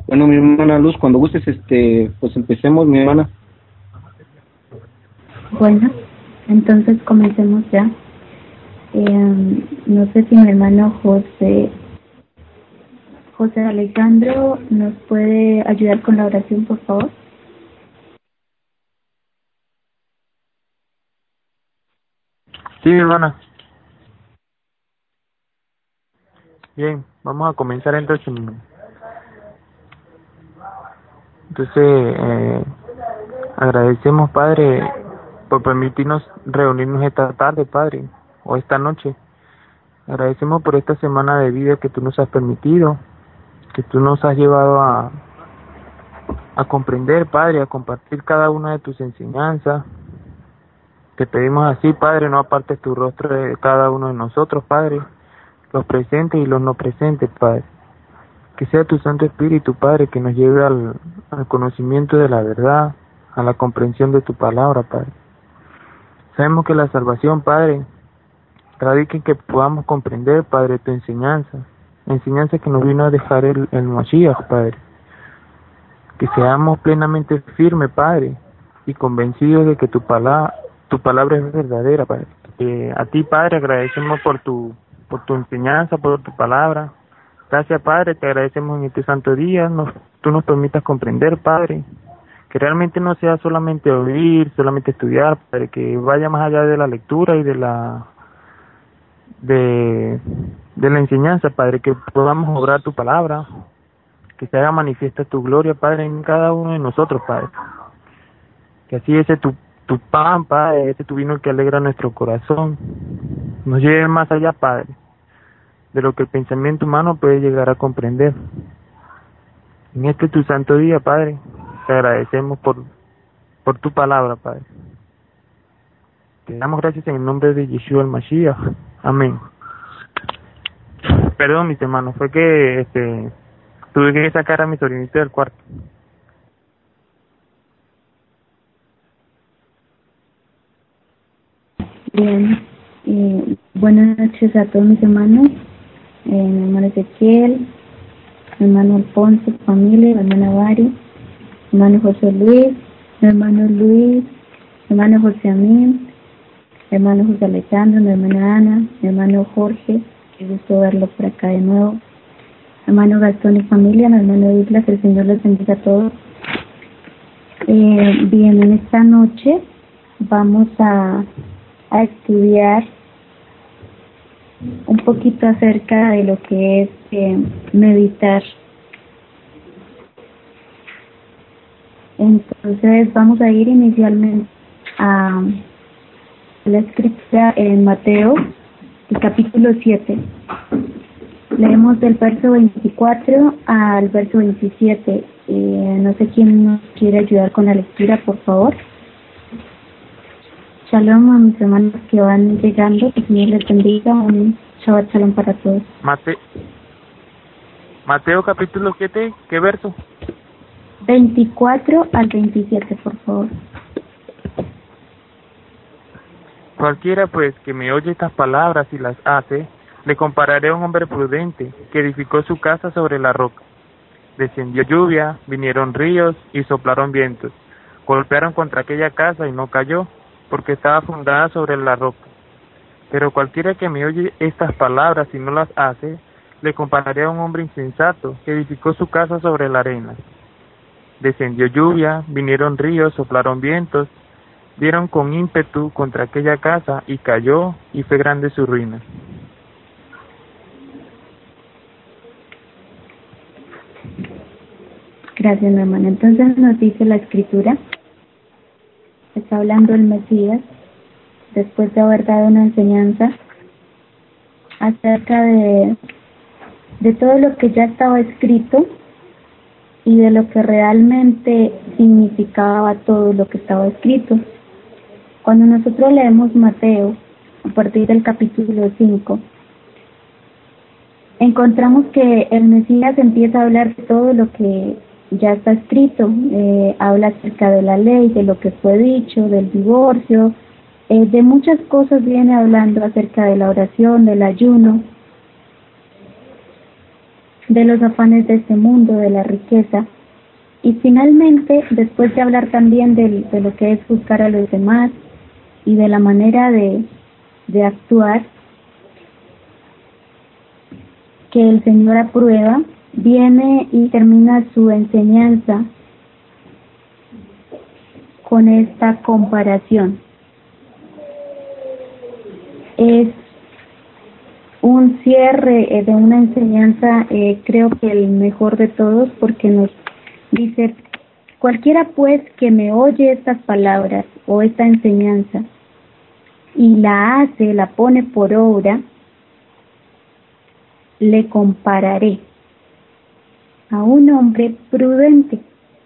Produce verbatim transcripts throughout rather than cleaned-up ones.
Bueno, mi hermana Luz, cuando gustes, este, pues empecemos, mi hermana. Bueno, entonces comencemos ya. Eh, no sé si mi hermano José, José Alejandro nos puede ayudar con la oración, por favor. Sí, mi hermana. Bien, vamos a comenzar entonces. Entonces, eh, agradecemos, Padre, por permitirnos reunirnos esta tarde, Padre, o esta noche. Agradecemos por esta semana de vida que tú nos has permitido, que tú nos has llevado a, a comprender, Padre, a compartir cada una de tus enseñanzas. Te pedimos así, Padre, no apartes tu rostro de cada uno de nosotros, Padre, los presentes y los no presentes, Padre. Que sea tu Santo Espíritu, Padre, que nos lleve al, al conocimiento de la verdad, a la comprensión de tu palabra, Padre. Sabemos que la salvación, Padre, radica en que podamos comprender, Padre, tu enseñanza, la enseñanza que nos vino a dejar el, el Mashiach, Padre. Que seamos plenamente firmes, Padre, y convencidos de que tu palabra, tu palabra es verdadera, Padre. Eh, a ti, Padre, agradecemos por tu, por tu enseñanza, por tu palabra. Gracias, Padre, te agradecemos en este santo día, nos, tú nos permitas comprender, Padre, que realmente no sea solamente oír, solamente estudiar, Padre, que vaya más allá de la lectura y de la de, de la enseñanza, Padre, que podamos obrar tu palabra, que se haga manifiesta tu gloria, Padre, en cada uno de nosotros, Padre. Que así ese tu, tu pan, Padre, ese tu vino que alegra nuestro corazón, nos lleve más allá, Padre, de lo que el pensamiento humano puede llegar a comprender. En este tu santo día, Padre, te agradecemos por, por tu palabra, Padre. Te damos gracias en el nombre de Yeshua el Mashiach. Amén. Perdón, mis hermanos, fue que este tuve que sacar a mi sobrinito del cuarto. Bien, eh, buenas noches a todos mis hermanos, eh, mi hermano Ezequiel, mi hermano Alfonso, familia, mi hermana Bari, mi hermano José Luis, mi hermano Luis, mi hermano José Amín, mi hermano José Alejandro, mi hermana Ana, mi hermano Jorge, qué gusto verlo por acá de nuevo, mi hermano Gastón y familia, mi hermano Douglas, el Señor les bendiga a todos. Eh, bien, en esta noche vamos a, a estudiar un poquito acerca de lo que es eh, meditar. Entonces vamos a ir inicialmente a la escritura en Mateo, el capítulo siete. Leemos del verso veinticuatro al verso veintisiete. Eh, no sé quién nos quiere ayudar con la lectura, por favor. Shalom a mis hermanos que van llegando, que el Señor les bendiga, un Shabbat Shalom para todos. Mate, Mateo capítulo siete, ¿qué verso? veinticuatro al veintisiete, por favor. Cualquiera pues que me oye estas palabras y las hace, le compararé a un hombre prudente que edificó su casa sobre la roca. Descendió lluvia, vinieron ríos y soplaron vientos, golpearon contra aquella casa y no cayó, porque estaba fundada sobre la roca. Pero cualquiera que me oye estas palabras y no las hace, le compararé a un hombre insensato que edificó su casa sobre la arena. Descendió lluvia, vinieron ríos, soplaron vientos, dieron con ímpetu contra aquella casa y cayó, y fue grande su ruina. Gracias, mi hermano. Entonces nos dice la escritura, está hablando el Mesías, después de haber dado una enseñanza acerca de, de todo lo que ya estaba escrito y de lo que realmente significaba todo lo que estaba escrito. Cuando nosotros leemos Mateo, a partir del capítulo cinco, encontramos que el Mesías empieza a hablar de todo lo que ya está escrito. Eh, habla acerca de la ley, de lo que fue dicho, del divorcio, eh, de muchas cosas viene hablando acerca de la oración, del ayuno. de los afanes de este mundo, de la riqueza. Y finalmente, después de hablar también de, de lo que es juzgar a los demás y de la manera de, de actuar que el Señor aprueba, viene y termina su enseñanza con esta comparación. Es un cierre de una enseñanza, eh, creo que el mejor de todos, porque nos dice: cualquiera pues que me oye estas palabras o esta enseñanza y la hace, la pone por obra, le compararé a un hombre prudente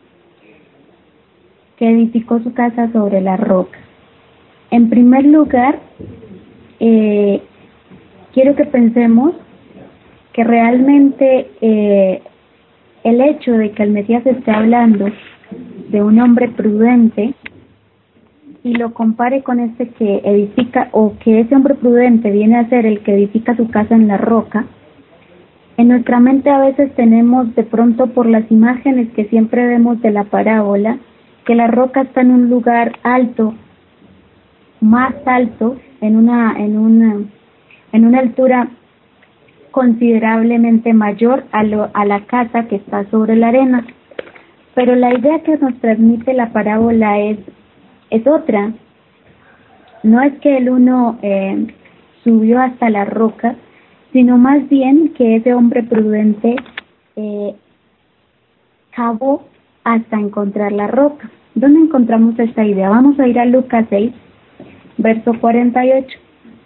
que edificó su casa sobre la roca. En primer lugar, eh, quiero que pensemos que realmente eh, el hecho de que el Mesías esté hablando de un hombre prudente y lo compare con este que edifica, o que ese hombre prudente viene a ser el que edifica su casa en la roca, en nuestra mente a veces tenemos de pronto, por las imágenes que siempre vemos de la parábola, que la roca está en un lugar alto, más alto, en una, en una, en una altura considerablemente mayor a, lo, a la casa que está sobre la arena. Pero la idea que nos transmite la parábola es, es otra. No es que el uno eh, subió hasta la roca, sino más bien que ese hombre prudente eh, cavó hasta encontrar la roca. ¿Dónde encontramos esta idea? Vamos a ir a Lucas seis, verso cuarenta y ocho.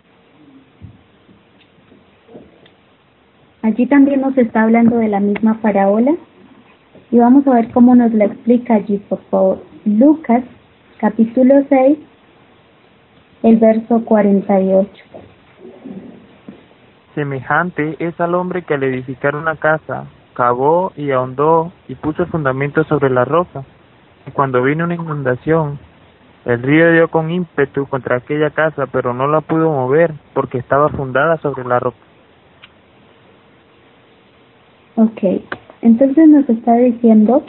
Allí también nos está hablando de la misma parábola y vamos a ver cómo nos la explica allí, por favor. Lucas, capítulo seis, el verso cuarenta y ocho. Semejante es al hombre que al edificar una casa, cavó y ahondó y puso el fundamento sobre la roca. Y cuando vino una inundación, el río dio con ímpetu contra aquella casa, pero no la pudo mover porque estaba fundada sobre la roca. Ok, entonces nos está diciendo,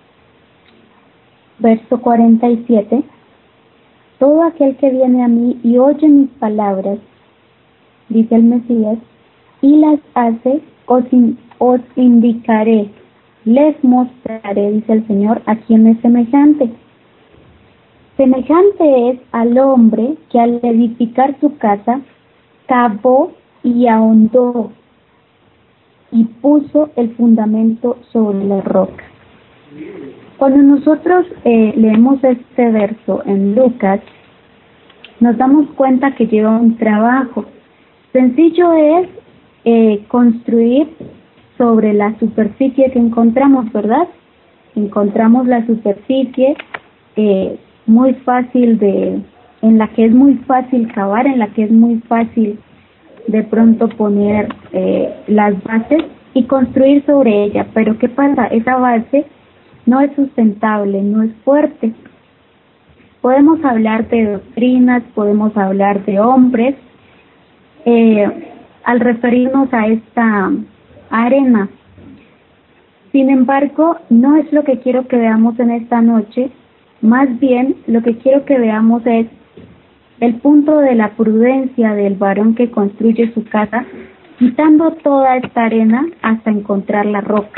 verso cuarenta y siete, todo aquel que viene a mí y oye mis palabras, dice el Mesías, y las hace, os, in, os indicaré, les mostraré, dice el Señor, a quién es semejante. Semejante es al hombre que al edificar su casa, cavó y ahondó y puso el fundamento sobre la roca. Cuando nosotros eh, leemos este verso en Lucas, nos damos cuenta que lleva un trabajo. Sencillo es eh, construir sobre la superficie que encontramos, ¿verdad? Encontramos la superficie eh, muy fácil de, en la que es muy fácil cavar, en la que es muy fácil de pronto poner eh, las bases y construir sobre ella. Pero ¿qué pasa? Esa base no es sustentable, no es fuerte. Podemos hablar de doctrinas, podemos hablar de hombres, eh, al referirnos a esta arena. Sin embargo, no es lo que quiero que veamos en esta noche, más bien lo que quiero que veamos es el punto de la prudencia del varón que construye su casa, quitando toda esta arena hasta encontrar la roca.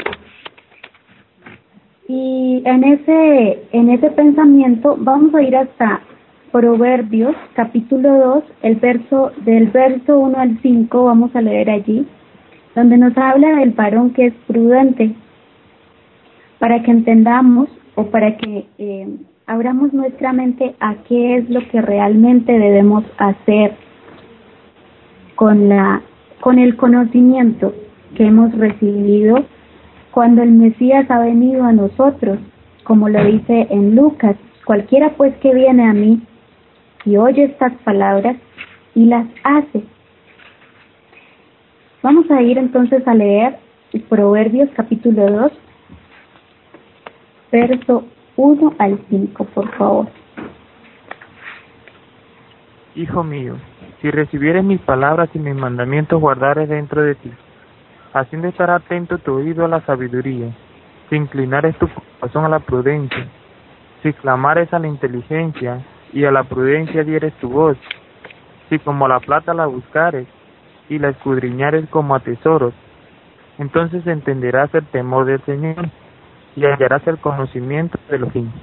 Y en ese, en ese pensamiento vamos a ir hasta Proverbios, capítulo dos, el verso, del verso uno al cinco, vamos a leer allí, donde nos habla del varón que es prudente, para que entendamos o para que eh, abramos nuestra mente a qué es lo que realmente debemos hacer con la, con el conocimiento que hemos recibido cuando el Mesías ha venido a nosotros, como lo dice en Lucas: cualquiera pues que viene a mí y oye estas palabras y las hace. Vamos a ir entonces a leer Proverbios capítulo dos, verso uno al cinco, por favor. Hijo mío, si recibieres mis palabras y mis mandamientos guardares dentro de ti, haciendo estar atento tu oído a la sabiduría, si inclinares tu corazón a la prudencia, si clamares a la inteligencia, y a la prudencia dieres tu voz, si como la plata la buscares, y la escudriñares como a tesoros, entonces entenderás el temor del Señor, y hallarás el conocimiento de los fin.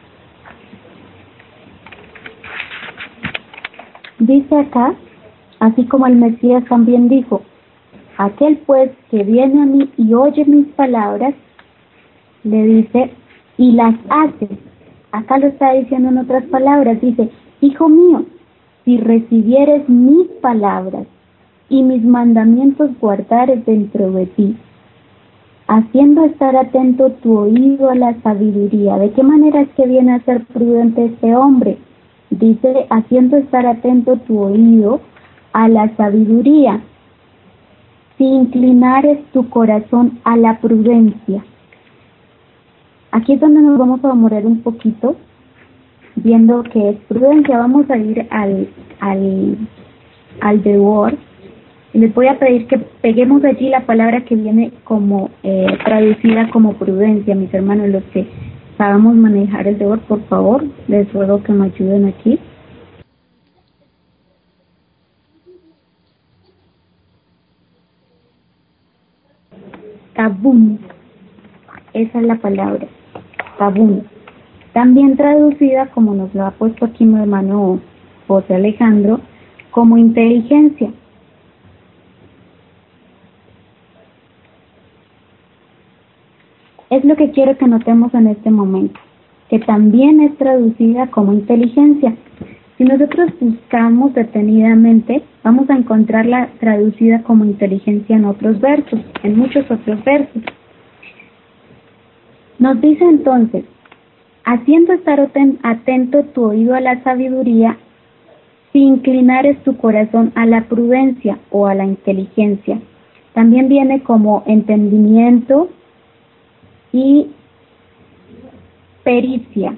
Dice acá, así como el Mesías también dijo, aquel pues que viene a mí y oye mis palabras, le dice, y las hace. Acá lo está diciendo en otras palabras, dice, hijo mío, si recibieres mis palabras y mis mandamientos guardares dentro de ti, haciendo estar atento tu oído a la sabiduría. ¿De qué manera es que viene a ser prudente este hombre? Dice, haciendo estar atento tu oído a la sabiduría, si inclinares tu corazón a la prudencia. Aquí es donde nos vamos a demorar un poquito, viendo que es prudencia. Vamos a ir al, al, al The Word, y les voy a pedir que peguemos allí la palabra que viene como eh, traducida como prudencia. Mis hermanos, los que sabemos manejar el The Word, por favor, les ruego que me ayuden aquí. Tabún, esa es la palabra, tabún. También traducida, como nos lo ha puesto aquí mi hermano José Alejandro, como inteligencia. Es lo que quiero que notemos en este momento, que también es traducida como inteligencia. Si nosotros buscamos detenidamente, vamos a encontrarla traducida como inteligencia en otros versos, en muchos otros versos. Nos dice entonces, haciendo estar atento tu oído a la sabiduría, si inclinares tu corazón a la prudencia o a la inteligencia. También viene como entendimiento y pericia.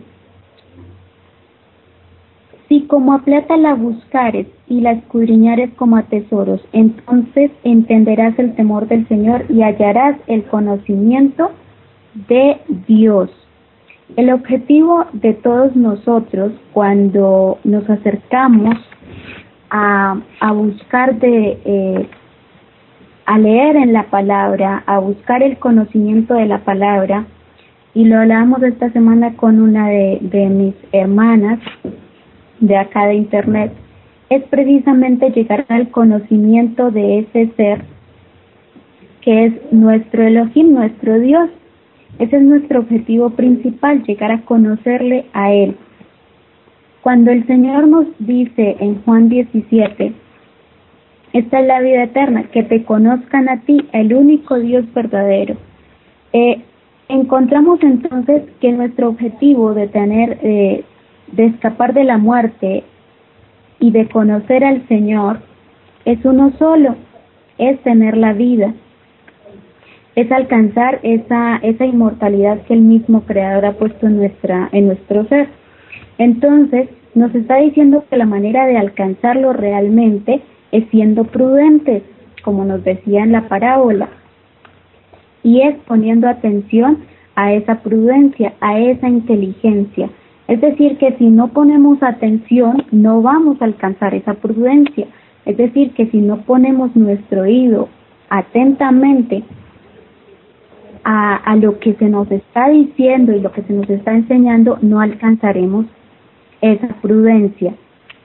Si como a plata la buscares y la escudriñares como a tesoros, entonces entenderás el temor del Señor y hallarás el conocimiento de Dios. El objetivo de todos nosotros cuando nos acercamos a, a buscar de eh, a leer en la palabra, a buscar el conocimiento de la palabra, y lo hablábamos esta semana con una de, de mis hermanas de acá de internet, es precisamente llegar al conocimiento de ese ser que es nuestro Elohim, nuestro Dios. Ese es nuestro objetivo principal, llegar a conocerle a Él. Cuando el Señor nos dice en Juan diecisiete, esta es la vida eterna, que te conozcan a ti, el único Dios verdadero. Eh, encontramos entonces que nuestro objetivo de tener, eh, de escapar de la muerte y de conocer al Señor es uno solo, es tener la vida, es alcanzar esa esa inmortalidad que el mismo Creador ha puesto en nuestra en nuestro ser. Entonces nos está diciendo que la manera de alcanzarlo realmente es siendo prudentes, como nos decía en la parábola, y es poniendo atención a esa prudencia, a esa inteligencia. Es decir, que si no ponemos atención, no vamos a alcanzar esa prudencia. Es decir, que si no ponemos nuestro oído atentamente a, a lo que se nos está diciendo y lo que se nos está enseñando, no alcanzaremos esa prudencia.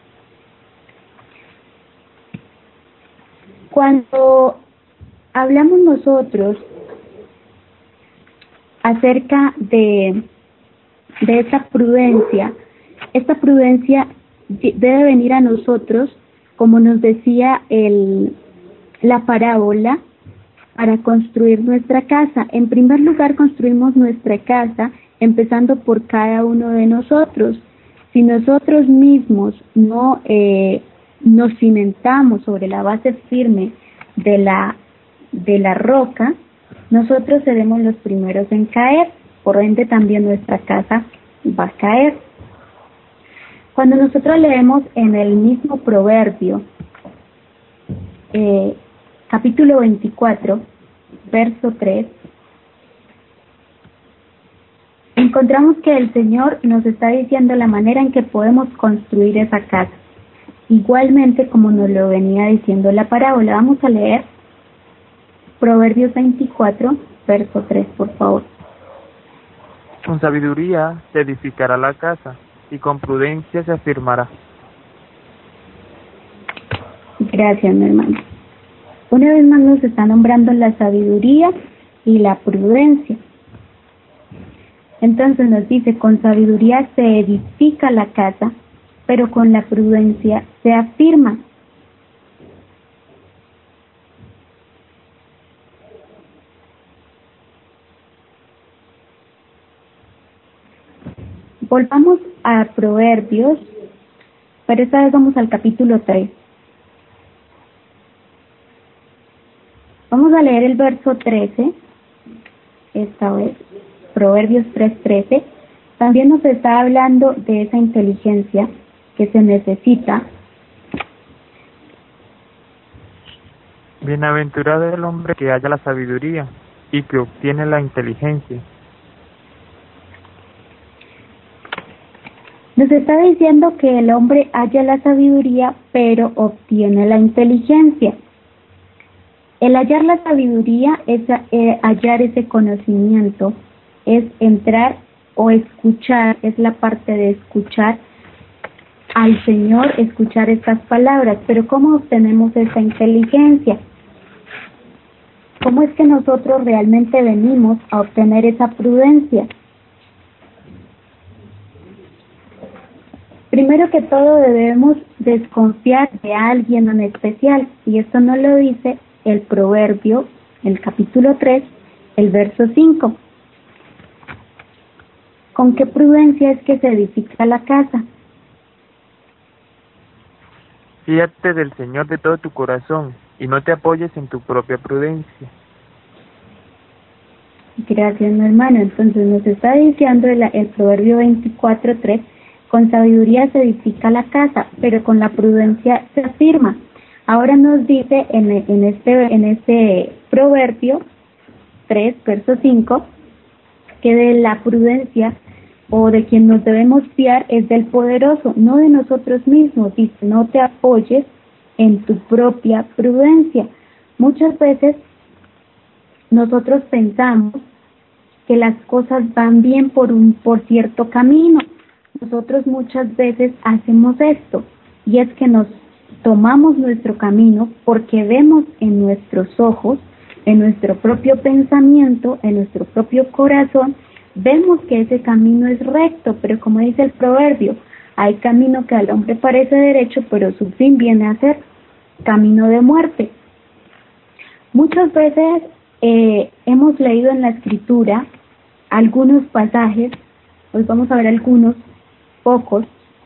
Cuando hablamos nosotros acerca de, de esa prudencia, esta prudencia debe venir a nosotros, como nos decía el, la parábola, para construir nuestra casa. En primer lugar, construimos nuestra casa empezando por cada uno de nosotros. Si nosotros mismos no eh, nos cimentamos sobre la base firme de la de la roca, nosotros seremos los primeros en caer, por ende también nuestra casa va a caer. Cuando nosotros leemos en el mismo proverbio, eh, capítulo veinticuatro, verso tres, encontramos que el Señor nos está diciendo la manera en que podemos construir esa casa. Igualmente como nos lo venía diciendo la parábola. Vamos a leer Proverbios veinticuatro, verso tres, por favor. Con sabiduría se edificará la casa, y con prudencia se afirmará. Gracias, mi hermano. Una vez más nos está nombrando la sabiduría y la prudencia. Entonces nos dice, con sabiduría se edifica la casa, pero con la prudencia se afirma. Volvamos a Proverbios, pero esta vez vamos al capítulo tres. Vamos a leer el verso trece, esta vez, Proverbios tres trece. También nos está hablando de esa inteligencia que se necesita. Bienaventurado el hombre que halla la sabiduría y que obtiene la inteligencia. Nos está diciendo que el hombre halla la sabiduría, pero obtiene la inteligencia. El hallar la sabiduría es eh, hallar ese conocimiento, es entrar o escuchar, es la parte de escuchar al Señor, escuchar estas palabras. Pero ¿cómo obtenemos esa inteligencia? ¿Cómo es que nosotros realmente venimos a obtener esa prudencia? Primero que todo debemos desconfiar de alguien en especial, y esto no lo dice el proverbio, el capítulo tres, el verso cinco. ¿Con qué prudencia es que se edifica la casa? Fíate del Señor de todo tu corazón y no te apoyes en tu propia prudencia. Gracias, mi hermano. Entonces nos está diciendo el, el proverbio veinticuatro tres, con sabiduría se edifica la casa, pero con la prudencia se afirma. Ahora nos dice en, en, este, en este proverbio tres, verso cinco, que de la prudencia o de quien nos debemos fiar es del poderoso, no de nosotros mismos. Dice, no te apoyes en tu propia prudencia. Muchas veces nosotros pensamos que las cosas van bien por un por cierto camino. Nosotros muchas veces hacemos esto, y es que nos tomamos nuestro camino porque vemos en nuestros ojos, en nuestro propio pensamiento, en nuestro propio corazón, vemos que ese camino es recto, pero como dice el proverbio, hay camino que al hombre parece derecho, pero su fin viene a ser camino de muerte. Muchas veces eh, hemos leído en la escritura algunos pasajes, hoy vamos a ver algunos, pocos,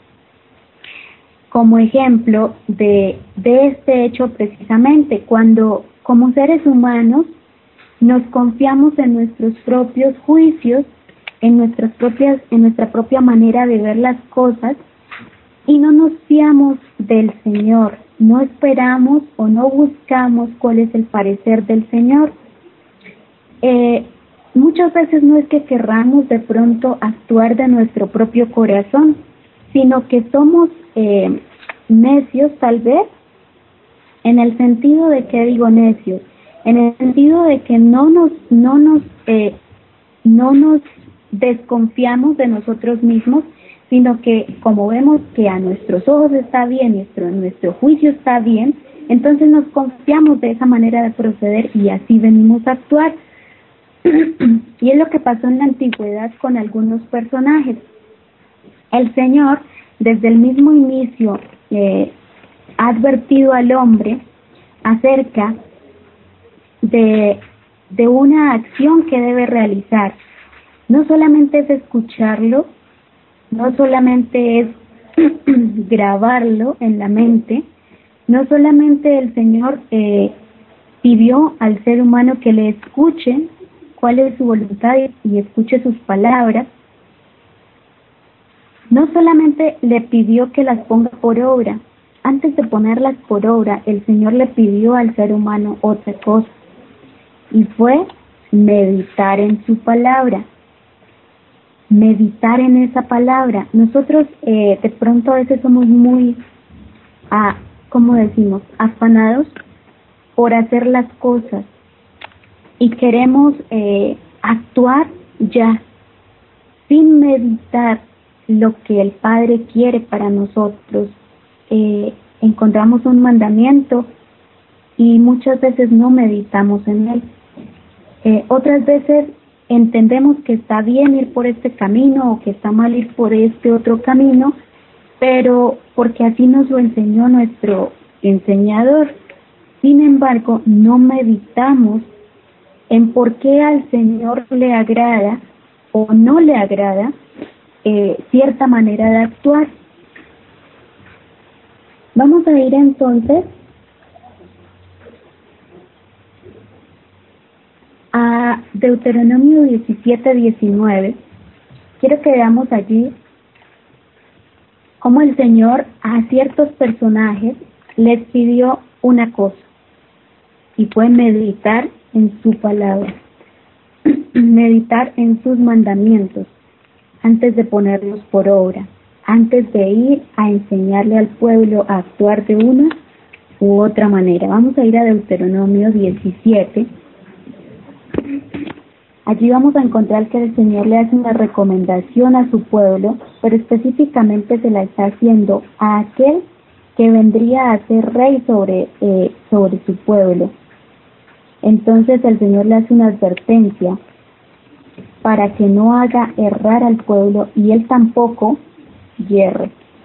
como ejemplo de, de este hecho precisamente, cuando como seres humanos nos confiamos en nuestros propios juicios, en nuestras propias, en nuestra propia manera de ver las cosas, y no nos fiamos del Señor, no esperamos o no buscamos cuál es el parecer del Señor. Eh, muchas veces no es que querramos de pronto actuar de nuestro propio corazón, sino que somos eh, necios tal vez, en el sentido de que digo necios, en el sentido de que no nos, no nos, eh, no nos desconfiamos de nosotros mismos, sino que como vemos que a nuestros ojos está bien, nuestro, nuestro juicio está bien, entonces nos confiamos de esa manera de proceder y así venimos a actuar. Y es lo que pasó en la antigüedad con algunos personajes. El Señor, desde el mismo inicio, eh, ha advertido al hombre acerca de, de una acción que debe realizar. No solamente es escucharlo, no solamente es grabarlo en la mente, no solamente el Señor eh, pidió al ser humano que le escuche cuál es su voluntad y escuche sus palabras, no solamente le pidió que las ponga por obra. Antes de ponerlas por obra, el Señor le pidió al ser humano otra cosa. y fue meditar en su palabra. Meditar en esa palabra. Nosotros eh, de pronto a veces somos muy, ah, ¿cómo decimos?, afanados por hacer las cosas y queremos eh, actuar ya, sin meditar lo que el Padre quiere para nosotros. Eh, encontramos un mandamiento y muchas veces no meditamos en él. Eh, otras veces entendemos que está bien ir por este camino o que está mal ir por este otro camino, pero porque así nos lo enseñó nuestro enseñador. Sin embargo, no meditamos en por qué al Señor le agrada o no le agrada eh, cierta manera de actuar. Vamos a ir entonces a Deuteronomio diecisiete diecinueve. Quiero que veamos allí cómo el Señor a ciertos personajes les pidió una cosa, y fue meditar en su palabra, meditar en sus mandamientos, antes de ponerlos por obra, antes de ir a enseñarle al pueblo a actuar de una u otra manera. Vamos a ir a Deuteronomio diecisiete. Allí vamos a encontrar que el Señor le hace una recomendación a su pueblo, pero específicamente se la está haciendo a aquel que vendría a ser rey sobre, eh, sobre su pueblo. Entonces el Señor le hace una advertencia para que no haga errar al pueblo y él tampoco yerre.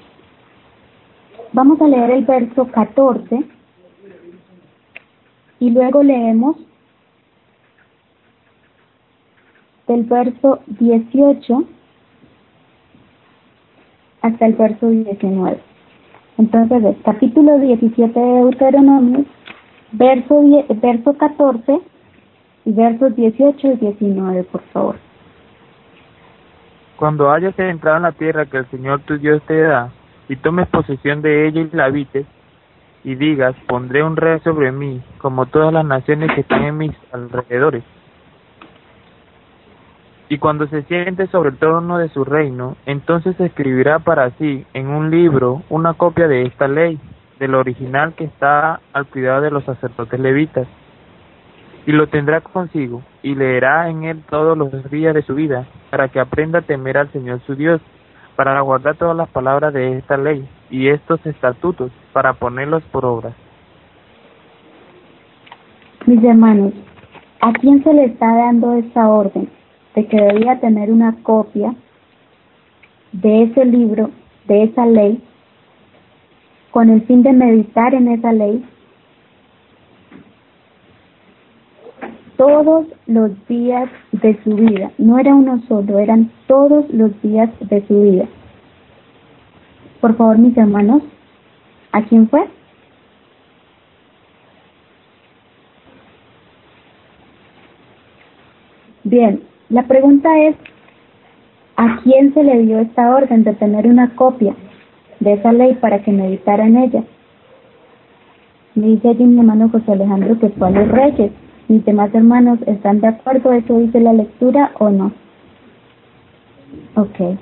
Vamos a leer el verso catorce y luego leemos del verso dieciocho hasta el verso diecinueve. Entonces, es capítulo diecisiete de Deuteronomio, verso, diez, verso catorce y versos dieciocho y diecinueve, por favor. Cuando hayas entrado en la tierra que el Señor tu Dios te da, y tomes posesión de ella y la habites, y digas, pondré un rey sobre mí, como todas las naciones que están en mis alrededores. Y cuando se siente sobre el trono de su reino, entonces escribirá para sí en un libro una copia de esta ley, del original que está al cuidado de los sacerdotes levitas. Y lo tendrá consigo, y leerá en él todos los días de su vida, para que aprenda a temer al Señor su Dios, para guardar todas las palabras de esta ley, y estos estatutos, para ponerlos por obra. Mis hermanos, ¿a quién se le está dando esta orden? De que debía tener una copia de ese libro, de esa ley, con el fin de meditar en esa ley todos los días de su vida. No era uno solo, eran todos los días de su vida. Por favor, mis hermanos, ¿a quién fue? Bien, la pregunta es, ¿a quién se le dio esta orden de tener una copia de esa ley para que meditara en ella? Me dice allí mi hermano José Alejandro que fue a los reyes. ¿Mis demás hermanos están de acuerdo? ¿Eso dice la lectura o no? Ok.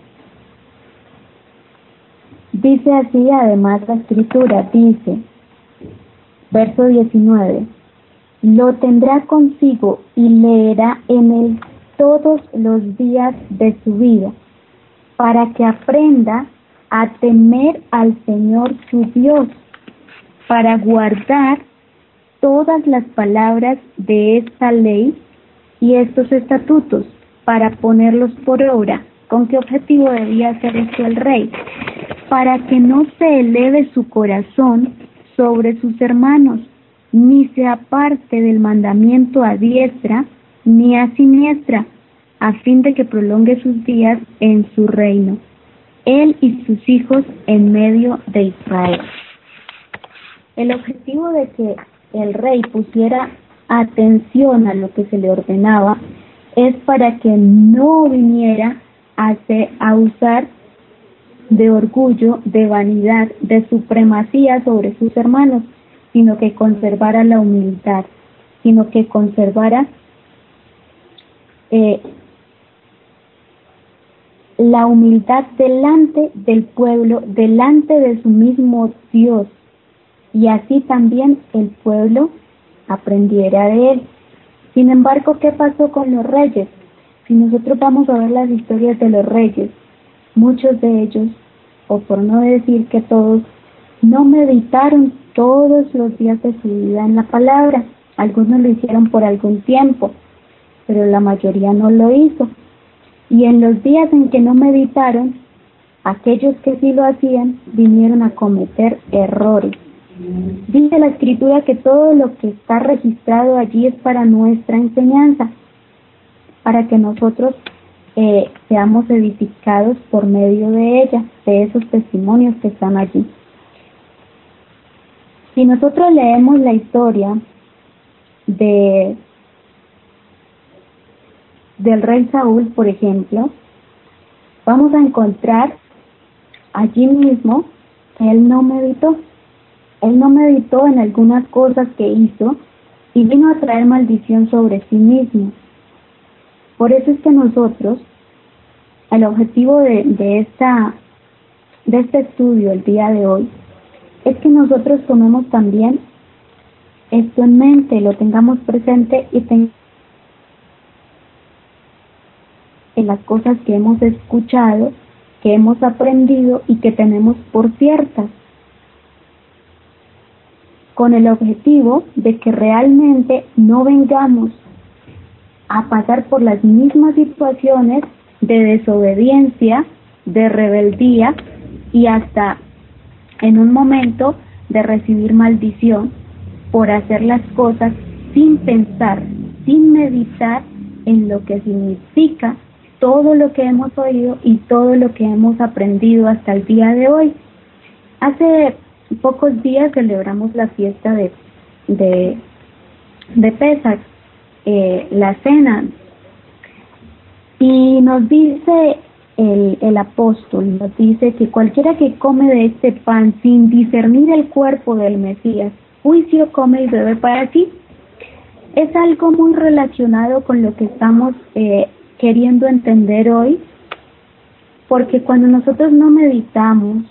Dice así además la escritura, dice, verso diecinueve, lo tendrá consigo y leerá en él todos los días de su vida, para que aprenda a temer al Señor su Dios, para guardar todas las palabras de esta ley y estos estatutos, para ponerlos por obra. ¿Con qué objetivo debía hacer esto el rey? Para que no se eleve su corazón sobre sus hermanos, ni se aparte del mandamiento a diestra ni a siniestra, a fin de que prolongue sus días en su reino, él y sus hijos en medio de Israel. El objetivo de que el rey pusiera atención a lo que se le ordenaba es para que no viniera a, hacer, a usar de orgullo, de vanidad, de supremacía sobre sus hermanos, sino que conservara la humildad. sino que conservara eh, la humildad delante del pueblo, delante de su mismo Dios, y así también el pueblo aprendiera de él. Sin embargo, ¿qué pasó con los reyes? Si nosotros vamos a ver las historias de los reyes, muchos de ellos, o por no decir que todos, no meditaron todos los días de su vida en la palabra. Algunos lo hicieron por algún tiempo, pero la mayoría no lo hizo. Y en los días en que no meditaron, aquellos que sí lo hacían vinieron a cometer errores. Dice la Escritura que todo lo que está registrado allí es para nuestra enseñanza, para que nosotros eh, seamos edificados por medio de ella, de esos testimonios que están allí. Si nosotros leemos la historia de del rey Saúl, por ejemplo, vamos a encontrar allí mismo que él no meditó. Él no meditó en algunas cosas que hizo y vino a traer maldición sobre sí mismo. Por eso es que nosotros, el objetivo de, de, esta, de este estudio el día de hoy, es que nosotros tomemos también esto en mente, lo tengamos presente y tengamos en las cosas que hemos escuchado, que hemos aprendido y que tenemos por ciertas, con el objetivo de que realmente no vengamos a pasar por las mismas situaciones de desobediencia, de rebeldía y hasta en un momento de recibir maldición por hacer las cosas sin pensar, sin meditar en lo que significa todo lo que hemos oído y todo lo que hemos aprendido hasta el día de hoy. Hace pocos días celebramos la fiesta de de, de Pesach, eh, la cena, y nos dice el, el apóstol, nos dice que cualquiera que come de este pan sin discernir el cuerpo del Mesías, juicio come y bebe para sí. Es algo muy relacionado con lo que estamos eh, queriendo entender hoy, porque cuando nosotros no meditamos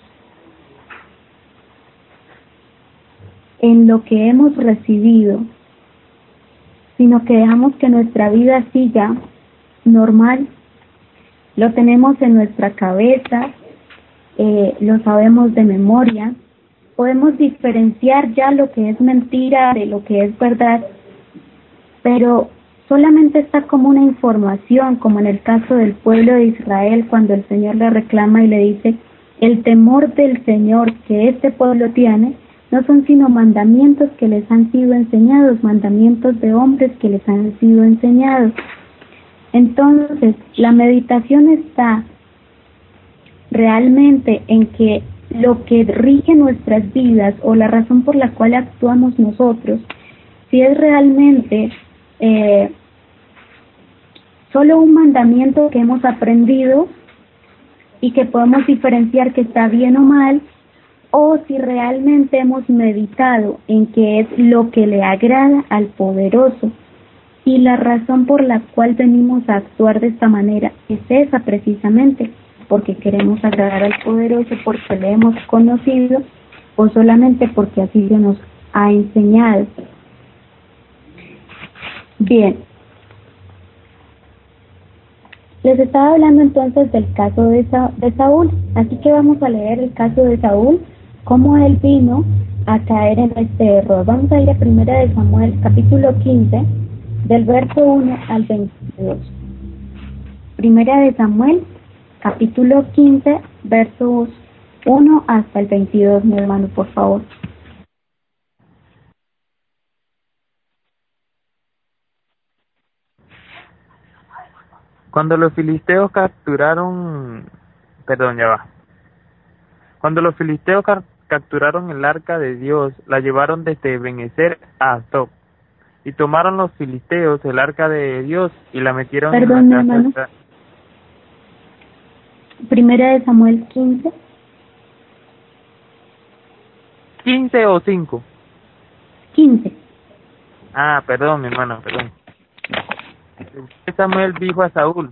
en lo que hemos recibido, sino que dejamos que nuestra vida siga normal, lo tenemos en nuestra cabeza, eh, lo sabemos de memoria, podemos diferenciar ya lo que es mentira de lo que es verdad, pero solamente está como una información, como en el caso del pueblo de Israel, cuando el Señor le reclama y le dice, el temor del Señor que este pueblo tiene, no son sino mandamientos que les han sido enseñados, mandamientos de hombres que les han sido enseñados. Entonces, la meditación está realmente en que lo que rige nuestras vidas o la razón por la cual actuamos nosotros, si es realmente eh, solo un mandamiento que hemos aprendido y que podemos diferenciar que está bien o mal, o si realmente hemos meditado en que es lo que le agrada al poderoso y la razón por la cual venimos a actuar de esta manera es esa precisamente, porque queremos agradar al poderoso, porque le hemos conocido o solamente porque así se nos ha enseñado. Bien, les estaba hablando entonces del caso de, Sa de Saúl, así que vamos a leer el caso de Saúl, cómo él vino a caer en este error. Vamos a ir a Primera de Samuel, capítulo quince, del verso uno al veintidós. Primera de Samuel, capítulo quince, versos uno hasta el veintidós, mi hermano, por favor. Cuando los filisteos capturaron, perdón, ya va. Cuando los filisteos ca capturaron el arca de Dios, la llevaron desde Benecer a Azob. Y tomaron los filisteos el arca de Dios y la metieron Perdón, en la casa. Primera de Samuel quince. ¿quince o cinco? quince. Ah, perdón, mi hermano, perdón. Samuel dijo a Saúl,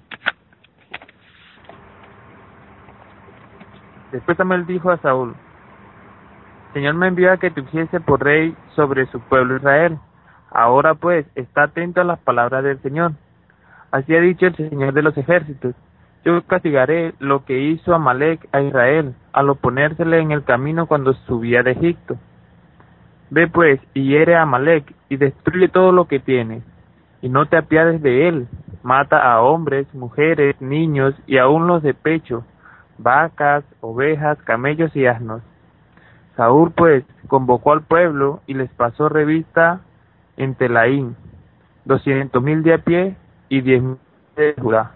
después Samuel dijo a Saúl, Señor me envió a que te ungiese por rey sobre su pueblo Israel. Ahora pues, está atento a las palabras del Señor. Así ha dicho el Señor de los ejércitos. Yo castigaré lo que hizo Amalec a Israel, al oponérsele en el camino cuando subía de Egipto. Ve pues, y hiere a Amalec, y destruye todo lo que tiene, y no te apiades de él. Mata a hombres, mujeres, niños, y aun los de pecho, vacas, ovejas, camellos y asnos. Saúl pues convocó al pueblo y les pasó revista en Telaín, doscientos mil de a pie y diez mil de Judá.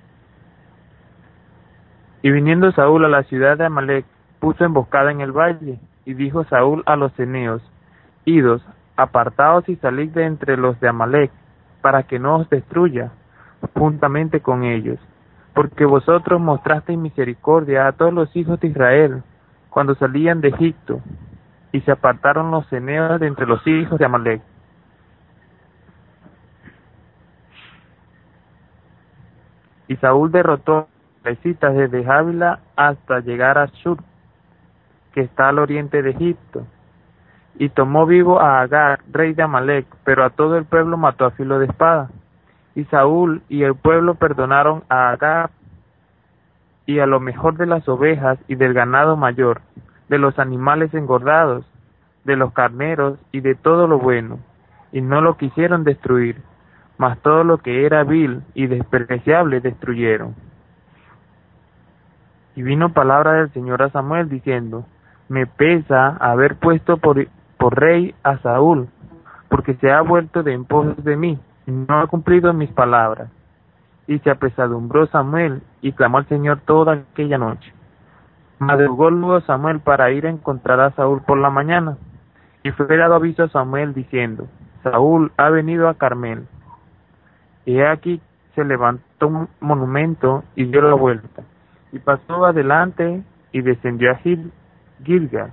Y viniendo Saúl a la ciudad de Amalec, puso emboscada en el valle, y dijo Saúl a los ceneos, idos, apartaos y salid de entre los de Amalec, para que no os destruya, juntamente con ellos, porque vosotros mostrasteis misericordia a todos los hijos de Israel, cuando salían de Egipto, y se apartaron los ceneos de entre los hijos de Amalec. Y Saúl derrotó Recitas desde Jávila hasta llegar a Shur, que está al oriente de Egipto, y tomó vivo a Agar, rey de Amalec, pero a todo el pueblo mató a filo de espada. Y Saúl y el pueblo perdonaron a Agar y a lo mejor de las ovejas y del ganado mayor, de los animales engordados, de los carneros y de todo lo bueno, y no lo quisieron destruir, mas todo lo que era vil y despreciable destruyeron. Y vino palabra del Señor a Samuel diciendo, me pesa haber puesto por, por rey a Saúl, porque se ha vuelto de en pos de mí, y no ha cumplido mis palabras. Y se apesadumbró Samuel, y clamó al Señor toda aquella noche. Madrugó luego Samuel para ir a encontrar a Saúl por la mañana, y fue dado aviso a Samuel diciendo, Saúl ha venido a Carmel. Y he aquí se levantó un monumento y dio la vuelta, y pasó adelante y descendió a Gil, Gilgal.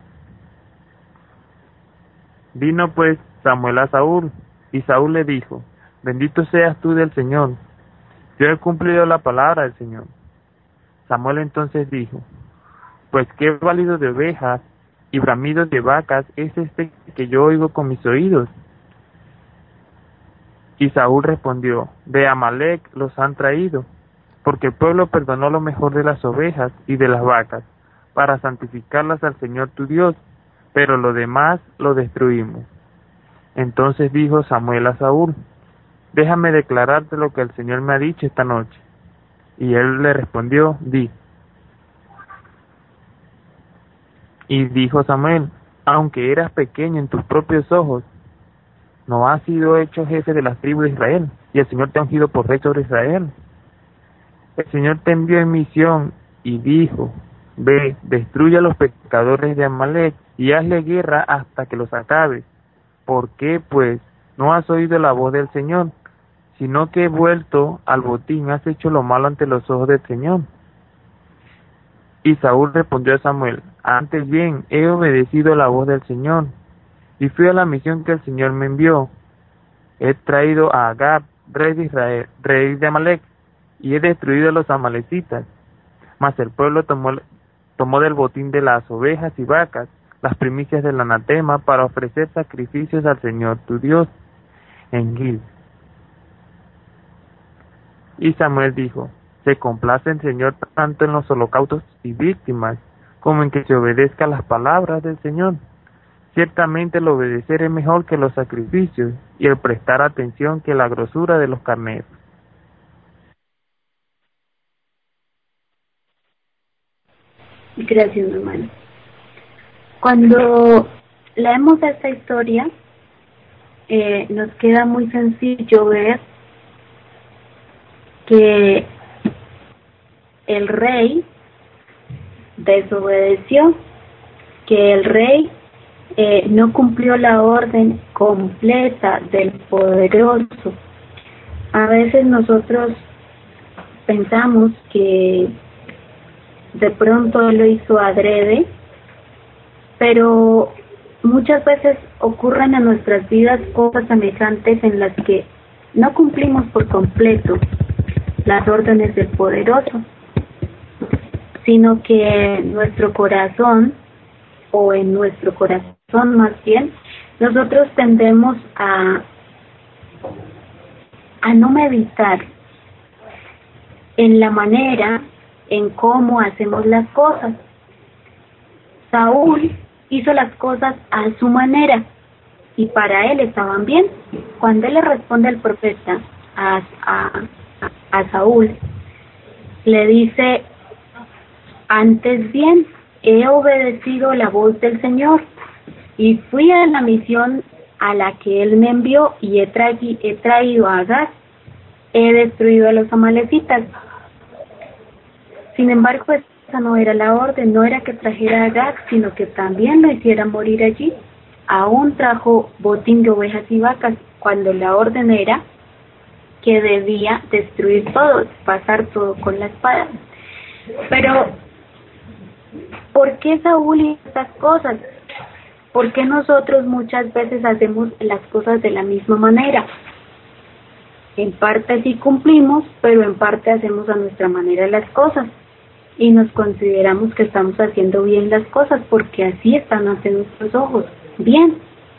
Vino pues Samuel a Saúl, y Saúl le dijo, bendito seas tú del Señor, yo he cumplido la palabra del Señor. Samuel entonces dijo, pues qué válido de ovejas y bramidos de vacas es este que yo oigo con mis oídos. Y Saúl respondió, de Amalec los han traído, porque el pueblo perdonó lo mejor de las ovejas y de las vacas, para santificarlas al Señor tu Dios, pero lo demás lo destruimos. Entonces dijo Samuel a Saúl, déjame declararte lo que el Señor me ha dicho esta noche. Y él le respondió, di. Y dijo Samuel, aunque eras pequeño en tus propios ojos, no has sido hecho jefe de las tribus de Israel, y el Señor te ha ungido por rey sobre Israel. El Señor te envió en misión y dijo, ve, destruye a los pecadores de Amalec y hazle guerra hasta que los acabes. ¿Por qué, pues, no has oído la voz del Señor, sino que vuelto al botín has hecho lo malo ante los ojos del Señor? Y Saúl respondió a Samuel, antes bien, he obedecido la voz del Señor, y fui a la misión que el Señor me envió. He traído a Agag, rey de Israel, rey de Amalec, y he destruido a los amalecitas. Mas el pueblo tomó, tomó del botín de las ovejas y vacas las primicias del anatema para ofrecer sacrificios al Señor tu Dios en Gil. Y Samuel dijo, se complace el Señor tanto en los holocaustos y víctimas, como en que se obedezca las palabras del Señor. Ciertamente el obedecer es mejor que los sacrificios, y el prestar atención que la grosura de los carneros. Gracias, mi hermano. Cuando leemos esta historia, eh, nos queda muy sencillo ver que el rey desobedeció, que el rey eh, no cumplió la orden completa del poderoso. A veces nosotros pensamos que de pronto lo hizo adrede, pero muchas veces ocurren en nuestras vidas cosas semejantes en las que no cumplimos por completo las órdenes del Poderoso, sino que en nuestro corazón, o en nuestro corazón más bien, nosotros tendemos a, a no meditar en la manera en cómo hacemos las cosas. Saúl hizo las cosas a su manera y para él estaban bien. Cuando él le responde al profeta, a, a, a Saúl, le dice: antes bien, he obedecido la voz del Señor y fui a la misión a la que él me envió y he, traí, he traído a Agag, he destruido a los amalecitas. Sin embargo, esa no era la orden, no era que trajera a Agag, sino que también lo hiciera morir allí. Aún trajo botín de ovejas y vacas, cuando la orden era que debía destruir todo, pasar todo con la espada. Pero, ¿por qué Saúl hizo estas cosas? ¿Por qué nosotros muchas veces hacemos las cosas de la misma manera? En parte sí cumplimos, pero en parte hacemos a nuestra manera las cosas. Y nos consideramos que estamos haciendo bien las cosas, porque así están ante nuestros ojos. Bien.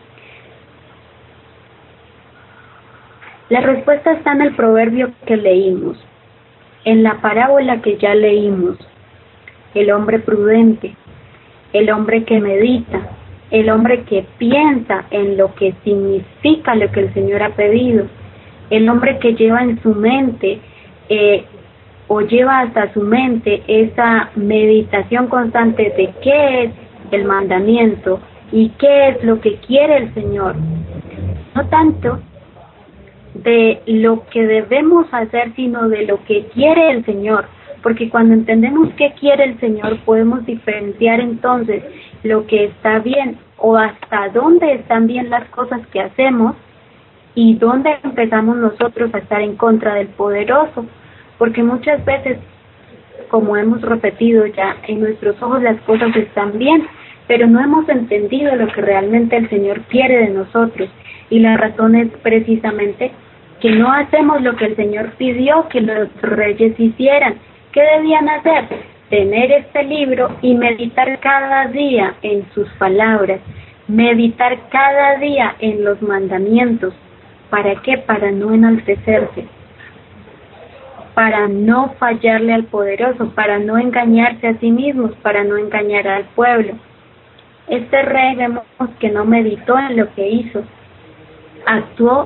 La respuesta está en el proverbio que leímos, en la parábola que ya leímos. El hombre prudente, el hombre que medita, el hombre que piensa en lo que significa lo que el Señor ha pedido, el hombre que lleva en su mente eh, o lleva hasta su mente esa meditación constante de qué es el mandamiento y qué es lo que quiere el Señor. No tanto de lo que debemos hacer, sino de lo que quiere el Señor. Porque cuando entendemos qué quiere el Señor, podemos diferenciar entonces lo que está bien o hasta dónde están bien las cosas que hacemos y dónde empezamos nosotros a estar en contra del Poderoso. Porque muchas veces, como hemos repetido ya, en nuestros ojos las cosas están bien, pero no hemos entendido lo que realmente el Señor quiere de nosotros. Y la razón es precisamente que no hacemos lo que el Señor pidió que los reyes hicieran. ¿Qué debían hacer? Tener este libro y meditar cada día en sus palabras, meditar cada día en los mandamientos. ¿Para qué? Para no enaltecerse, para no fallarle al Poderoso, para no engañarse a sí mismos, para no engañar al pueblo. Este rey vemos que no meditó en lo que hizo, actuó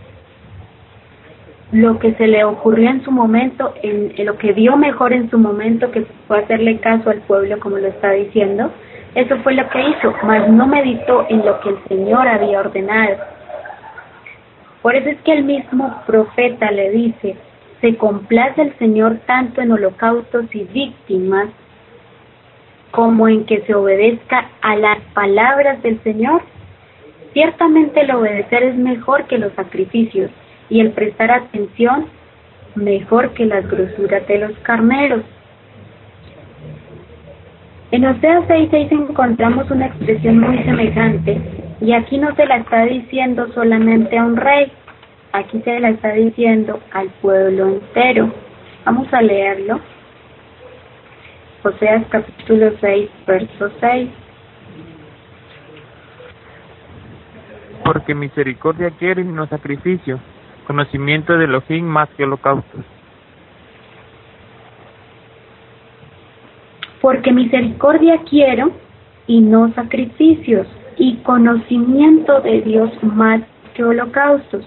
lo que se le ocurrió en su momento, en, en lo que vio mejor en su momento, que fue hacerle caso al pueblo, como lo está diciendo. Eso fue lo que hizo, mas no meditó en lo que el Señor había ordenado. Por eso es que el mismo profeta le dice: se complace el Señor tanto en holocaustos y víctimas como en que se obedezca a las palabras del Señor. Ciertamente el obedecer es mejor que los sacrificios, y el prestar atención mejor que las grosuras de los carneros. En Oseas seis seis encontramos una expresión muy semejante, y aquí no se la está diciendo solamente a un rey, aquí se la está diciendo al pueblo entero. Vamos a leerlo. Oseas capítulo seis, verso seis. Porque misericordia quiere y no sacrificio, conocimiento de Elohim más que holocaustos. Porque misericordia quiero y no sacrificios, y conocimiento de Dios más que holocaustos.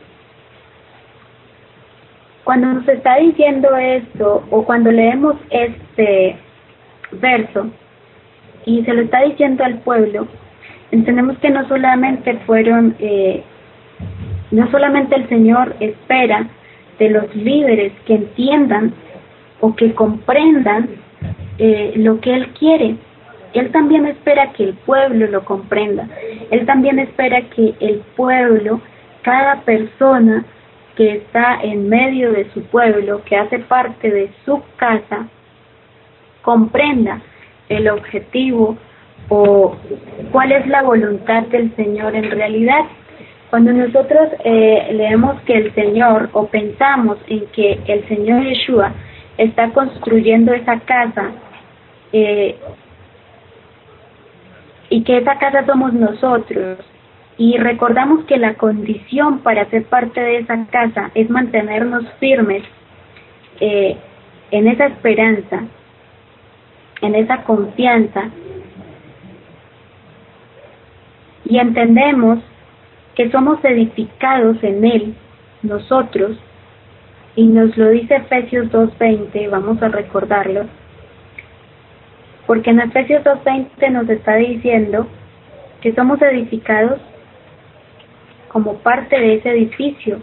Cuando nos está diciendo esto, o cuando leemos este verso, y se lo está diciendo al pueblo, entendemos que no solamente fueron, eh, no solamente el Señor espera de los líderes que entiendan o que comprendan eh, lo que Él quiere. Él también espera que el pueblo lo comprenda. Él también espera que el pueblo, cada persona que está en medio de su pueblo, que hace parte de su casa, comprenda el objetivo o cuál es la voluntad del Señor en realidad. Cuando nosotros eh, leemos que el Señor, o pensamos en que el Señor Yeshua está construyendo esa casa, eh, y que esa casa somos nosotros, y recordamos que la condición para ser parte de esa casa es mantenernos firmes eh, en esa esperanza, en esa confianza, y entendemos que somos edificados en Él, nosotros, y nos lo dice Efesios dos veinte, vamos a recordarlo, porque en Efesios dos veinte nos está diciendo que somos edificados como parte de ese edificio.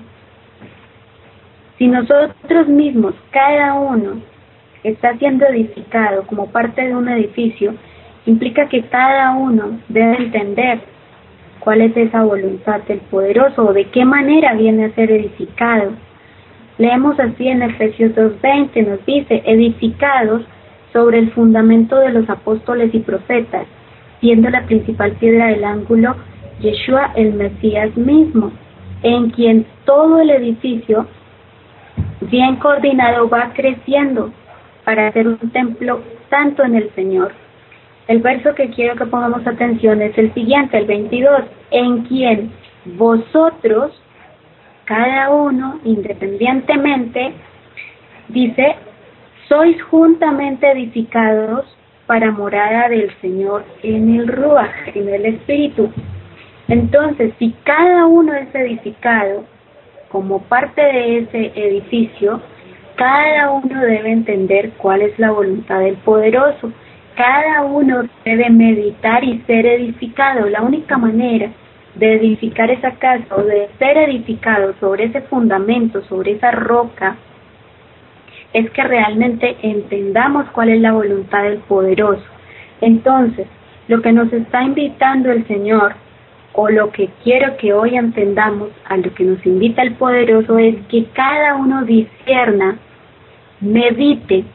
Si nosotros mismos, cada uno, está siendo edificado como parte de un edificio, implica que cada uno debe entender cuál es esa voluntad del poderoso o de qué manera viene a ser edificado. Leemos así en Efesios dos veinte, nos dice, edificados sobre el fundamento de los apóstoles y profetas, siendo la principal piedra del ángulo Yeshua el Mesías mismo, en quien todo el edificio, bien coordinado, va creciendo para ser un templo santo en el Señor. El verso que quiero que pongamos atención es el siguiente, el veintidós, en quien vosotros, cada uno independientemente, dice, sois juntamente edificados para morada del Señor en el Ruach, en el Espíritu. Entonces, si cada uno es edificado como parte de ese edificio, cada uno debe entender cuál es la voluntad del poderoso. Cada uno debe meditar y ser edificado. La única manera de edificar esa casa o de ser edificado sobre ese fundamento, sobre esa roca, es que realmente entendamos cuál es la voluntad del poderoso. Entonces, lo que nos está invitando el Señor, o lo que quiero que hoy entendamos, a lo que nos invita el poderoso, es que cada uno discierna, medite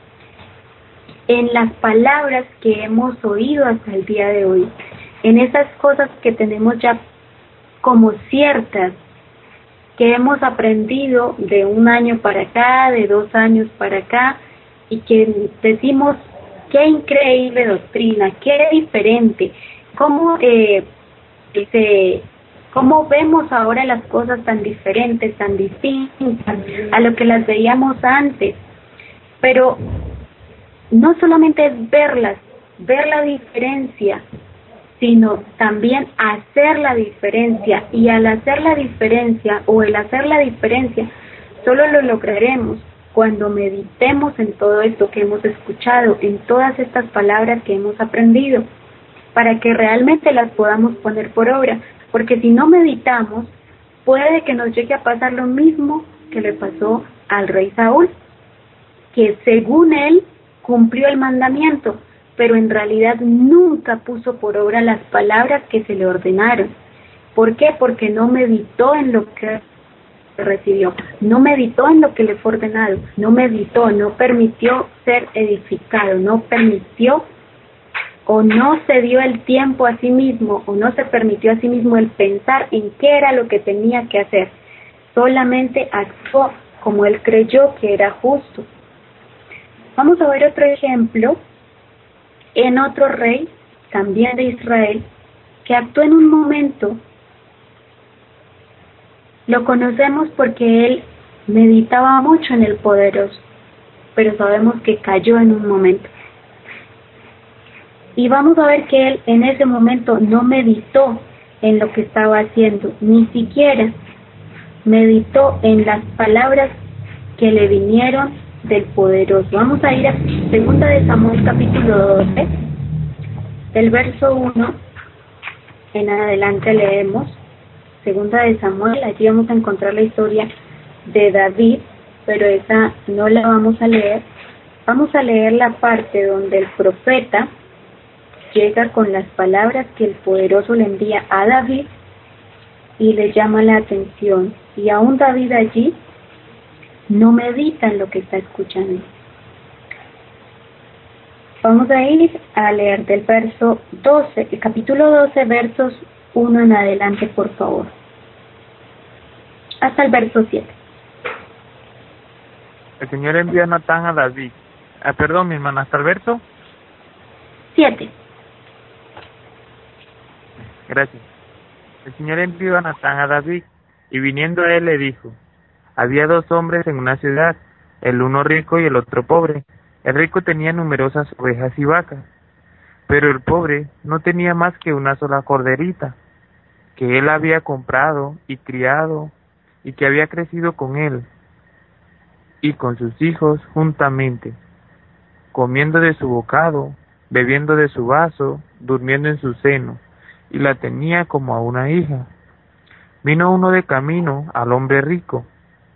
en las palabras que hemos oído hasta el día de hoy, en esas cosas que tenemos ya como ciertas, que hemos aprendido de un año para acá, de dos años para acá, y que decimos, qué increíble doctrina, qué diferente, cómo, eh, se, cómo vemos ahora las cosas tan diferentes, tan distintas a lo que las veíamos antes. Pero no solamente es verlas, ver la diferencia, sino también hacer la diferencia. Y al hacer la diferencia, o el hacer la diferencia, solo lo lograremos cuando meditemos en todo esto que hemos escuchado, en todas estas palabras que hemos aprendido, para que realmente las podamos poner por obra. Porque si no meditamos, puede que nos llegue a pasar lo mismo que le pasó al rey Saúl, que según él cumplió el mandamiento, pero en realidad nunca puso por obra las palabras que se le ordenaron. ¿Por qué? Porque no meditó en lo que recibió, no meditó en lo que le fue ordenado, no meditó, no permitió ser edificado, no permitió o no se dio el tiempo a sí mismo, o no se permitió a sí mismo el pensar en qué era lo que tenía que hacer. Solamente actuó como él creyó que era justo. Vamos a ver otro ejemplo en otro rey, también de Israel, que actuó en un momento. Lo conocemos porque él meditaba mucho en el poderoso, pero sabemos que cayó en un momento. Y vamos a ver que él en ese momento no meditó en lo que estaba haciendo, ni siquiera meditó en las palabras que le vinieron del poderoso. Vamos a ir a Segunda de Samuel capítulo doce, del verso uno en adelante leemos. Segunda de Samuel, allí vamos a encontrar la historia de David, pero esa no la vamos a leer. Vamos a leer la parte donde el profeta llega con las palabras que el poderoso le envía a David y le llama la atención. Y aún David allí no medita en lo que está escuchando. Vamos a ir a leer del verso doce, el capítulo doce, versos uno en adelante, por favor. Hasta el verso siete. El Señor envió a Natán a David. Ah, perdón, mi hermana, hasta el verso siete. Gracias. El Señor envió a Natán a David, y viniendo a él le dijo: había dos hombres en una ciudad, el uno rico y el otro pobre. El rico tenía numerosas ovejas y vacas, pero el pobre no tenía más que una sola corderita, que él había comprado y criado, y que había crecido con él y con sus hijos juntamente, comiendo de su bocado, bebiendo de su vaso, durmiendo en su seno, y la tenía como a una hija. Vino uno de camino al hombre rico,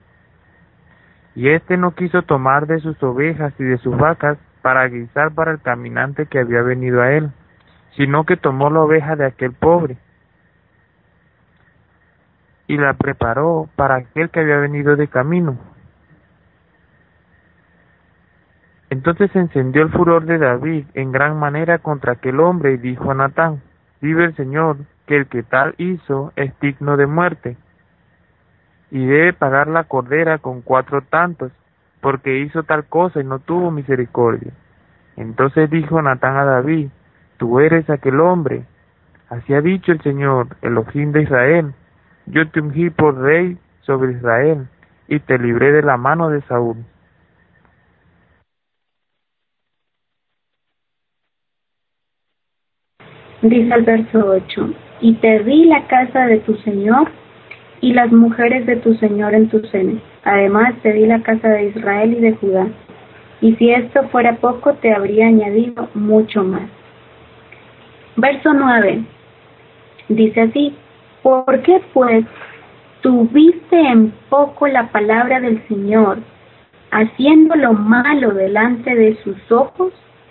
y éste no quiso tomar de sus ovejas y de sus vacas para guisar para el caminante que había venido a él, sino que tomó la oveja de aquel pobre, y la preparó para aquel que había venido de camino. Entonces se encendió el furor de David en gran manera contra aquel hombre, y dijo a Natán: vive el Señor, que el que tal hizo es digno de muerte, y debe pagar la cordera con cuatro tantos, porque hizo tal cosa y no tuvo misericordia. Entonces dijo Natán a David: tú eres aquel hombre. Así ha dicho el Señor, Elohim de Israel: yo te ungí por rey sobre Israel, y te libré de la mano de Saúl. Dice el verso ocho: y te di la casa de tu Señor y las mujeres de tu Señor en tu seno. Además te di la casa de Israel y de Judá. Y si esto fuera poco, te habría añadido mucho más. Verso nueve. Dice así: ¿por qué pues tuviste en poco la palabra del Señor, haciendo lo malo delante de sus ojos?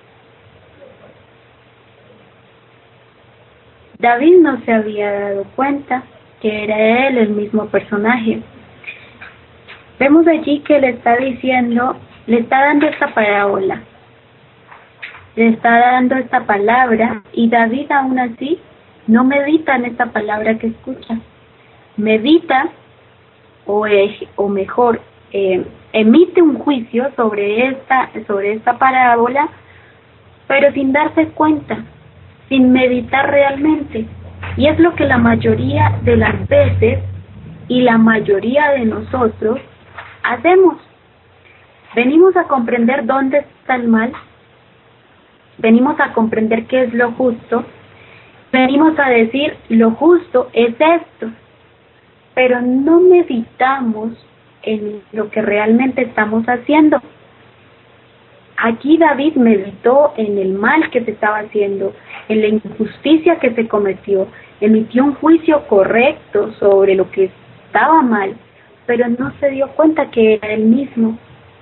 David no se había dado cuenta que era él el mismo personaje. Vemos allí que le está diciendo, le está dando esta parábola, le está dando esta palabra, y David aún así no medita en esta palabra que escucha. Medita, o, es, o mejor, eh, emite un juicio sobre esta, sobre esta parábola, pero sin darse cuenta, sin meditar realmente. Y es lo que la mayoría de las veces y la mayoría de nosotros hacemos. Venimos a comprender dónde está el mal, venimos a comprender qué es lo justo, venimos a decir lo justo es esto, pero no meditamos en lo que realmente estamos haciendo. Aquí David meditó en el mal que se estaba haciendo, en la injusticia que se cometió, emitió un juicio correcto sobre lo que estaba mal, pero no se dio cuenta que era él mismo.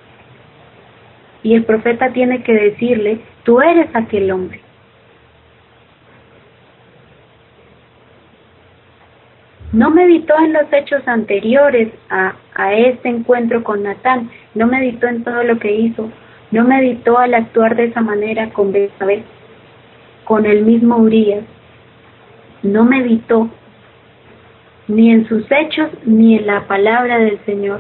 Y el profeta tiene que decirle: tú eres aquel hombre. No meditó en los hechos anteriores a, a este encuentro con Natán, no meditó en todo lo que hizo, no meditó al actuar de esa manera con Betsabé, con el mismo Urías. No meditó ni en sus hechos ni en la palabra del Señor.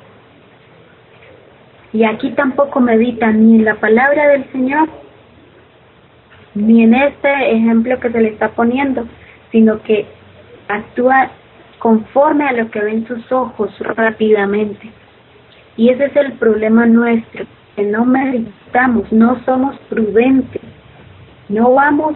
Y aquí tampoco medita ni en la palabra del Señor, ni en este ejemplo que se le está poniendo, sino que actúa conforme a lo que ven sus ojos rápidamente. Y ese es el problema nuestro, que no meditamos, no somos prudentes, no vamos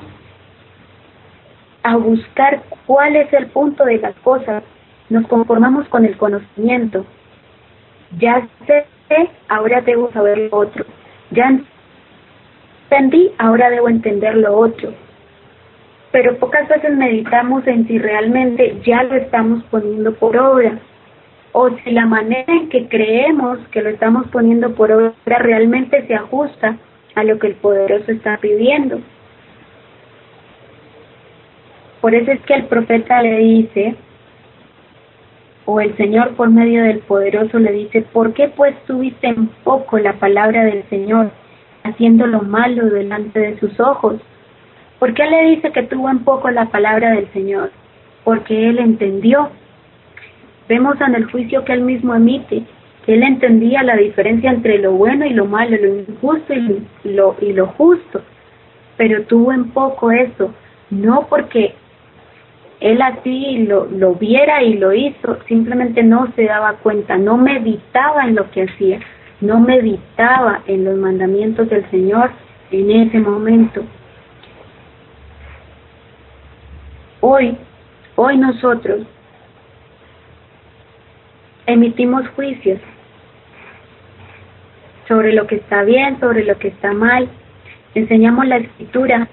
a buscar cuál es el punto de las cosas, nos conformamos con el conocimiento. Ya sé, ahora debo saber lo otro. Ya entendí, ahora debo entender lo otro. Pero pocas veces meditamos en si realmente ya lo estamos poniendo por obra, o si la manera en que creemos que lo estamos poniendo por obra realmente se ajusta a lo que el poderoso está pidiendo. Por eso es que el profeta le dice, o el Señor por medio del poderoso le dice: ¿por qué pues tuviste en poco la palabra del Señor, haciendo lo malo delante de sus ojos. ¿Por qué le dice que tuvo en poco la palabra del Señor? Porque él entendió. Vemos en el juicio que él mismo emite, que él entendía la diferencia entre lo bueno y lo malo, lo injusto y lo, y lo justo, pero tuvo en poco eso, no porque él así lo, lo viera y lo hizo, simplemente no se daba cuenta, no meditaba en lo que hacía, no meditaba en los mandamientos del Señor en ese momento. Hoy, hoy nosotros emitimos juicios sobre lo que está bien, sobre lo que está mal, enseñamos la escritura.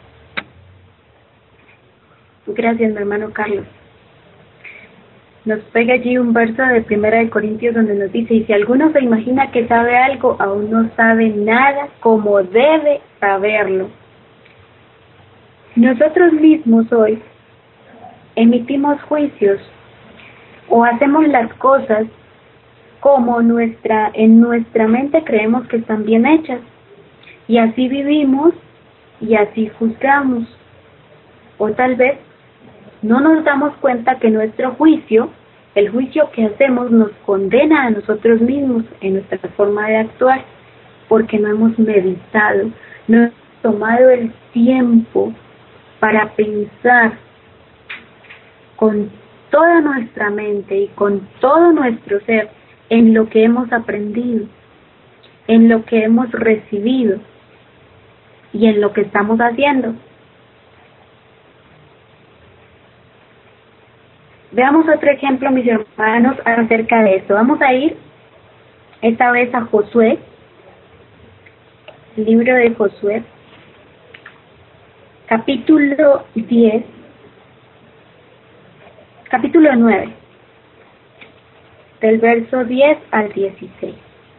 Gracias, mi hermano Carlos. Nos pega allí un verso de Primera de Corintios donde nos dice, y si alguno se imagina que sabe algo, aún no sabe nada como debe saberlo. Nosotros mismos hoy emitimos juicios o hacemos las cosas como nuestra, en nuestra mente creemos que están bien hechas, y así vivimos y así juzgamos. O tal vez no nos damos cuenta que nuestro juicio, el juicio que hacemos, nos condena a nosotros mismos en nuestra forma de actuar, porque no hemos meditado, no hemos tomado el tiempo para pensar con toda nuestra mente y con todo nuestro ser en lo que hemos aprendido, en lo que hemos recibido y en lo que estamos haciendo. Veamos otro ejemplo, mis hermanos, acerca de esto. Vamos a ir esta vez a Josué, el libro de Josué, capítulo diez, capítulo nueve, del verso diez al dieciséis.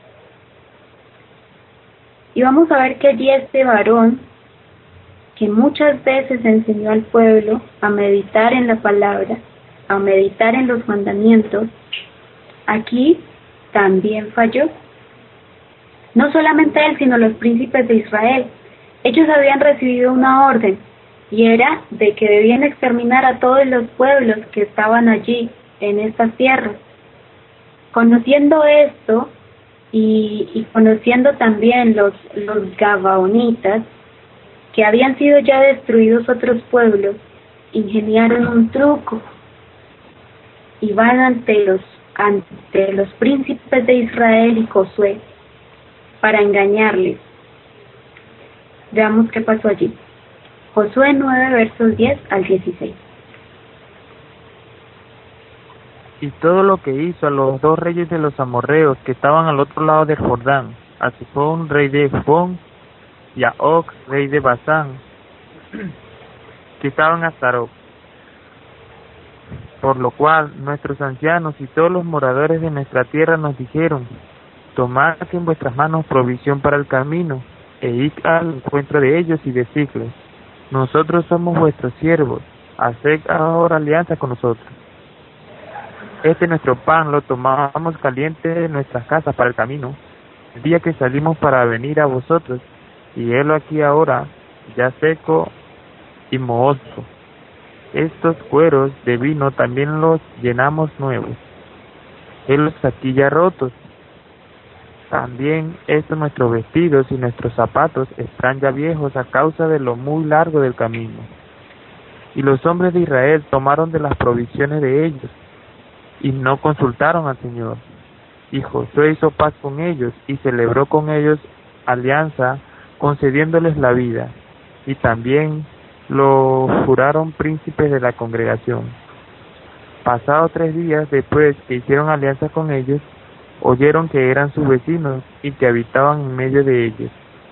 Y vamos a ver que allí este varón, que muchas veces enseñó al pueblo a meditar en la palabra, a meditar en los mandamientos, aquí también falló. No solamente él, sino los príncipes de Israel. Ellos habían recibido una orden, y era de que debían exterminar a todos los pueblos que estaban allí, en estas tierras. Conociendo esto, y, y conociendo también los, los gabaonitas, que habían sido ya destruidos otros pueblos, ingeniaron un truco, y van ante los, ante los príncipes de Israel y Josué, para engañarles. Veamos qué pasó allí. Josué nueve, versos diez al dieciséis. Y todo lo que hizo a los dos reyes de los amorreos que estaban al otro lado del Jordán, a Sihón, rey de Hesbón, y a Og, rey de Basán, que estaban en Astarot. Por lo cual nuestros ancianos y todos los moradores de nuestra tierra nos dijeron, tomad en vuestras manos provisión para el camino, e id al encuentro de ellos y decidles, nosotros somos vuestros siervos, haced ahora alianza con nosotros. Este nuestro pan lo tomábamos caliente de nuestras casas para el camino, el día que salimos para venir a vosotros, y helo aquí ahora, ya seco y mohoso. Estos cueros de vino también los llenamos nuevos, helos aquí ya rotos. También estos nuestros vestidos y nuestros zapatos están ya viejos a causa de lo muy largo del camino. Y los hombres de Israel tomaron de las provisiones de ellos, y no consultaron al Señor. Y Josué hizo paz con ellos, y celebró con ellos alianza, concediéndoles la vida. Y también lo juraron príncipes de la congregación. Pasados tres días después que hicieron alianza con ellos, oyeron que eran sus vecinos y que habitaban en medio de ellos.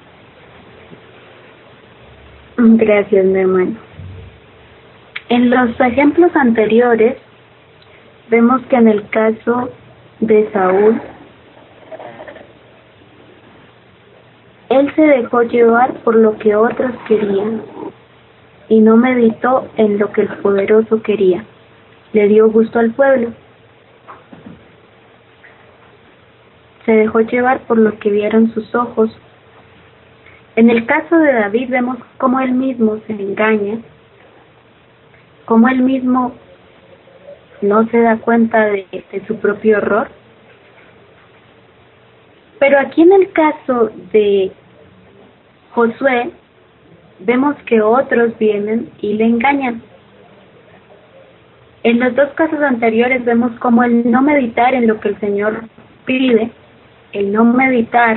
Gracias, mi hermano. En los ejemplos anteriores, vemos que en el caso de Saúl, él se dejó llevar por lo que otros querían y no meditó en lo que el poderoso quería. Le dio gusto al pueblo. Se dejó llevar por lo que vieron sus ojos En el caso de David vemos cómo él mismo se engaña, cómo él mismo no se da cuenta de, de su propio error. Pero aquí en el caso de Josué, vemos que otros vienen y le engañan. En los dos casos anteriores vemos cómo el no meditar en lo que el Señor pide, el no meditar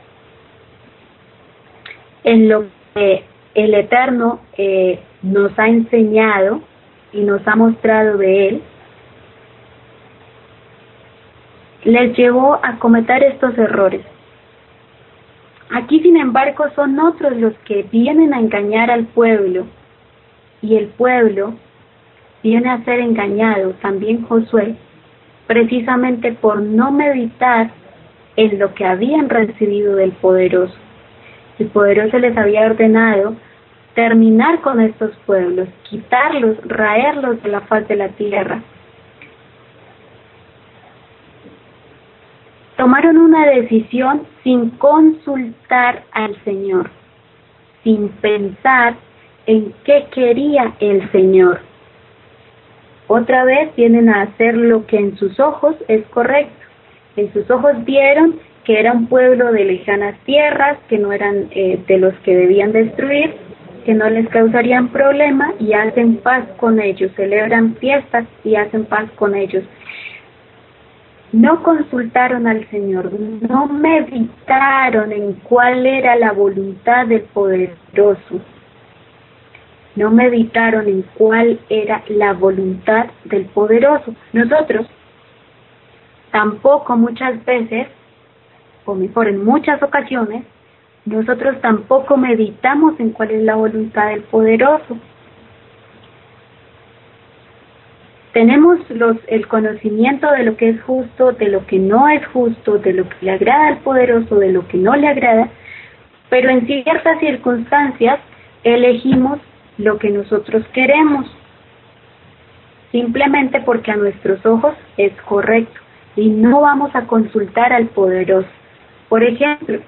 en lo que el Eterno eh, nos ha enseñado y nos ha mostrado de Él, les llevó a cometer estos errores. Aquí, sin embargo, son otros los que vienen a engañar al pueblo, y el pueblo viene a ser engañado, también Josué, precisamente por no meditar en lo que habían recibido del Poderoso. El Poderoso les había ordenado terminar con estos pueblos, quitarlos, raerlos de la faz de la tierra. Tomaron una decisión sin consultar al Señor, sin pensar en qué quería el Señor. Otra vez vienen a hacer lo que en sus ojos es correcto. En sus ojos vieron que era un pueblo de lejanas tierras, que no eran eh, de los que debían destruir, que no les causarían problema, y hacen paz con ellos, celebran fiestas y hacen paz con ellos. No consultaron al Señor, no meditaron en cuál era la voluntad del Poderoso, no meditaron en cuál era la voluntad del Poderoso. Nosotros tampoco muchas veces, o mejor en muchas ocasiones, nosotros tampoco meditamos en cuál es la voluntad del Poderoso. Tenemos los, el conocimiento de lo que es justo, de lo que no es justo, de lo que le agrada al Poderoso, de lo que no le agrada, pero en ciertas circunstancias elegimos lo que nosotros queremos, simplemente porque a nuestros ojos es correcto, y no vamos a consultar al Poderoso. Por ejemplo,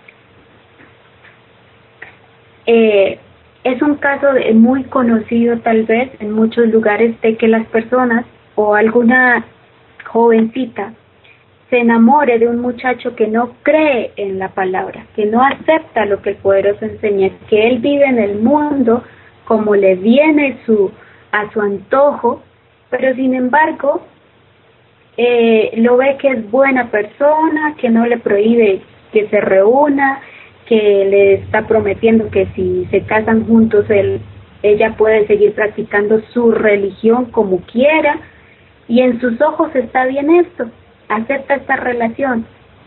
eh, es un caso de, muy conocido tal vez en muchos lugares, de que las personas o alguna jovencita se enamore de un muchacho que no cree en la palabra, que no acepta lo que el Poderoso enseña, que él vive en el mundo como le viene su, a su antojo, pero sin embargo eh, lo ve que es buena persona, que no le prohíbe que se reúna, que le está prometiendo que si se casan juntos él, ella puede seguir practicando su religión como quiera, y en sus ojos está bien esto, acepta esta relación.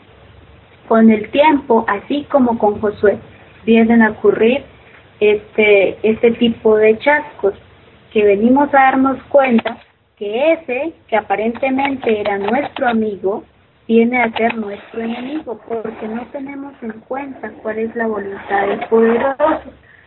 Con el tiempo, así como con Josué, vienen a ocurrir este, este tipo de chascos, que venimos a darnos cuenta que ese, que aparentemente era nuestro amigo, viene a ser nuestro enemigo, porque no tenemos en cuenta cuál es la voluntad del Poderoso.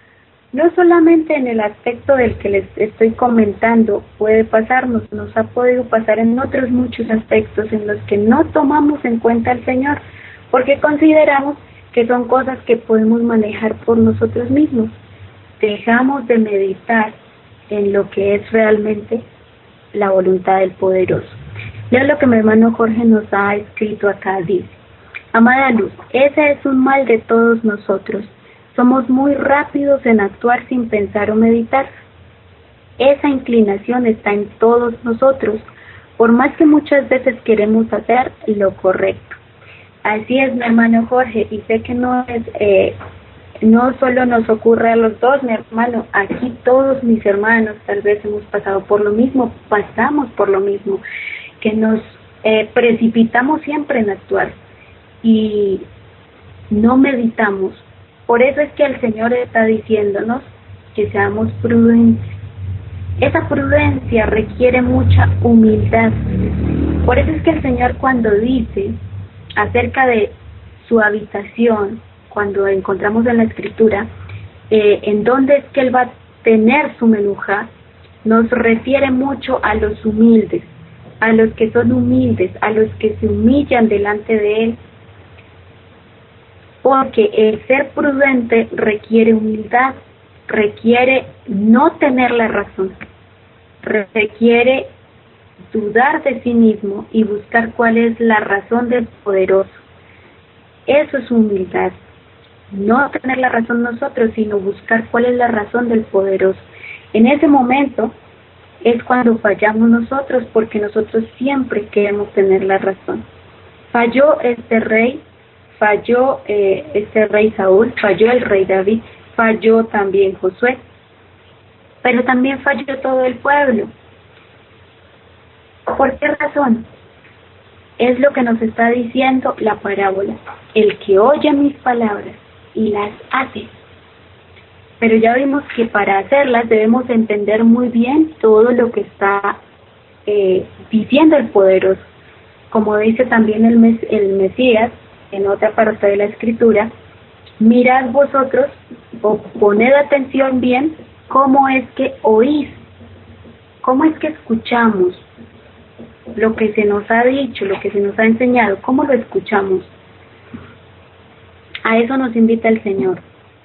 No solamente en el aspecto del que les estoy comentando puede pasarnos, nos ha podido pasar en otros muchos aspectos en los que no tomamos en cuenta al Señor, porque consideramos que son cosas que podemos manejar por nosotros mismos. Dejamos de meditar en lo que es realmente la voluntad del Poderoso. Leo lo que mi hermano Jorge nos ha escrito acá. Dice: amada luz, ese es un mal de todos nosotros. Somos muy rápidos en actuar sin pensar o meditar. Esa inclinación está en todos nosotros, por más que muchas veces queremos hacer lo correcto. Así es, mi hermano Jorge, y sé que no es eh, no solo nos ocurre a los dos, mi hermano, aquí todos mis hermanos tal vez hemos pasado por lo mismo, pasamos por lo mismo, que nos eh, precipitamos siempre en actuar y no meditamos. Por eso es que el Señor está diciéndonos que seamos prudentes. Esa prudencia requiere mucha humildad. Por eso es que el Señor, cuando dice acerca de su habitación, cuando encontramos en la Escritura eh, en dónde es que Él va a tener su menuja, nos refiere mucho a los humildes, a los que son humildes, a los que se humillan delante de Él. porque el ser prudente requiere humildad, requiere no tener la razón, requiere dudar de sí mismo y buscar cuál es la razón del poderoso. Eso es humildad, no tener la razón nosotros, sino buscar cuál es la razón del poderoso. En ese momento es cuando fallamos nosotros, porque nosotros siempre queremos tener la razón. Falló este rey, falló eh, este rey Saúl, falló el rey David, falló también Josué, pero también falló todo el pueblo. ¿Por qué razón? Es lo que nos está diciendo la parábola. El que oye mis palabras y las hace. Pero ya vimos que para hacerlas debemos entender muy bien todo lo que está eh, diciendo el poderoso. Como dice también el, mes, el Mesías, en otra parte de la Escritura, mirad vosotros, o poned atención bien, cómo es que oís, cómo es que escuchamos lo que se nos ha dicho, lo que se nos ha enseñado, cómo lo escuchamos. A eso nos invita el Señor.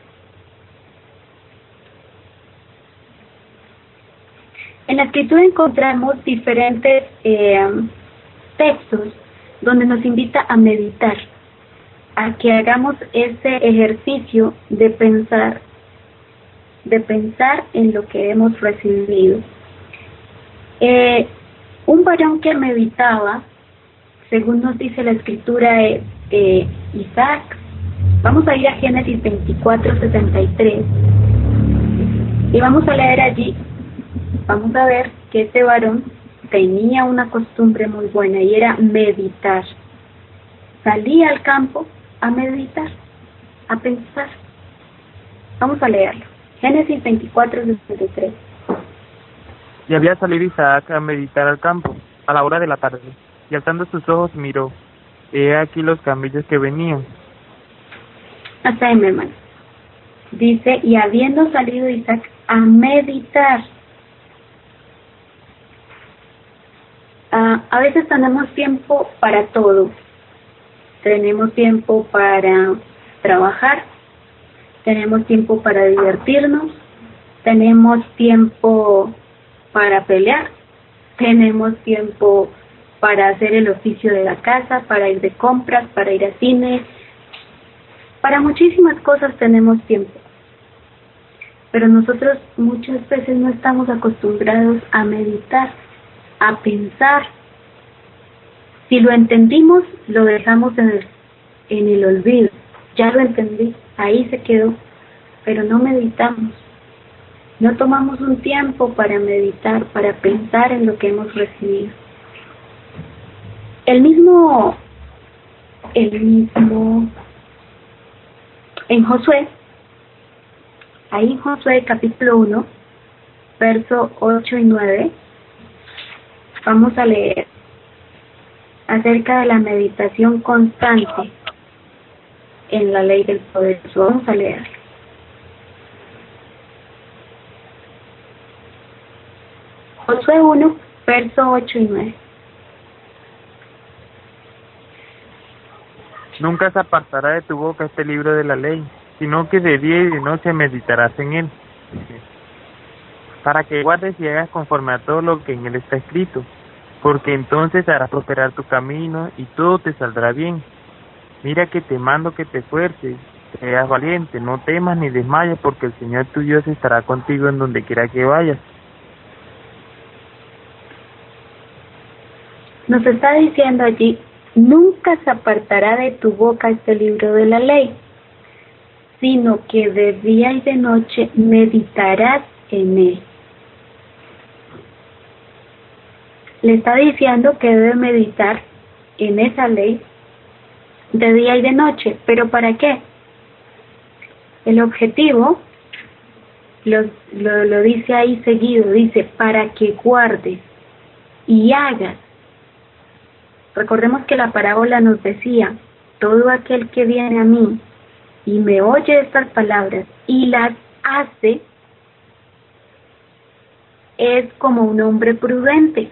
En la Escritura encontramos diferentes eh, textos donde nos invita a meditar, a que hagamos ese ejercicio de pensar, de pensar en lo que hemos recibido. Eh, un varón que meditaba, según nos dice la Escritura, es eh, Isaac. Vamos a ir a Génesis veinticuatro, sesenta y tres y vamos a leer allí. Vamos a ver que este varón tenía una costumbre muy buena y era meditar. Salía al campo a meditar, a pensar. Vamos a leerlo. Génesis veinticuatro, sesenta y tres. Y había salido Isaac a meditar al campo, a la hora de la tarde, y alzando sus ojos miró, y he aquí los camellos que venían. Hasta ahí, mi hermano. Dice, y habiendo salido Isaac a meditar. Uh, a veces tenemos tiempo para todo. Tenemos tiempo para trabajar, tenemos tiempo para divertirnos, tenemos tiempo para pelear, tenemos tiempo para hacer el oficio de la casa, para ir de compras, para ir al cine. Para muchísimas cosas tenemos tiempo. Pero nosotros muchas veces no estamos acostumbrados a meditar, a pensar. Si lo entendimos, lo dejamos en el, en el olvido. Ya lo entendí, ahí se quedó, pero no meditamos. No tomamos un tiempo para meditar, para pensar en lo que hemos recibido. El mismo, el mismo, en Josué, ahí en Josué capítulo uno, verso ocho y nueve, vamos a leer acerca de la meditación constante en la ley del poderoso. Vamos a leer. Josué uno, verso ocho y nueve. Nunca se apartará de tu boca este libro de la ley, sino que de día y de noche meditarás en él, para que guardes y hagas conforme a todo lo que en él está escrito, porque entonces harás prosperar tu camino y todo te saldrá bien. Mira que te mando que te esfuerces, que seas valiente, no temas ni desmayes, porque el Señor tu Dios estará contigo en donde quiera que vayas. Nos está diciendo allí, nunca se apartará de tu boca este libro de la ley, sino que de día y de noche meditarás en él. Le está diciendo que debe meditar en esa ley de día y de noche. ¿Pero para qué? El objetivo lo, lo, lo dice ahí seguido, dice, para que guardes y hagas. Recordemos que la parábola nos decía, todo aquel que viene a mí y me oye estas palabras y las hace, es como un hombre prudente.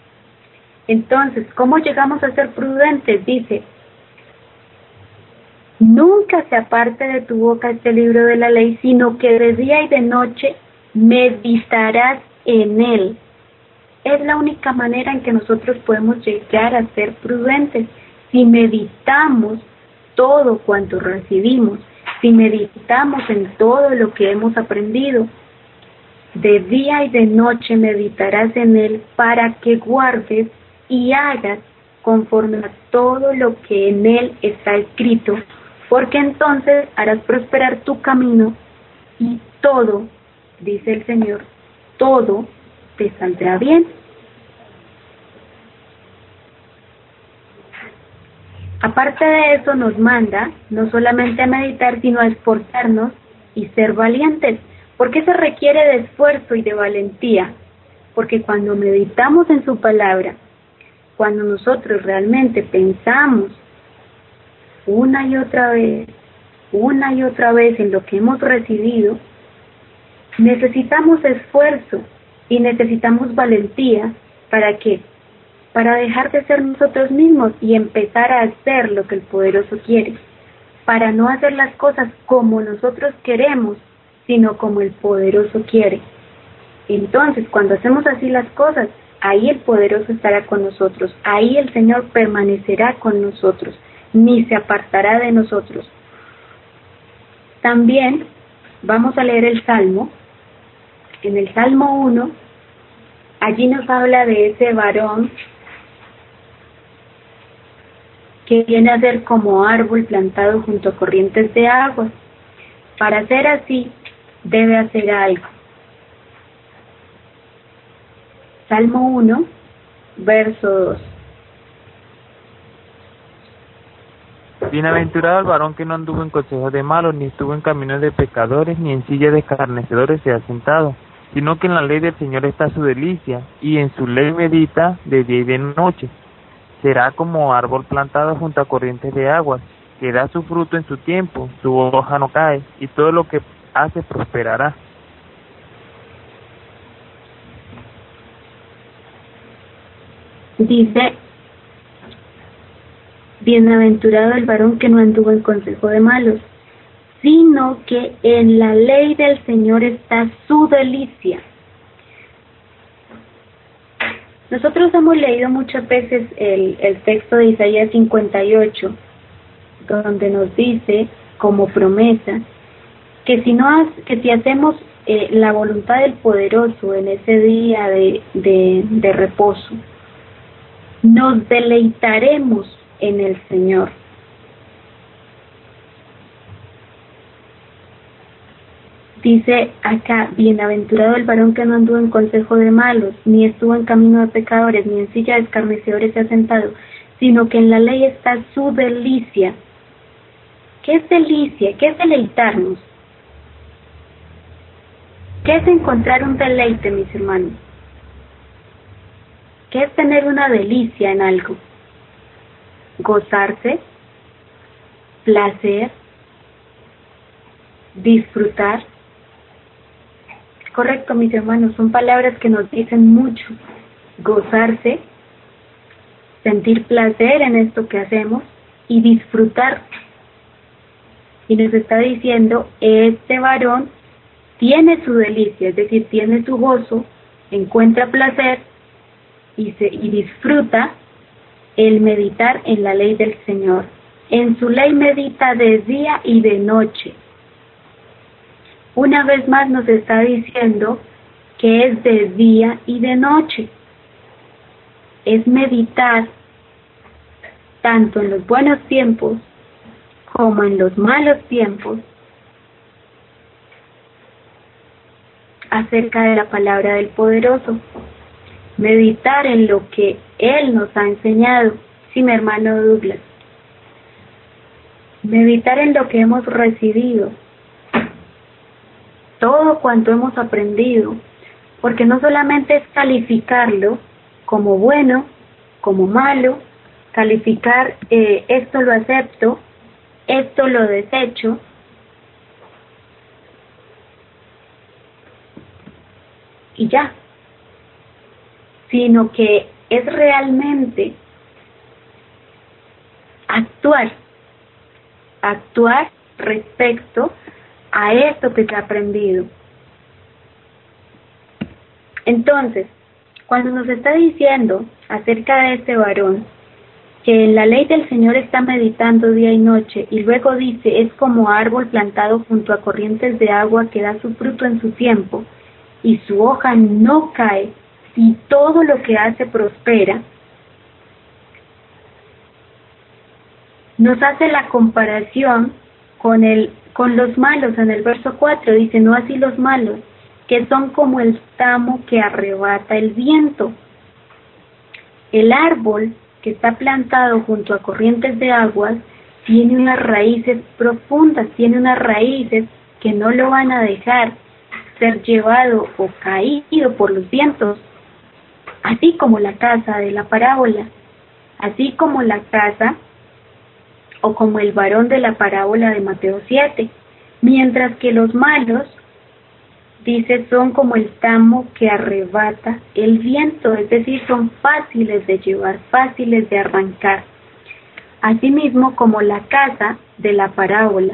Entonces, ¿cómo llegamos a ser prudentes? Dice, Nunca se aparte de tu boca este libro de la ley, sino que de día y de noche meditarás en él. Es la única manera en que nosotros podemos llegar a ser prudentes. Si meditamos todo cuanto recibimos, si meditamos en todo lo que hemos aprendido, de día y de noche meditarás en él para que guardes y hagas conforme a todo lo que en él está escrito, porque entonces harás prosperar tu camino y todo, dice el Señor, todo te saldrá bien. Aparte de eso, nos manda no solamente a meditar, sino a esforzarnos y ser valientes. ¿Por qué se requiere de esfuerzo y de valentía? Porque cuando meditamos en su palabra, cuando nosotros realmente pensamos una y otra vez, una y otra vez en lo que hemos recibido, necesitamos esfuerzo y necesitamos valentía. ¿Para qué? Para dejar de ser nosotros mismos y empezar a hacer lo que el poderoso quiere, para no hacer las cosas como nosotros queremos, sino como el poderoso quiere. Entonces, cuando hacemos así las cosas, ahí el poderoso estará con nosotros, ahí el Señor permanecerá con nosotros, ni se apartará de nosotros. También vamos a leer el Salmo. En el Salmo uno, allí nos habla de ese varón que viene a ser como árbol plantado junto a corrientes de agua. Para ser así, debe hacer algo. Salmo uno, verso dos. Bienaventurado el varón que no anduvo en consejos de malos, ni estuvo en caminos de pecadores, ni en silla de escarnecedores se ha sentado, sino que en la ley del Señor está su delicia, y en su ley medita de día y de noche. Será como árbol plantado junto a corrientes de aguas, que da su fruto en su tiempo, su hoja no cae, y todo lo que hace prosperará. Dice, bienaventurado el varón que no anduvo en consejo de malos, sino que en la ley del Señor está su delicia. Nosotros hemos leído muchas veces el, el texto de Isaías cincuenta y ocho, donde nos dice, como promesa, que si, no, que si hacemos eh, la voluntad del poderoso en ese día de, de, de reposo, nos deleitaremos en el Señor. Dice acá, bienaventurado el varón que no anduvo en consejo de malos, ni estuvo en camino de pecadores, ni en silla de escarnecedores se ha sentado, sino que en la ley está su delicia. ¿Qué es delicia? ¿Qué es deleitarnos? ¿Qué es encontrar un deleite, mis hermanos? ¿Qué es tener una delicia en algo? Gozarse, placer, disfrutar. Correcto, mis hermanos, son palabras que nos dicen mucho. Gozarse, sentir placer en esto que hacemos y disfrutar. Y nos está diciendo, este varón tiene su delicia, es decir, tiene su gozo, encuentra placer y, se, y disfruta el meditar en la ley del Señor. En su ley medita de día y de noche. Una vez más nos está diciendo que es de día y de noche. Es meditar tanto en los buenos tiempos como en los malos tiempos acerca de la palabra del poderoso. Meditar en lo que Él nos ha enseñado. Sí, mi hermano Douglas. Meditar en lo que hemos recibido. Todo cuanto hemos aprendido, porque no solamente es calificarlo como bueno, como malo, calificar eh, esto lo acepto, esto lo desecho, y ya, sino que es realmente actuar actuar respecto a esto que se ha aprendido. Entonces, cuando nos está diciendo acerca de este varón, que en la ley del Señor está meditando día y noche, y luego dice, es como árbol plantado junto a corrientes de agua que da su fruto en su tiempo, y su hoja no cae, y todo lo que hace prospera, nos hace la comparación con, el, con los malos. En el verso cuatro dice, no así los malos, que son como el tamo que arrebata el viento. El árbol que está plantado junto a corrientes de aguas tiene unas raíces profundas, tiene unas raíces que no lo van a dejar ser llevado o caído por los vientos, así como la casa de la parábola, así como la casa o como el varón de la parábola de Mateo siete, mientras que los malos, dice, son como el tamo que arrebata el viento, es decir, son fáciles de llevar, fáciles de arrancar, asimismo como la casa de la parábola,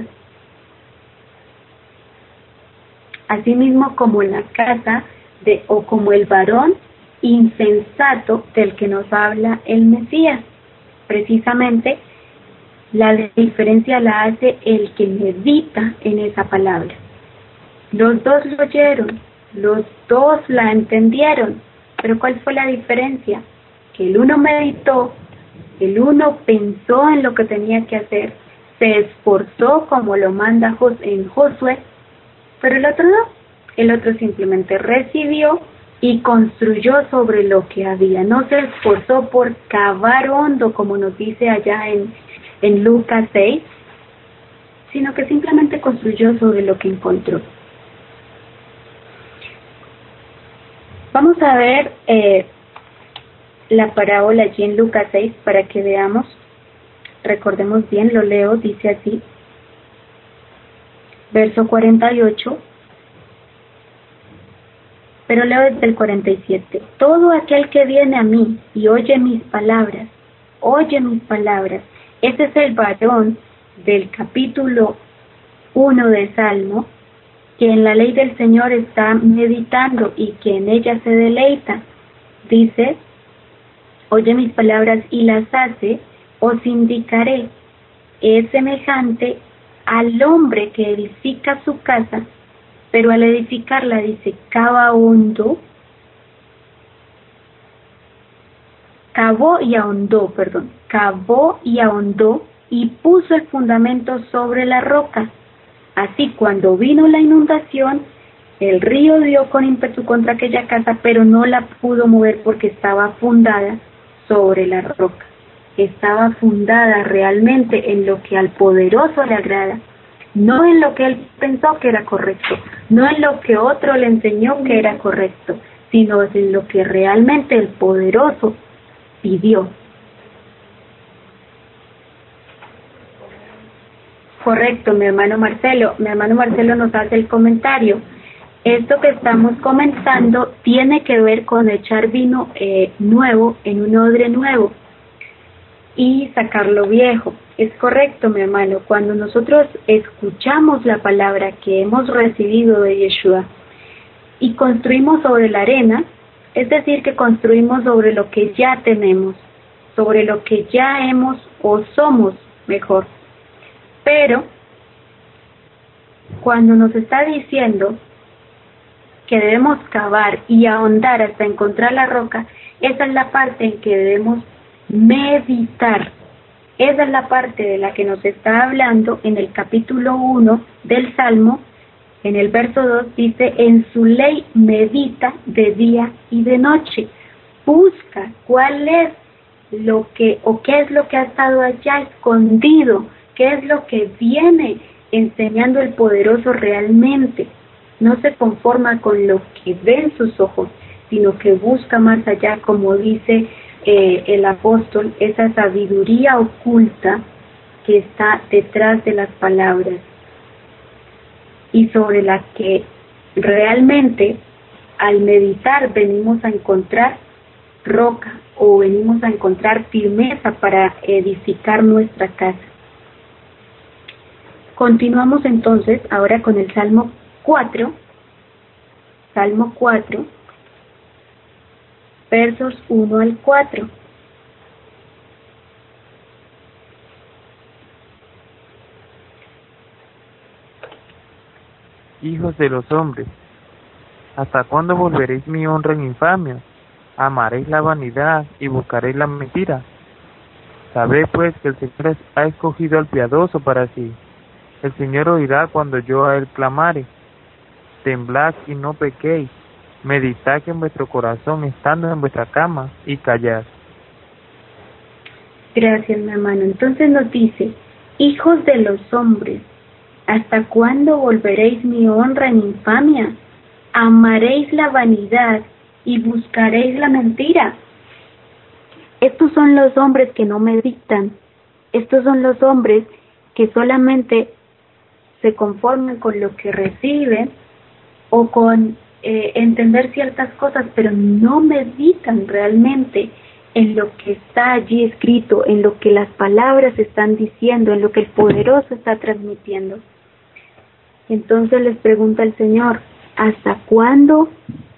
asimismo como la casa de, o como el varón insensato del que nos habla el Mesías. Precisamente la diferencia la hace el que medita en esa palabra. Los dos lo oyeron, los dos la entendieron, pero ¿cuál fue la diferencia? Que el uno meditó, el uno pensó en lo que tenía que hacer, se esforzó como lo manda en Josué, pero el otro no, el otro simplemente recibió y construyó sobre lo que había, no se esforzó por cavar hondo como nos dice allá en, en Lucas seis, sino que simplemente construyó sobre lo que encontró. Vamos a ver eh, la parábola allí en Lucas seis para que veamos, recordemos bien, lo leo, dice así, verso cuarenta y ocho, pero leo desde el cuarenta y siete. Todo aquel que viene a mí y oye mis palabras, oye mis palabras, ese es el varón del capítulo uno de Salmo, que en la ley del Señor está meditando y que en ella se deleita. Dice, oye mis palabras y las hace, os indicaré. Es semejante al hombre que edifica su casa, pero al edificarla dice, cava hondo, cavó y ahondó, perdón, cavó y ahondó y puso el fundamento sobre la roca. Así cuando vino la inundación, el río dio con ímpetu contra aquella casa, pero no la pudo mover porque estaba fundada sobre la roca. Estaba fundada realmente en lo que al poderoso le agrada, no en lo que él pensó que era correcto, no en lo que otro le enseñó que era correcto, sino en lo que realmente el poderoso pidió. Correcto, mi hermano Marcelo. Mi hermano Marcelo nos hace el comentario. Esto que estamos comentando tiene que ver con echar vino eh, nuevo en un odre nuevo y sacarlo viejo. Es correcto, mi hermano. Cuando nosotros escuchamos la palabra que hemos recibido de Yeshua y construimos sobre la arena, es decir, que construimos sobre lo que ya tenemos, sobre lo que ya hemos o somos mejor. Pero cuando nos está diciendo que debemos cavar y ahondar hasta encontrar la roca, esa es la parte en que debemos meditar. Esa es la parte de la que nos está hablando en el capítulo uno del Salmo. En el verso dos dice, en su ley medita de día y de noche. Busca cuál es lo que, o qué es lo que ha estado allá escondido, qué es lo que viene enseñando el poderoso realmente. No se conforma con lo que ven sus ojos, sino que busca más allá, como dice eh, el apóstol, esa sabiduría oculta que está detrás de las palabras y sobre la que realmente al meditar venimos a encontrar roca o venimos a encontrar firmeza para edificar nuestra casa. Continuamos entonces ahora con el Salmo cuatro, Salmo cuatro, versos uno al cuatro. Hijos de los hombres, ¿hasta cuándo volveréis mi honra en infamia? ¿Amaréis la vanidad y buscaréis la mentira? Sabed pues que el Señor ha escogido al piadoso para sí. El Señor oirá cuando yo a él clamare. Temblad y no pequéis. Meditad en vuestro corazón estando en vuestra cama y callad. Gracias, mi hermano. Entonces nos dice, hijos de los hombres, ¿hasta cuándo volveréis mi honra en infamia? ¿Amaréis la vanidad y buscaréis la mentira? Estos son los hombres que no meditan. Estos son los hombres que solamente se conforman con lo que reciben o con eh, entender ciertas cosas, pero no meditan realmente en lo que está allí escrito, en lo que las palabras están diciendo, en lo que el poderoso está transmitiendo. Entonces les pregunta el Señor, ¿hasta cuándo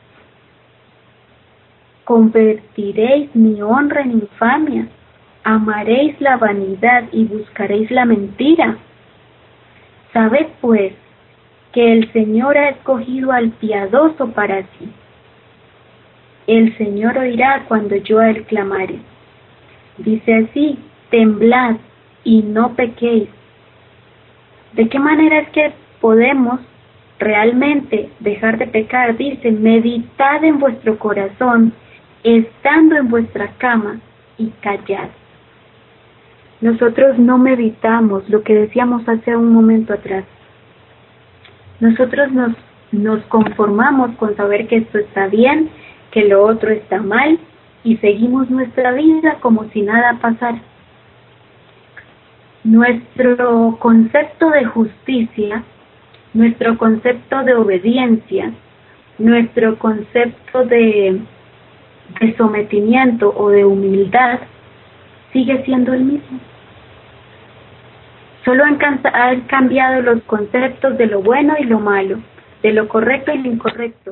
convertiréis mi honra en infamia? ¿Amaréis la vanidad y buscaréis la mentira? Sabed pues que el Señor ha escogido al piadoso para sí. El Señor oirá cuando yo a él clamare. Dice así, temblad y no pequéis. ¿De qué manera es que podemos realmente dejar de pecar? Dice, meditad en vuestro corazón, estando en vuestra cama, y callad. Nosotros no meditamos lo que decíamos hace un momento atrás. Nosotros nos, nos conformamos con saber que esto está bien, que lo otro está mal, y seguimos nuestra vida como si nada pasara. Nuestro concepto de justicia, nuestro concepto de obediencia, nuestro concepto de, de sometimiento o de humildad sigue siendo el mismo. Solo han, han cambiado los conceptos de lo bueno y lo malo, de lo correcto y lo incorrecto.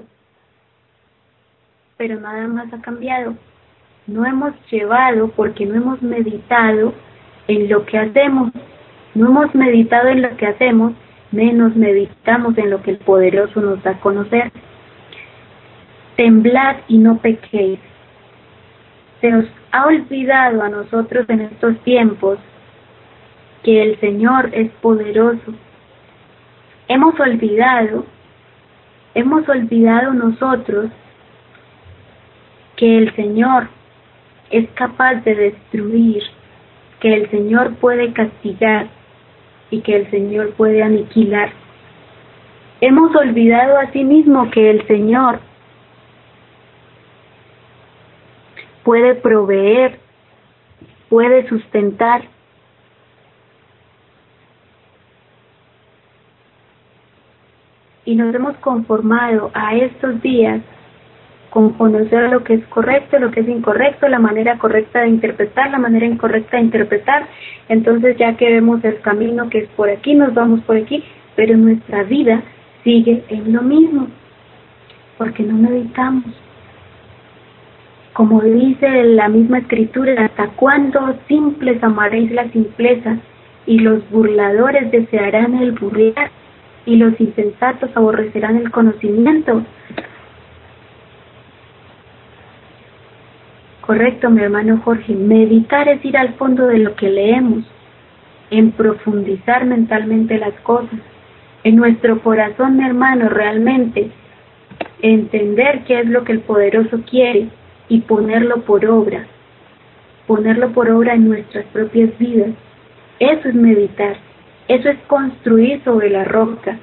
Pero nada más ha cambiado. No hemos llevado porque no hemos meditado en lo que hacemos. No hemos meditado en lo que hacemos, menos meditamos en lo que el poderoso nos da a conocer. Temblad y no pequéis. Se nos ha olvidado a nosotros en estos tiempos que el Señor es poderoso. Hemos olvidado, hemos olvidado nosotros que el Señor es capaz de destruir, que el Señor puede castigar y que el Señor puede aniquilar. Hemos olvidado asimismo que el Señor puede proveer, puede sustentar. Y nos hemos conformado a estos días con conocer lo que es correcto, lo que es incorrecto, la manera correcta de interpretar, la manera incorrecta de interpretar. Entonces ya que vemos el camino que es por aquí, nos vamos por aquí, pero nuestra vida sigue en lo mismo, porque no meditamos. Como dice la misma escritura, ¿hasta cuándo simples amaréis la simpleza y los burladores desearán el burlar y los insensatos aborrecerán el conocimiento? Correcto, mi hermano Jorge. Meditar es ir al fondo de lo que leemos, en profundizar mentalmente las cosas, en nuestro corazón, mi hermano, realmente entender qué es lo que el poderoso quiere y ponerlo por obra, ponerlo por obra en nuestras propias vidas. Eso es meditar, eso es construir sobre la roca.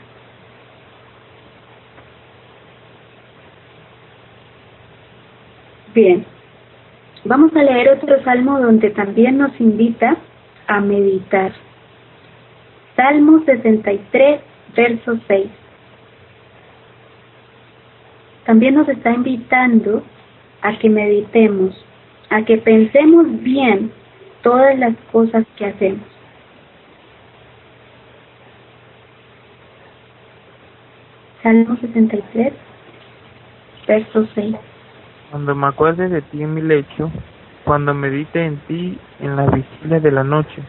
Bien. Vamos a leer otro salmo donde también nos invita a meditar. Salmo sesenta y tres, verso seis. También nos está invitando a que meditemos, a que pensemos bien todas las cosas que hacemos. Salmo sesenta y tres, verso seis. Cuando me acuerde de ti en mi lecho, cuando medite en ti en las vigilias de la noche.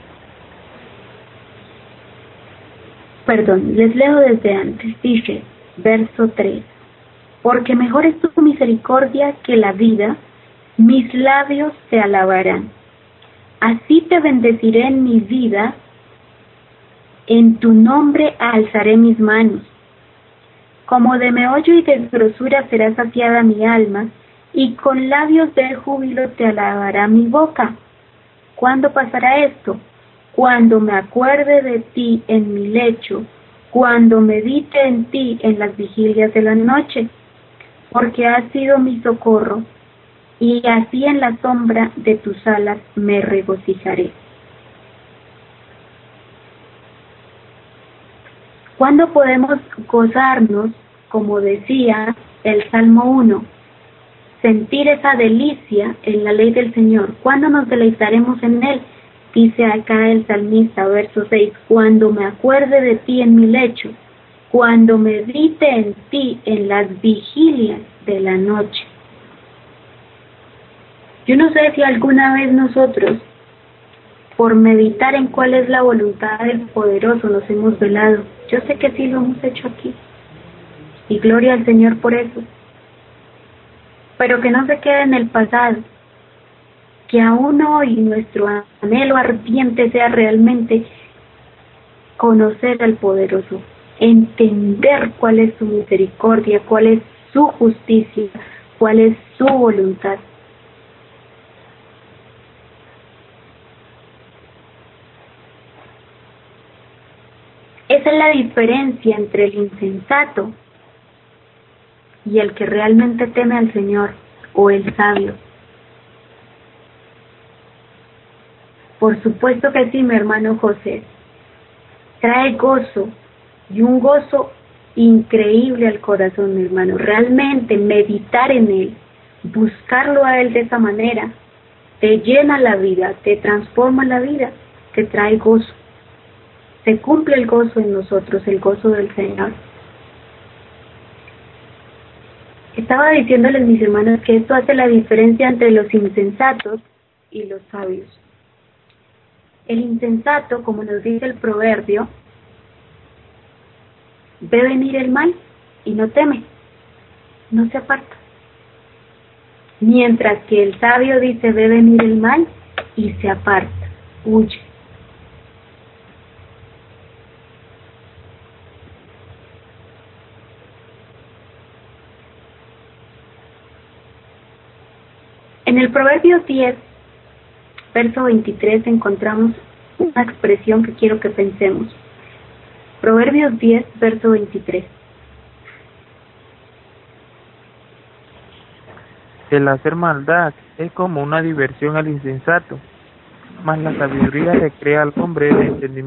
Perdón, les leo desde antes. Dice, verso tres. Porque mejor es tu misericordia que la vida, mis labios te alabarán. Así te bendeciré en mi vida, en tu nombre alzaré mis manos. Como de meollo y de grosura será saciada mi alma, y con labios de júbilo te alabará mi boca. ¿Cuándo pasará esto? Cuando me acuerde de ti en mi lecho, cuando medite en ti en las vigilias de la noche, porque has sido mi socorro, y así en la sombra de tus alas me regocijaré. ¿Cuándo podemos gozarnos, como decía el Salmo uno, sentir esa delicia en la ley del Señor? ¿Cuándo nos deleitaremos en Él? Dice acá el salmista, verso seis, cuando me acuerde de ti en mi lecho, cuando medite en ti en las vigilias de la noche. Yo no sé si alguna vez nosotros, por meditar en cuál es la voluntad del Poderoso, nos hemos velado. Yo sé que sí lo hemos hecho aquí. Y gloria al Señor por eso. Pero que no se quede en el pasado. Que aún hoy nuestro anhelo ardiente sea realmente conocer al Poderoso. Entender cuál es su misericordia, cuál es su justicia, cuál es su voluntad. Esa es la diferencia entre el insensato y el que realmente teme al Señor, o el sabio. Por supuesto que sí, mi hermano José. Trae gozo, y un gozo increíble al corazón, mi hermano. Realmente meditar en Él, buscarlo a Él de esa manera, te llena la vida, te transforma la vida, te trae gozo. Se cumple el gozo en nosotros, el gozo del Señor. Estaba diciéndoles, mis hermanos, que esto hace la diferencia entre los insensatos y los sabios. El insensato, como nos dice el proverbio, ve venir el mal y no teme, no se aparta. Mientras que el sabio dice, ve venir el mal y se aparta, huye. En el Proverbio diez, verso veintitrés, encontramos una expresión que quiero que pensemos. Proverbios diez, verso veintitrés. El hacer maldad es como una diversión al insensato, mas la sabiduría le crea al hombre el entendimiento.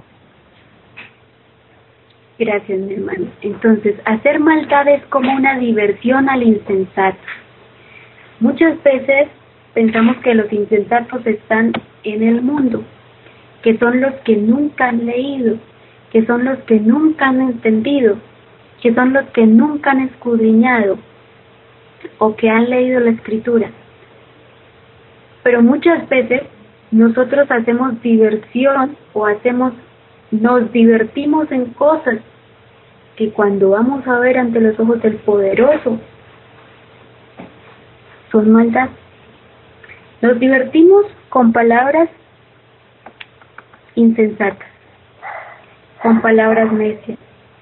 Gracias, mi hermano. Entonces, hacer maldad es como una diversión al insensato. Muchas veces pensamos que los insensatos están en el mundo, que son los que nunca han leído, que son los que nunca han entendido, que son los que nunca han escudriñado o que han leído la Escritura. Pero muchas veces nosotros hacemos diversión o hacemos, nos divertimos en cosas que cuando vamos a ver ante los ojos del Poderoso son maldad. Nos divertimos con palabras insensatas, con palabras necias.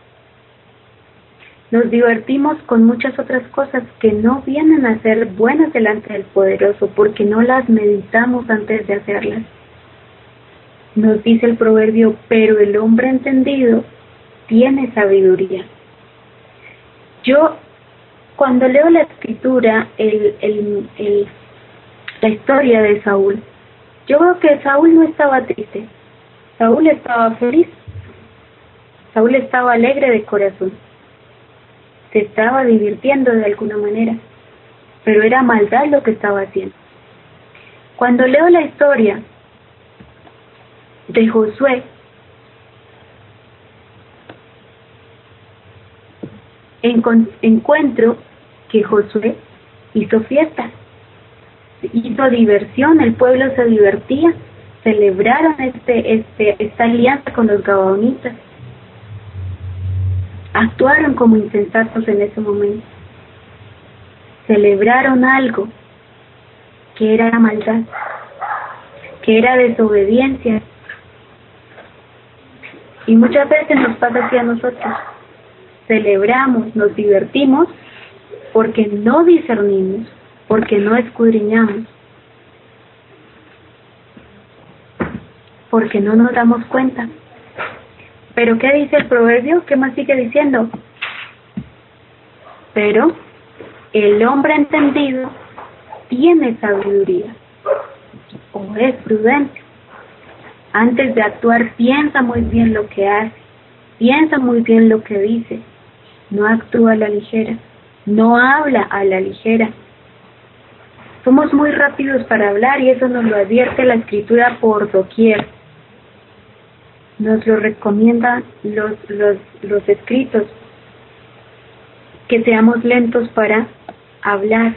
Nos divertimos con muchas otras cosas que no vienen a ser buenas delante del Poderoso porque no las meditamos antes de hacerlas. Nos dice el proverbio, pero el hombre entendido tiene sabiduría. Yo, cuando leo la Escritura, el, el, el, la historia de Saúl, yo veo que Saúl no estaba triste, Saúl estaba feliz, Saúl estaba alegre de corazón, se estaba divirtiendo de alguna manera, pero era maldad lo que estaba haciendo. Cuando leo la historia de Josué, encon- encuentro que Josué hizo fiesta, hizo diversión, el pueblo se divertía, celebraron este, este, esta alianza con los gabaonitas, actuaron como insensatos en ese momento, celebraron algo que era maldad, que era desobediencia, y muchas veces nos pasa así a nosotros, celebramos, nos divertimos, porque no discernimos, porque no escudriñamos, porque no nos damos cuenta. Pero ¿qué dice el proverbio? ¿Qué más sigue diciendo? Pero el hombre entendido tiene sabiduría o es prudente. Antes de actuar piensa muy bien lo que hace, piensa muy bien lo que dice, no actúa a la ligera, no habla a la ligera. Somos muy rápidos para hablar y eso nos lo advierte la Escritura por doquier. Nos lo recomiendan los, los, los escritos, que seamos lentos para hablar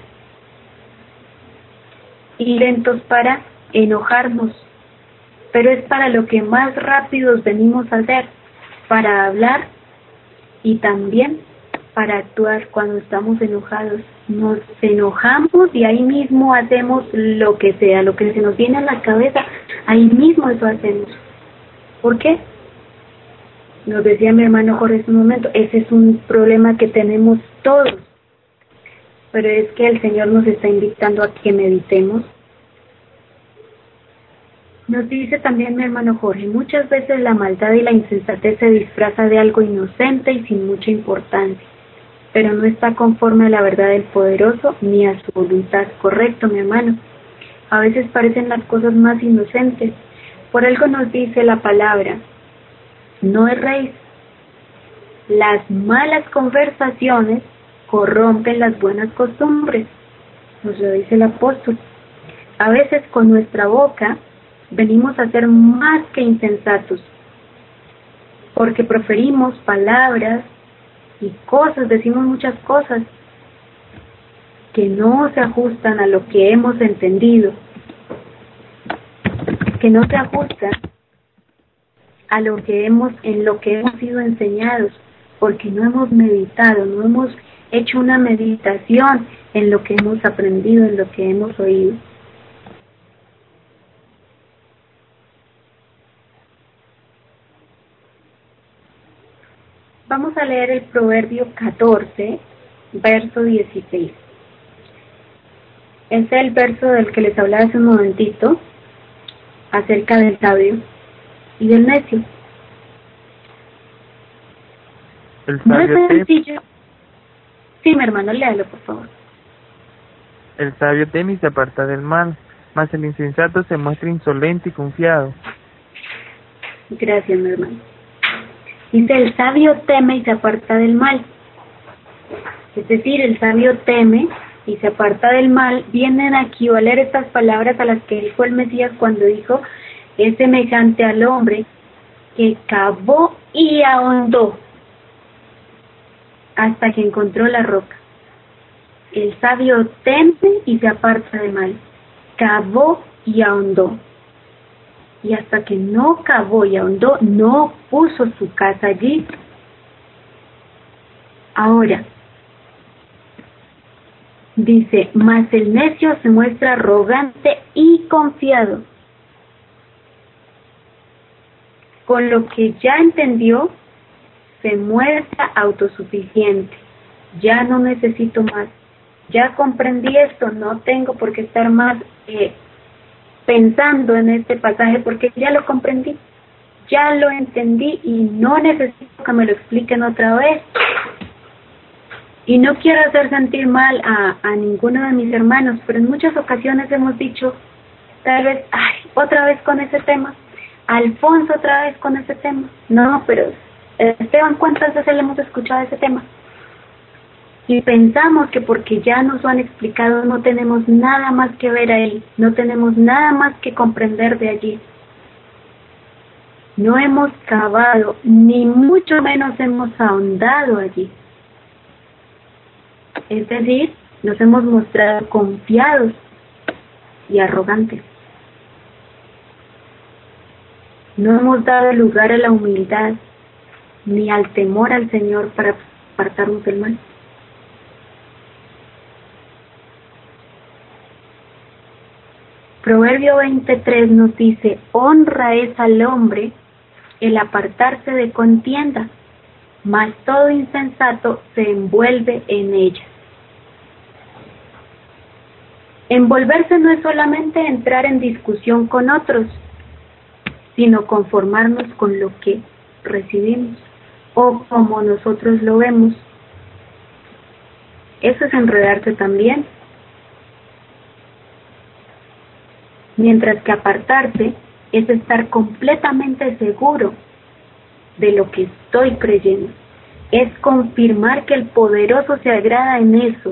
y lentos para enojarnos, pero es para lo que más rápidos venimos a hacer, para hablar y también para actuar cuando estamos enojados. Nos enojamos y ahí mismo hacemos lo que sea, lo que se nos viene a la cabeza, ahí mismo eso hacemos. ¿Por qué? Nos decía mi hermano Jorge hace un momento, ese es un problema que tenemos todos, pero es que el Señor nos está invitando a que meditemos. Nos dice también mi hermano Jorge, muchas veces la maldad y la insensatez se disfraza de algo inocente y sin mucha importancia, pero no está conforme a la verdad del poderoso ni a su voluntad. Correcto, mi hermano. A veces parecen las cosas más inocentes. Por algo nos dice la palabra, no erréis. Las malas conversaciones corrompen las buenas costumbres, nos lo dice el apóstol. A veces con nuestra boca venimos a ser más que insensatos, porque proferimos palabras y cosas, decimos muchas cosas que no se ajustan a lo que hemos entendido, que no se ajustan a lo que hemos, en lo que hemos sido enseñados, porque no hemos meditado, no hemos hecho una meditación en lo que hemos aprendido, en lo que hemos oído. Vamos a leer el Proverbio catorce, verso dieciséis. Este es el verso del que les hablaba hace un momentito, acerca del sabio y del necio. El sabio no es sencillo. teme, Sí, mi hermano, léalo, por favor. el sabio teme y se aparta del mal, mas el insensato se muestra insolente y confiado. Gracias, mi hermano. Dice, el sabio teme y se aparta del mal. Es decir, el sabio teme y se aparta del mal. Vienen a equivaler estas palabras a las que dijo el Mesías cuando dijo, es semejante al hombre que cavó y ahondó hasta que encontró la roca. El sabio teme y se aparta del mal. Cavó y ahondó. Y hasta que no cavó y ahondó, no puso su casa allí. Ahora, dice, mas el necio se muestra arrogante y confiado. Con lo que ya entendió, se muestra autosuficiente. Ya no necesito más. Ya comprendí esto, no tengo por qué estar más eh, pensando en este pasaje porque ya lo comprendí. Ya lo entendí y no necesito que me lo expliquen otra vez. Y no quiero hacer sentir mal a, a ninguno de mis hermanos, pero en muchas ocasiones hemos dicho, tal vez, ay, otra vez con ese tema. Alfonso, otra vez con ese tema. No, pero Esteban, ¿cuántas veces le hemos escuchado ese tema? Y pensamos que porque ya nos lo han explicado no tenemos nada más que ver ahí, no tenemos nada más que comprender de allí. No hemos cavado, ni mucho menos hemos ahondado allí. es decir, nos hemos mostrado confiados y arrogantes. No hemos dado lugar a la humildad ni al temor al Señor para apartarnos del mal. Proverbio veintitrés nos dice: honra es al hombre el apartarse de contienda, mas todo insensato se envuelve en ella. Envolverse no es solamente entrar en discusión con otros, sino conformarnos con lo que recibimos o como nosotros lo vemos. Eso es enredarse también. Mientras que apartarse es estar completamente seguro de lo que estoy creyendo. Es confirmar que el poderoso se agrada en eso,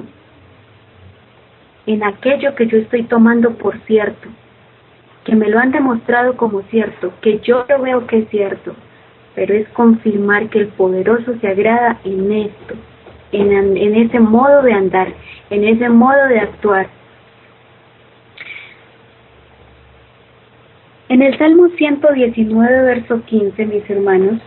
en aquello que yo estoy tomando por cierto, que me lo han demostrado como cierto, que yo lo veo que es cierto, pero es confirmar que el poderoso se agrada en esto, en, en ese modo de andar, en ese modo de actuar. En el Salmo ciento diecinueve, verso quince, mis hermanos,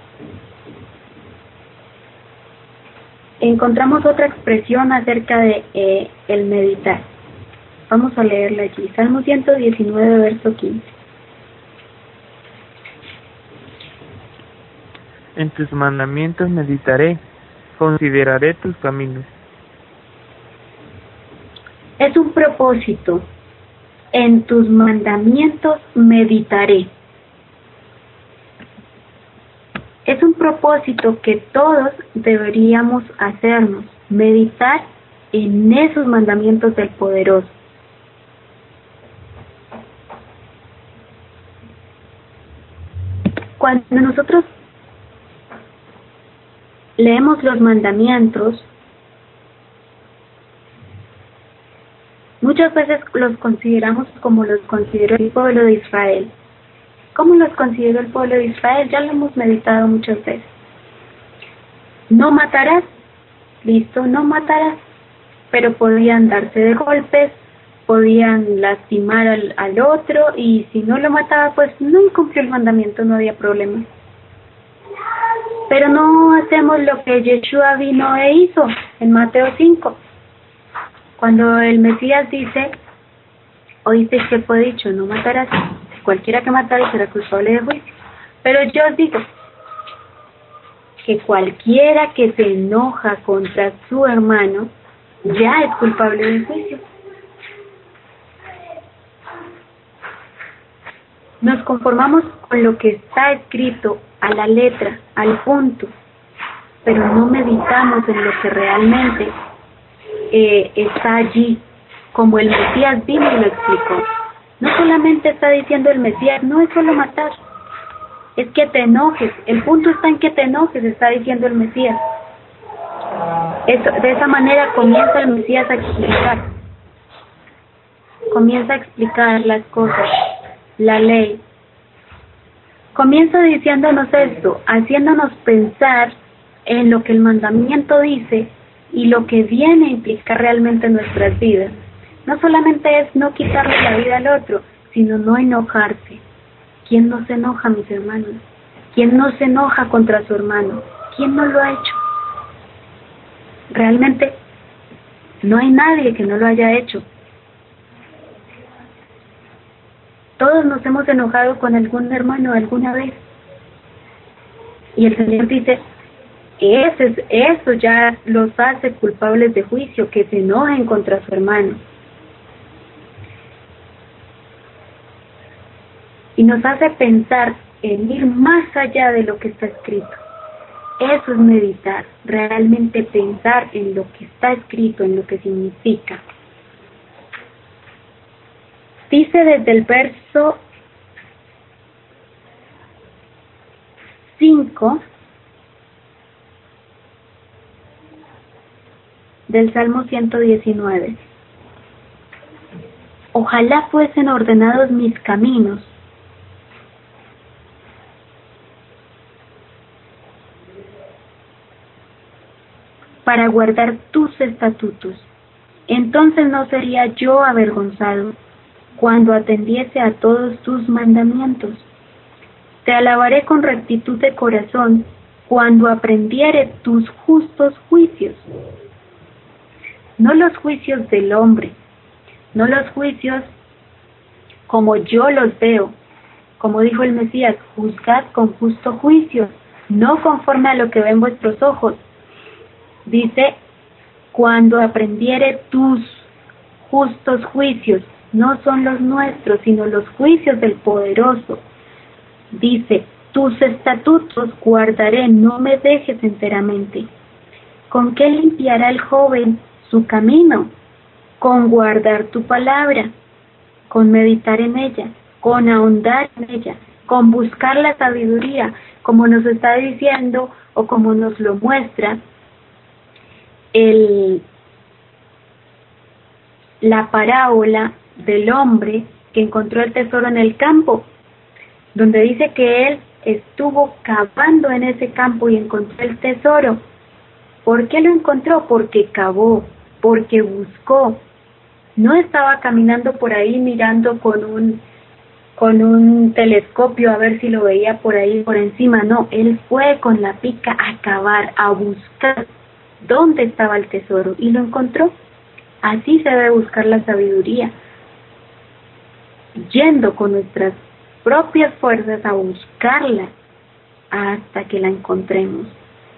encontramos otra expresión acerca de eh, el meditar. Vamos a leerla allí. Salmo ciento diecinueve, verso quince. En tus mandamientos meditaré, consideraré tus caminos. Es un propósito. En tus mandamientos meditaré. Es un propósito que todos deberíamos hacernos, meditar en esos mandamientos del poderoso. Cuando nosotros leemos los mandamientos, muchas veces los consideramos como los consideró el pueblo de Israel. ¿Cómo los consideró el pueblo de Israel? Ya lo hemos meditado muchas veces. No matarás, listo, no matarás, pero podían darse de golpes, podían lastimar al, al otro, y si no lo mataba, pues no incumplió el mandamiento, no había problema. Pero no hacemos lo que Yeshua vino e hizo en Mateo cinco. Cuando el Mesías dice: oísteis que fue dicho, no matarás, cualquiera que matare será culpable de juicio. Pero yo os digo que cualquiera que se enoja contra su hermano ya es culpable de juicio. Nos conformamos con lo que está escrito a la letra, al punto, pero no meditamos en lo que realmente eh, está allí, como el Mesías vino y lo explicó. No solamente está diciendo el Mesías, no es solo matar, es que te enojes. El punto está en que te enojes, está diciendo el Mesías. Eso, de esa manera comienza el Mesías a explicar. Comienza a explicar las cosas, la ley. Comienza diciéndonos esto, haciéndonos pensar en lo que el mandamiento dice y lo que viene a implicar realmente en nuestras vidas. No solamente es no quitarle la vida al otro, sino no enojarse. ¿Quién no se enoja, mis hermanos? ¿Quién no se enoja contra su hermano? ¿Quién no lo ha hecho? Realmente no hay nadie que no lo haya hecho. Todos nos hemos enojado con algún hermano alguna vez. Y el Señor dice: ese, eso ya los hace culpables de juicio, que se enojen contra su hermano. Y nos hace pensar en ir más allá de lo que está escrito. Eso es meditar, realmente pensar en lo que está escrito, en lo que significa. Dice desde el verso cinco del Salmo ciento diecinueve: ojalá fuesen ordenados mis caminos, para guardar tus estatutos. Entonces no sería yo avergonzado cuando atendiese a todos tus mandamientos. Te alabaré con rectitud de corazón cuando aprendiere tus justos juicios. No los juicios del hombre, no los juicios como yo los veo. Como dijo el Mesías, juzgad con justo juicio, no conforme a lo que ven vuestros ojos. Dice, cuando aprendiere tus justos juicios, no son los nuestros, sino los juicios del Poderoso. Dice, tus estatutos guardaré, no me dejes enteramente. ¿Con qué limpiará el joven su camino? Con guardar tu palabra, con meditar en ella, con ahondar en ella, con buscar la sabiduría, como nos está diciendo o como nos lo muestra el, la parábola del hombre que encontró el tesoro en el campo, donde dice que él estuvo cavando en ese campo y encontró el tesoro. ¿Por qué lo encontró? Porque cavó, porque buscó. No estaba caminando por ahí mirando con un con un telescopio a ver si lo veía por ahí por encima. No, él fue con la pica a cavar, a buscar dónde estaba el tesoro y lo encontró. Así se debe buscar la sabiduría, yendo con nuestras propias fuerzas a buscarla hasta que la encontremos.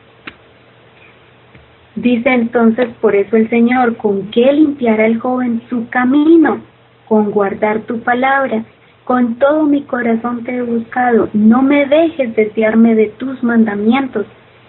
Dice entonces, por eso el Señor, ¿con qué limpiará el joven su camino? Con guardar tu palabra. Con todo mi corazón te he buscado, no me dejes desviarme de tus mandamientos.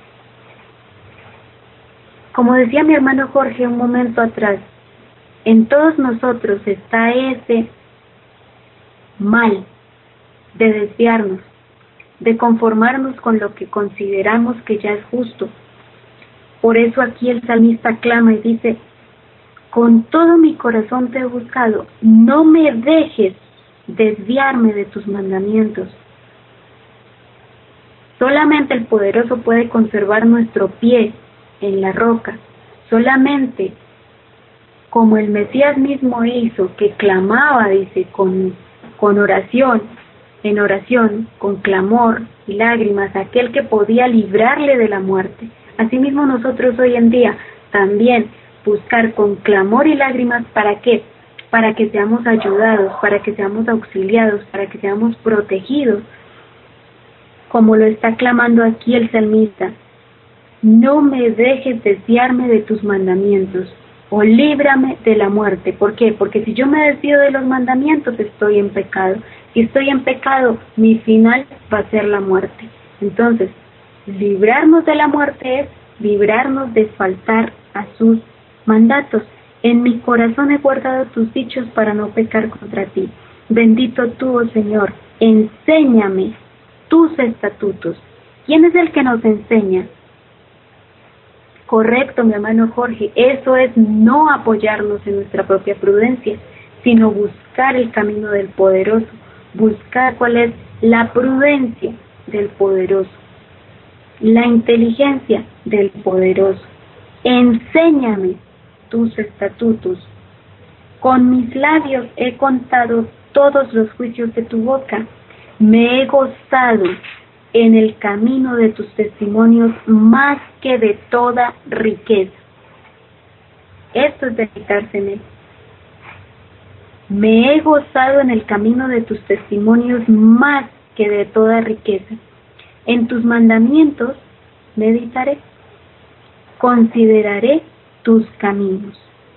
Como decía mi hermano Jorge un momento atrás, en todos nosotros está ese mal de desviarnos, de conformarnos con lo que consideramos que ya es justo. Por eso aquí el salmista clama y dice, con todo mi corazón te he buscado, no me dejes desviarme de tus mandamientos. Solamente el Poderoso puede conservar nuestro pie en la roca. Solamente como el Mesías mismo hizo, que clamaba, dice, con, con oración, en oración, con clamor y lágrimas, aquel que podía librarle de la muerte. Asimismo nosotros hoy en día también buscar con clamor y lágrimas, ¿para qué? Para que seamos ayudados, para que seamos auxiliados, para que seamos protegidos, como lo está clamando aquí el salmista. No me dejes desviarme de tus mandamientos, o líbrame de la muerte. ¿Por qué? Porque si yo me desvío de los mandamientos, estoy en pecado. Si estoy en pecado, mi final va a ser la muerte. Entonces, librarnos de la muerte es librarnos de faltar a sus mandatos. En mi corazón he guardado tus dichos para no pecar contra ti. Bendito tú, oh Señor, enséñame tus estatutos. ¿Quién es el que nos enseña? Correcto, mi hermano Jorge, eso es no apoyarnos en nuestra propia prudencia, sino buscar el camino del Poderoso, buscar cuál es la prudencia del Poderoso, la inteligencia del Poderoso. Enséñame tus estatutos. Con mis labios he contado todos los juicios de tu boca. Me he gozado en el camino de tus testimonios más que de toda riqueza. Esto es deleitarse en él. Me he gozado en el camino de tus testimonios más que de toda riqueza. En tus mandamientos meditaré, consideraré tus caminos.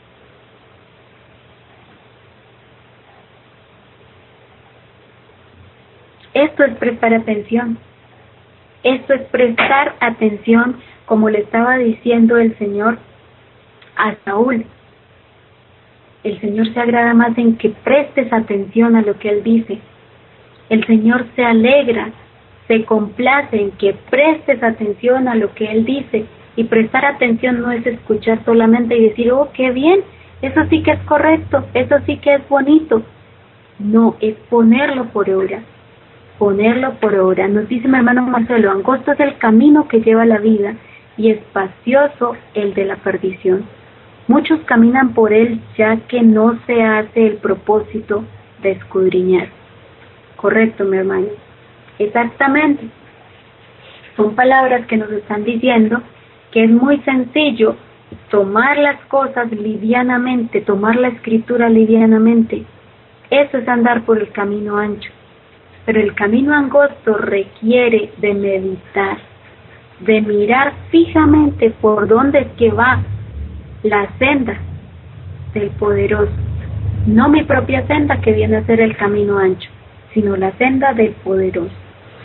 Esto es prestar atención. Esto es prestar atención, como le estaba diciendo el Señor a Saúl. El Señor se agrada más en que prestes atención a lo que Él dice. El Señor se alegra, se complace en que prestes atención a lo que Él dice. Y prestar atención no es escuchar solamente y decir, oh, qué bien, eso sí que es correcto, eso sí que es bonito. No, es ponerlo por obra. Ponerlo por obra. Nos dice mi hermano Marcelo, angosto es el camino que lleva a la vida, y espacioso el de la perdición. Muchos caminan por él, ya que no se hace el propósito de escudriñar. Correcto, mi hermano. Exactamente. Son palabras que nos están diciendo que es muy sencillo tomar las cosas livianamente, tomar la escritura livianamente. Eso es andar por el camino ancho. Pero el camino angosto requiere de meditar, de mirar fijamente por dónde es que va la senda del poderoso. No mi propia senda, que viene a ser el camino ancho, sino la senda del poderoso.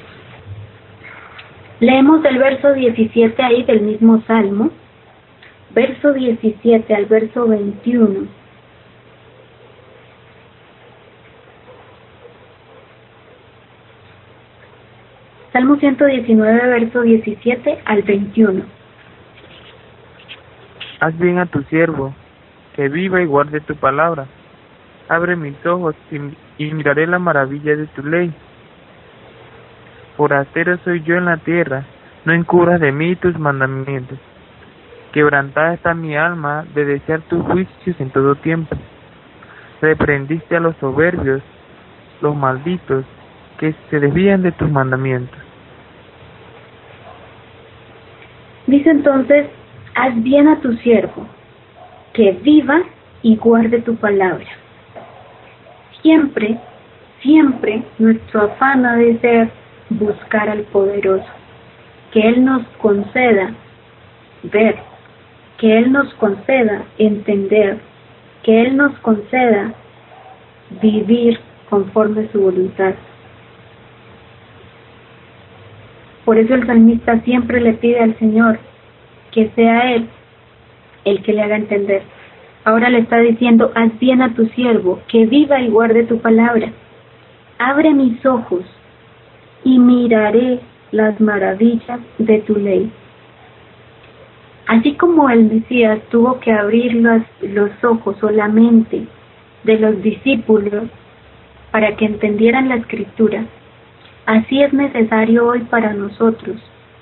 Leemos el verso diecisiete ahí del mismo Salmo, verso diecisiete al verso veintiuno. Salmo ciento diecinueve, verso diecisiete al veintiuno. Haz bien a tu siervo, que viva y guarde tu palabra. Abre mis ojos y, y miraré la maravilla de tu ley. Forastero soy yo en la tierra, no encubras de mí tus mandamientos. Quebrantada está mi alma de desear tus juicios en todo tiempo. Reprendiste a los soberbios, los malditos, que se desvían de tus mandamientos. Dice entonces, haz bien a tu siervo, que viva y guarde tu palabra. Siempre, siempre nuestro afán ha de ser buscar al poderoso, que Él nos conceda ver, que Él nos conceda entender, que Él nos conceda vivir conforme a su voluntad. Por eso el salmista siempre le pide al Señor que sea Él el que le haga entender. Ahora le está diciendo, haz bien a tu siervo, que viva y guarde tu palabra. Abre mis ojos y miraré las maravillas de tu ley. Así como el Mesías tuvo que abrir los, los ojos o la mente de los discípulos para que entendieran la Escritura, así es necesario hoy para nosotros.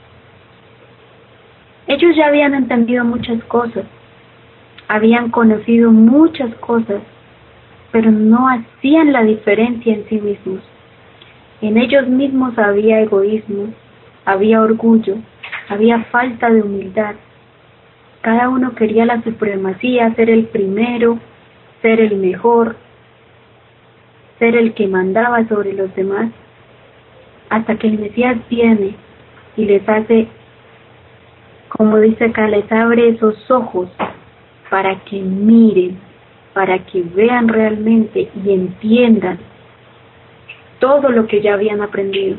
Ellos ya habían entendido muchas cosas, habían conocido muchas cosas, pero no hacían la diferencia en sí mismos. En ellos mismos había egoísmo, había orgullo, había falta de humildad. Cada uno quería la supremacía, ser el primero, ser el mejor, ser el que mandaba sobre los demás, hasta que el Mesías viene y les hace, como dice acá, les abre esos ojos para que miren, para que vean realmente y entiendan todo lo que ya habían aprendido.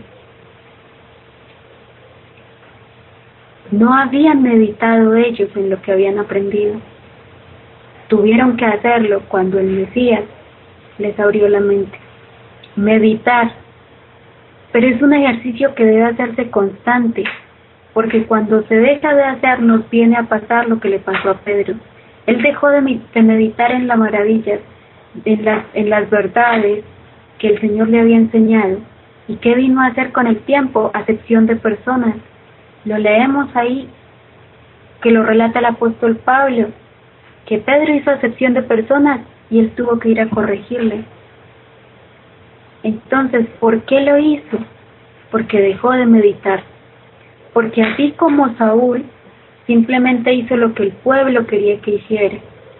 No habían meditado ellos en lo que habían aprendido. Tuvieron que hacerlo cuando el Mesías les abrió la mente. Meditar. Pero es un ejercicio que debe hacerse constante, porque cuando se deja de hacer nos viene a pasar lo que le pasó a Pedro. Él dejó de, de meditar en las maravillas, en las, en las verdades que el Señor le había enseñado. ¿Y qué vino a hacer con el tiempo? Acepción de personas. Lo leemos ahí, que lo relata el apóstol Pablo, que Pedro hizo acepción de personas y él tuvo que ir a corregirle. Entonces, ¿por qué lo hizo? Porque dejó de meditar. Porque así como Saúl simplemente hizo lo que el pueblo quería que hiciera,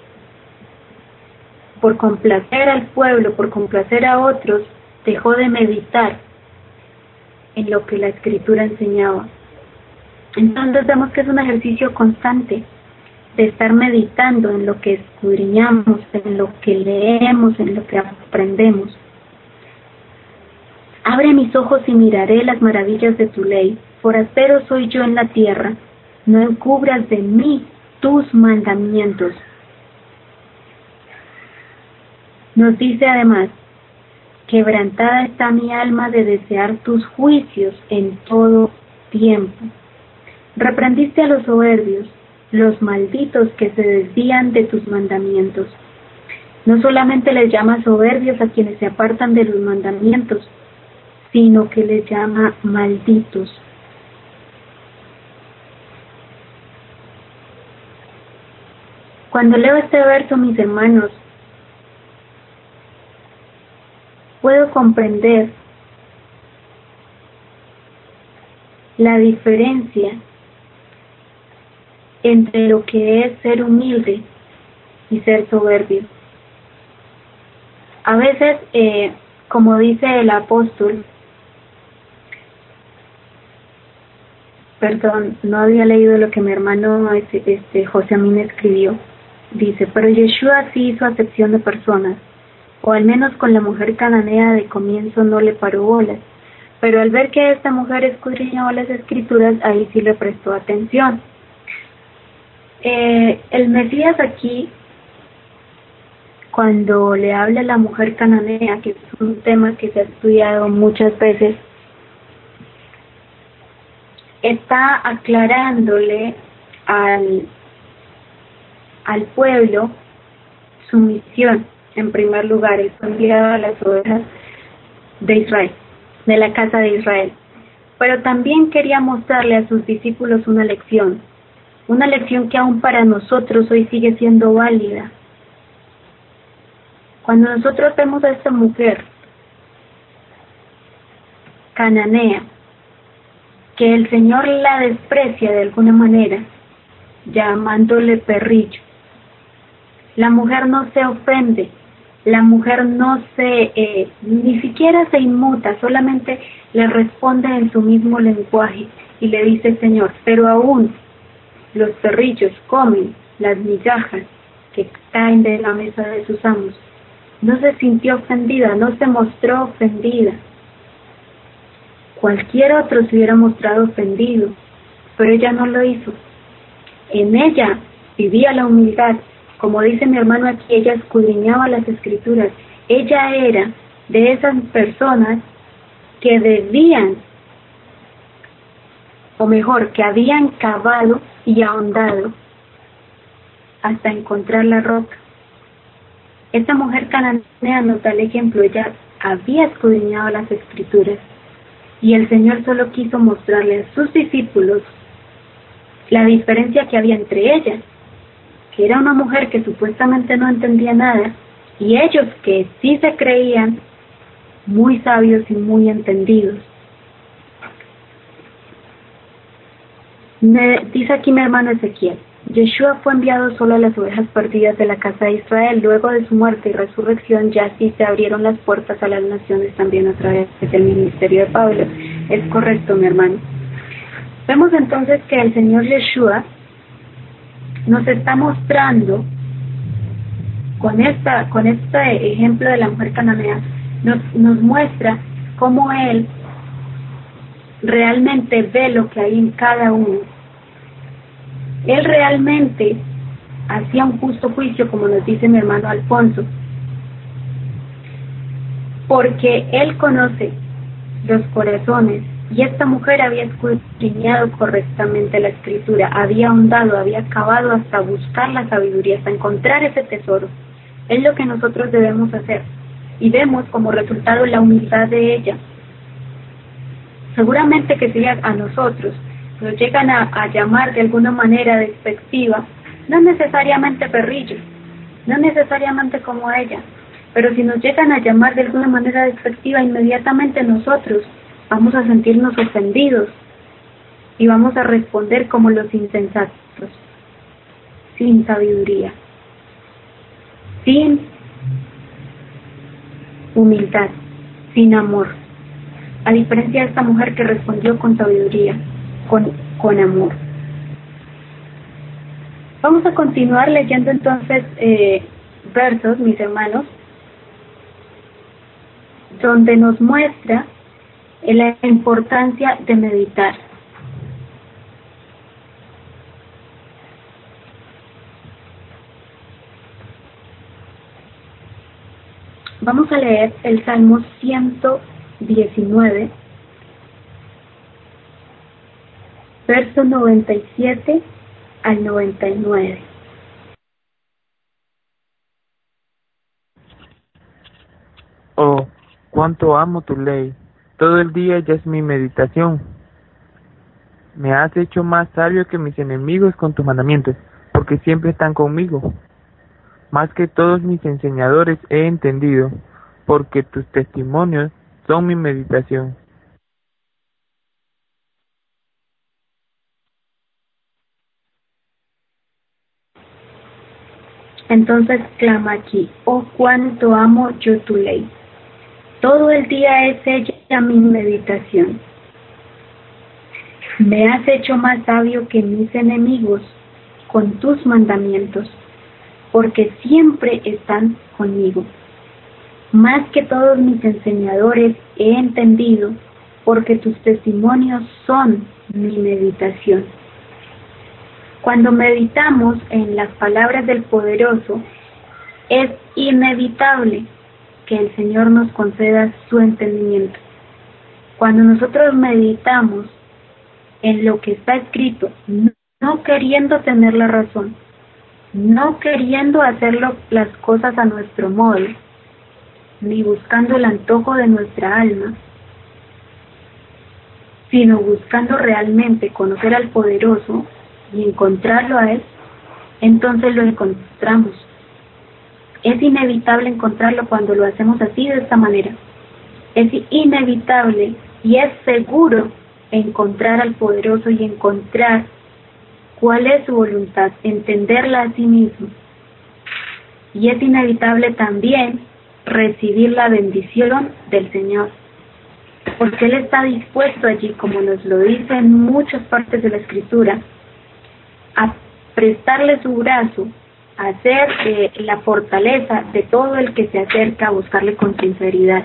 por complacer al pueblo, por complacer a otros, dejó de meditar en lo que la Escritura enseñaba. Entonces vemos que es un ejercicio constante de estar meditando en lo que escudriñamos, en lo que leemos, en lo que aprendemos. Abre mis ojos y miraré las maravillas de tu ley. Forastero soy yo en la tierra, no encubras de mí tus mandamientos. Nos dice además, quebrantada está mi alma de desear tus juicios en todo tiempo. Reprendiste a los soberbios, los malditos que se desvían de tus mandamientos. No solamente les llama soberbios a quienes se apartan de los mandamientos, sino que les llama malditos. Cuando leo este verso, mis hermanos, puedo comprender la diferencia entre lo que es ser humilde y ser soberbio. A veces, eh, como dice el apóstol, perdón, no había leído lo que mi hermano este, este, José Amín escribió, dice, pero Yeshua sí hizo acepción de personas, o al menos con la mujer cananea de comienzo no le paró bolas, pero al ver que esta mujer escudriñaba las escrituras, ahí sí le prestó atención. Eh, el Mesías aquí, cuando le habla a la mujer cananea, que es un tema que se ha estudiado muchas veces, está aclarándole al, al pueblo su misión. En primer lugar, es enviada a las ovejas de Israel, de la casa de Israel. Pero también quería mostrarle a sus discípulos una lección, una lección que aún para nosotros hoy sigue siendo válida. Cuando nosotros vemos a esta mujer cananea, que el Señor la desprecia de alguna manera, llamándole perrillo, la mujer no se ofende, la mujer no se, eh, ni siquiera se inmuta, solamente le responde en su mismo lenguaje y le dice, Señor, pero aún los perrillos comen las migajas que caen de la mesa de sus amos. No se sintió ofendida, no se mostró ofendida. Cualquier otro se hubiera mostrado ofendido, pero ella no lo hizo. En ella vivía la humildad. Como dice mi hermano aquí, ella escudriñaba las escrituras. Ella era de esas personas que debían, o mejor, que habían cavado y ahondado hasta encontrar la roca. Esta mujer cananea nos da el ejemplo. Ella había escudriñado las escrituras y el Señor solo quiso mostrarle a sus discípulos la diferencia que había entre ella, que era una mujer que supuestamente no entendía nada, y ellos que sí se creían muy sabios y muy entendidos. Me dice aquí mi hermano Ezequiel, Yeshua fue enviado solo a las ovejas perdidas de la casa de Israel. Luego de su muerte y resurrección ya sí se abrieron las puertas a las naciones también a través del ministerio de Pablo. Es correcto, mi hermano. Vemos entonces que el Señor Yeshua nos está mostrando con esta con este ejemplo de la mujer cananea, nos, nos muestra cómo Él realmente ve lo que hay en cada uno. Él realmente hacía un justo juicio, como nos dice mi hermano Alfonso, porque Él conoce los corazones, y esta mujer había escudriñado correctamente la escritura, había ahondado, había cavado hasta buscar la sabiduría, hasta encontrar ese tesoro. Es lo que nosotros debemos hacer, y vemos como resultado la humildad de ella. Seguramente que si a nosotros nos llegan a, a llamar de alguna manera despectiva, no necesariamente perrillo, no necesariamente como ella, pero si nos llegan a llamar de alguna manera despectiva, inmediatamente nosotros vamos a sentirnos ofendidos y vamos a responder como los insensatos, sin sabiduría, sin humildad, sin amor. A diferencia de esta mujer que respondió con sabiduría, con, con amor. Vamos a continuar leyendo entonces eh, versos, mis hermanos, donde nos muestra la importancia de meditar. Vamos a leer el Salmo ciento diecinueve, verso noventa y siete al noventa y nueve. Oh, cuánto amo tu ley. Todo el día ya es mi meditación. Me has hecho más sabio que mis enemigos con tus mandamientos, porque porque siempre están conmigo. Más que todos mis enseñadores he entendido, porque tus testimonios son mi meditación. Entonces clama aquí: oh, cuánto amo yo tu ley. Todo el día es ella mi meditación. Me has hecho más sabio que mis enemigos con tus mandamientos, porque siempre están conmigo. Más que todos mis enseñadores he entendido, porque tus testimonios son mi meditación. Cuando meditamos en las palabras del Poderoso, es inevitable que el Señor nos conceda su entendimiento. Cuando nosotros meditamos en lo que está escrito, no queriendo tener la razón, no queriendo hacerlo las cosas a nuestro modo, ni buscando el antojo de nuestra alma, sino buscando realmente conocer al Poderoso y encontrarlo a Él, entonces lo encontramos. Es inevitable encontrarlo cuando lo hacemos así, de esta manera. Es inevitable y es seguro encontrar al Poderoso y encontrar cuál es su voluntad, entenderla a sí mismo. Y es inevitable también recibir la bendición del Señor, porque Él está dispuesto allí, como nos lo dice en muchas partes de la Escritura, a prestarle su brazo, a ser eh, la fortaleza de todo el que se acerca a buscarle con sinceridad.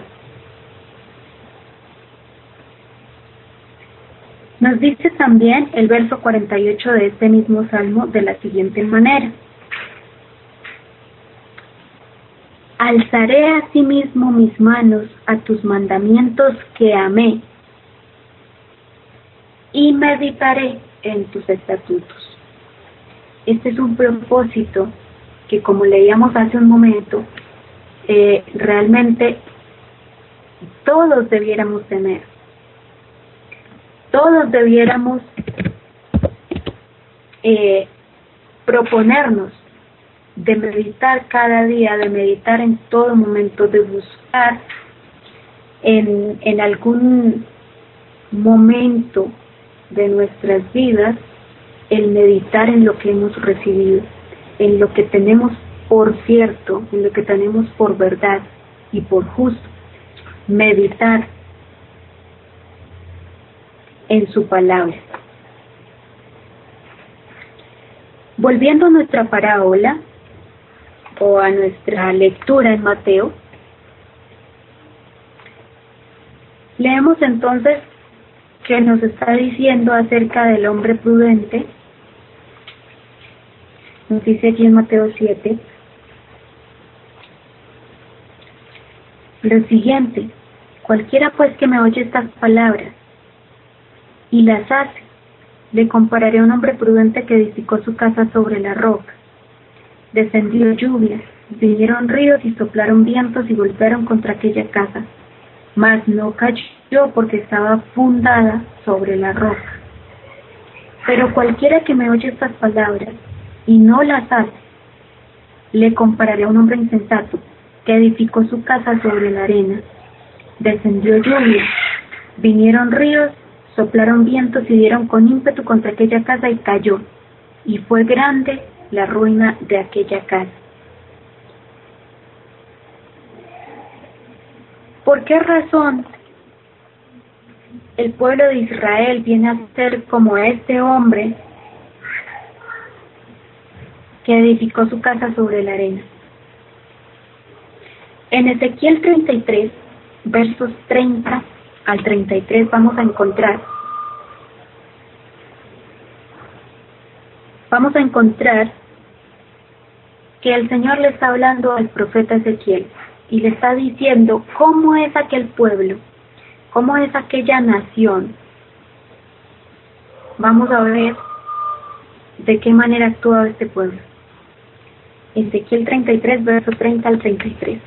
Nos dice también el verso cuarenta y ocho de este mismo salmo de la siguiente manera: alzaré asimismo mis manos a tus mandamientos que amé, y meditaré en tus estatutos. Este es un propósito que, como leíamos hace un momento, eh, realmente todos debiéramos tener. Todos debiéramos eh, proponernos de meditar cada día, de meditar en todo momento, de buscar en, en algún momento de nuestras vidas el meditar en lo que hemos recibido, en lo que tenemos por cierto, en lo que tenemos por verdad y por justo. Meditar en su palabra. Volviendo a nuestra parábola o a nuestra lectura en Mateo, leemos entonces que nos está diciendo acerca del hombre prudente. Nos dice aquí en Mateo siete lo siguiente: cualquiera pues que me oye estas palabras y las hace, le compararé a un hombre prudente que edificó su casa sobre la roca. Descendió lluvia, vinieron ríos y soplaron vientos y golpearon contra aquella casa, mas no cayó porque estaba fundada sobre la roca. Pero cualquiera que me oye estas palabras y no las hace, le compararé a un hombre insensato que edificó su casa sobre la arena. Descendió lluvia, vinieron ríos, soplaron vientos y dieron con ímpetu contra aquella casa y cayó, y fue grande la ruina de aquella casa. ¿Por qué razón el pueblo de Israel viene a ser como este hombre que edificó su casa sobre la arena? En Ezequiel treinta y tres, versos treinta al treinta y tres, vamos a encontrar vamos a encontrar que el Señor le está hablando al profeta Ezequiel y le está diciendo cómo es aquel pueblo, cómo es aquella nación. Vamos a ver de qué manera actúa este pueblo. Ezequiel treinta y tres, versos treinta al treinta y tres.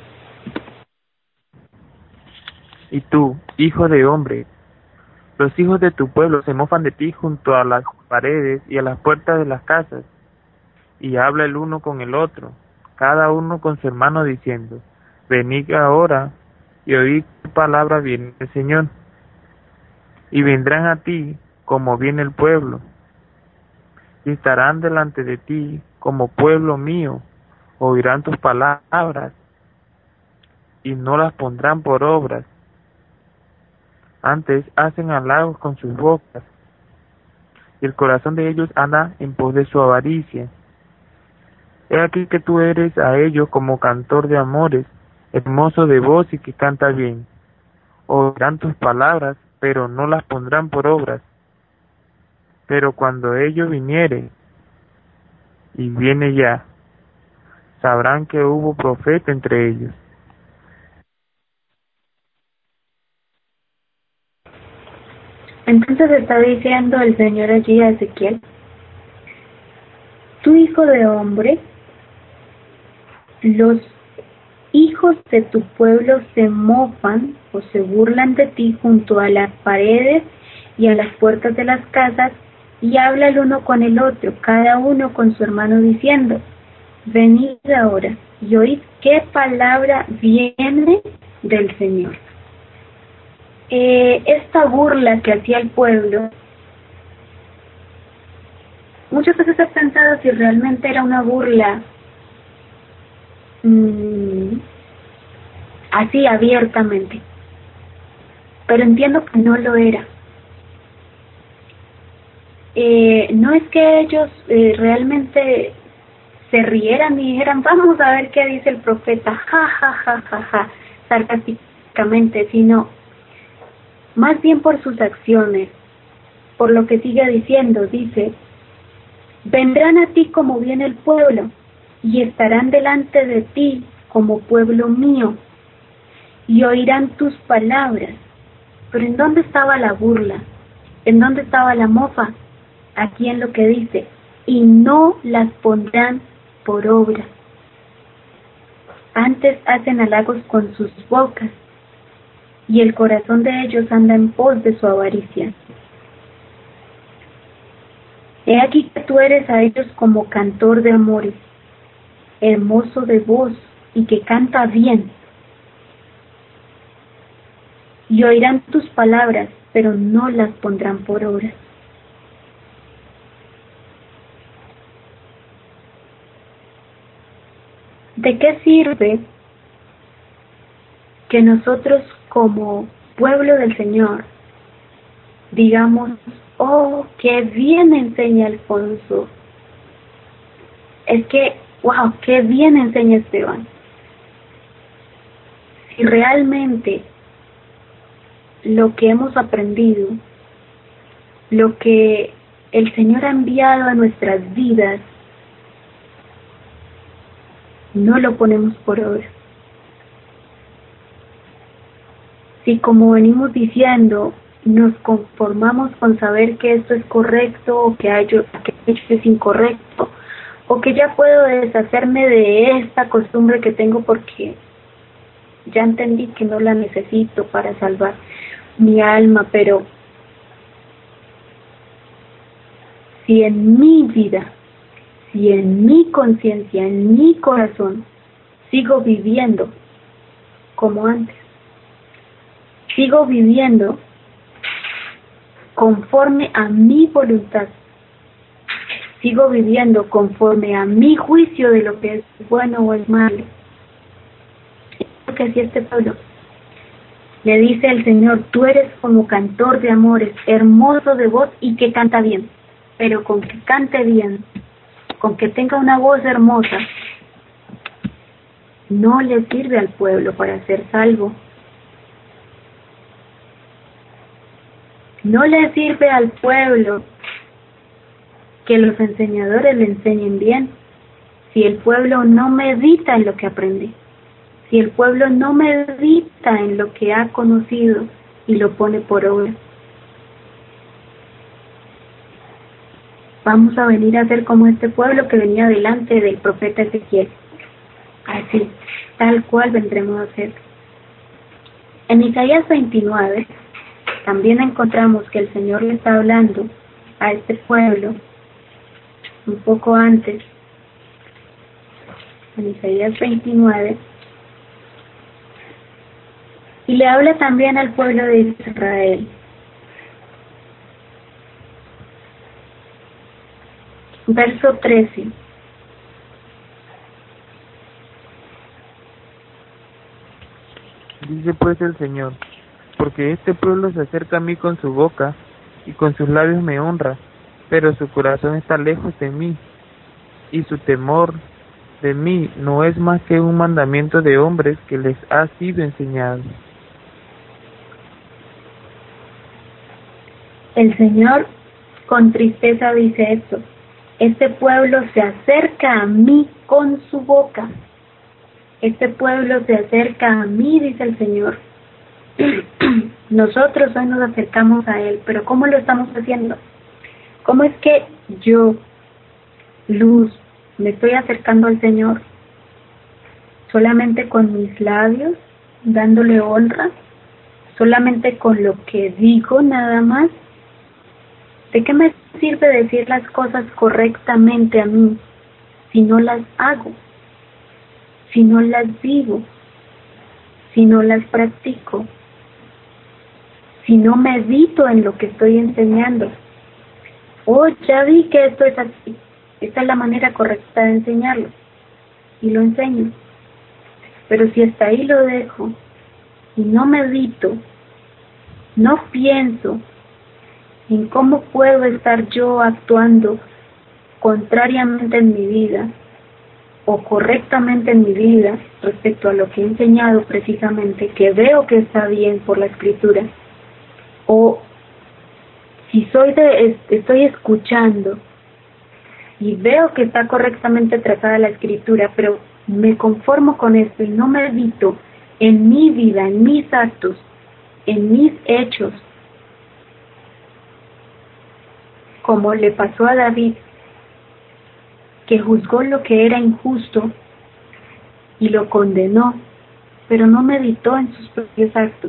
Y tú, hijo de hombre, los hijos de tu pueblo se mofan de ti junto a las paredes y a las puertas de las casas, y habla el uno con el otro, cada uno con su hermano, diciendo: venid ahora y oíd qué palabra viene del Señor. Y vendrán a ti como viene el pueblo, y estarán delante de ti como pueblo mío, oirán tus palabras, y no las pondrán por obras. Antes hacen halagos con sus bocas, y el corazón de ellos anda en pos de su avaricia. He aquí que tú eres a ellos como cantor de amores, hermoso de voz y que canta bien. Oirán tus palabras, pero no las pondrán por obras. Pero cuando ellos vinieren, y viene ya, sabrán que hubo profeta entre ellos. Entonces está diciendo el Señor allí a Ezequiel: tu hijo de hombre, los hijos de tu pueblo se mofan o se burlan de ti junto a las paredes y a las puertas de las casas, y habla el uno con el otro, cada uno con su hermano, diciendo: venid ahora y oíd qué palabra viene del Señor. Eh, esta burla que hacía el pueblo, muchas veces he pensado si realmente era una burla mmm, así abiertamente, pero entiendo que no lo era. Eh, no es que ellos eh, realmente se rieran y dijeran: vamos a ver qué dice el profeta, ja, ja, ja, ja, ja, sarcásticamente, sino más bien por sus acciones, por lo que sigue diciendo. Dice: vendrán a ti como viene el pueblo, y estarán delante de ti como pueblo mío, y oirán tus palabras. Pero ¿en dónde estaba la burla? ¿En dónde estaba la mofa? Aquí en lo que dice: y no las pondrán por obra. Antes hacen halagos con sus bocas, y el corazón de ellos anda en pos de su avaricia. He aquí que tú eres a ellos como cantor de amores, hermoso de voz y que canta bien. Y oirán tus palabras, pero no las pondrán por obra. ¿De qué sirve que nosotros como pueblo del Señor digamos: oh, qué bien enseña Alfonso, es que, wow, qué bien enseña Esteban? Si realmente lo que hemos aprendido, lo que el Señor ha enviado a nuestras vidas, no lo ponemos por obra. Si, como venimos diciendo, nos conformamos con saber que esto es correcto o que aquello es incorrecto, o que ya puedo deshacerme de esta costumbre que tengo porque ya entendí que no la necesito para salvar mi alma, pero si en mi vida, si en mi conciencia, en mi corazón, sigo viviendo como antes, sigo viviendo conforme a mi voluntad, sigo viviendo conforme a mi juicio de lo que es bueno o es malo, porque así este pueblo le dice al Señor: tú eres como cantor de amores, hermoso de voz y que canta bien. Pero con que cante bien, con que tenga una voz hermosa, no le sirve al pueblo para ser salvo. No le sirve al pueblo que los enseñadores le enseñen bien, si el pueblo no medita en lo que aprende, si el pueblo no medita en lo que ha conocido y lo pone por obra. Vamos a venir a ser como este pueblo que venía delante del profeta Ezequiel. Así, tal cual vendremos a ser. En Isaías veintinueve también encontramos que el Señor le está hablando a este pueblo un poco antes en Isaías veintinueve, y le habla también al pueblo de Israel. Verso trece. Dice pues el Señor: porque este pueblo se acerca a mí con su boca, y con sus labios me honra, pero su corazón está lejos de mí, y su temor de mí no es más que un mandamiento de hombres que les ha sido enseñado. El Señor con tristeza dice esto: este pueblo se acerca a mí con su boca. Este pueblo se acerca a mí, dice el Señor. Nosotros hoy nos acercamos a Él, pero ¿cómo lo estamos haciendo? ¿Cómo es que yo, Luz, me estoy acercando al Señor? ¿Solamente con mis labios, dándole honra? ¿Solamente con lo que digo nada más? ¿De qué me sirve decir las cosas correctamente a mí si no las hago, si no las digo, si no las practico, si no medito en lo que estoy enseñando? Oh, ya vi que esto es así, esta es la manera correcta de enseñarlo, y lo enseño. Pero si hasta ahí lo dejo, y no medito, no pienso en cómo puedo estar yo actuando contrariamente en mi vida, o correctamente en mi vida, respecto a lo que he enseñado precisamente, que veo que está bien por la Escritura, o si soy de, estoy escuchando y veo que está correctamente trazada la Escritura, pero me conformo con esto y no medito en mi vida, en mis actos, en mis hechos, como le pasó a David, que juzgó lo que era injusto y lo condenó, pero no meditó en sus propios actos.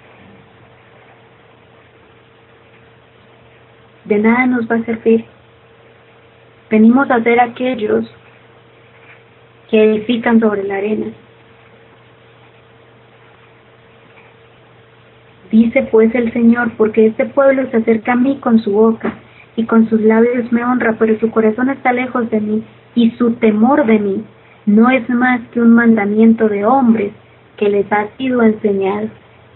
De nada nos va a servir. Venimos a ser aquellos que edifican sobre la arena. Dice pues el Señor: porque este pueblo se acerca a mí con su boca, y con sus labios me honra, pero su corazón está lejos de mí, y su temor de mí no es más que un mandamiento de hombres que les ha sido enseñado.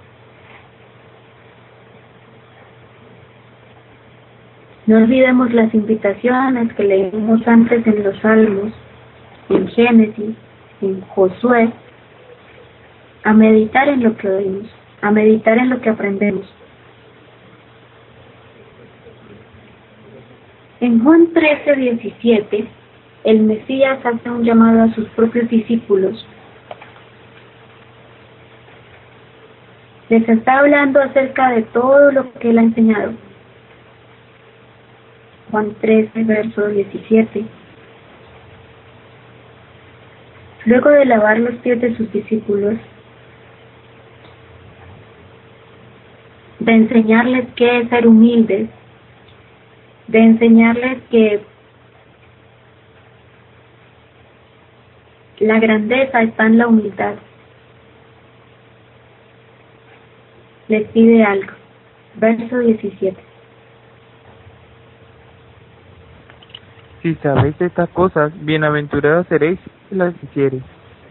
No olvidemos las invitaciones que leímos antes en los Salmos, en Génesis, en Josué, a meditar en lo que oímos, a meditar en lo que aprendemos. En Juan trece, diecisiete, el Mesías hace un llamado a sus propios discípulos. Les está hablando acerca de todo lo que Él ha enseñado. Juan trece, verso diecisiete. Luego de lavar los pies de sus discípulos, de enseñarles qué es ser humildes, de enseñarles que la grandeza está en la humildad, les pide algo. Verso diecisiete. Si sabéis estas cosas, bienaventurados seréis si las hiciereis.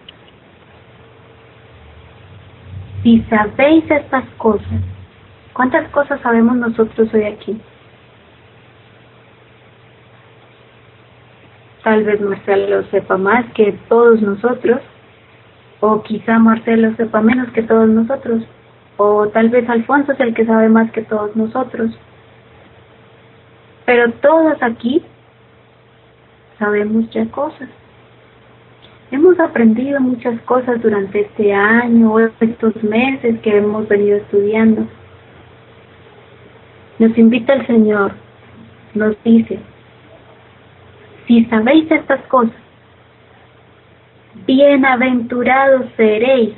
Si sabéis estas cosas, ¿cuántas cosas sabemos nosotros hoy aquí? Tal vez Marcelo sepa más que todos nosotros, o quizá Marcelo sepa menos que todos nosotros, o tal vez Alfonso es el que sabe más que todos nosotros. Pero todos aquí sabemos ya cosas. Hemos aprendido muchas cosas durante este año o estos meses que hemos venido estudiando. Nos invita el Señor, nos dice: si sabéis estas cosas, bienaventurados seréis.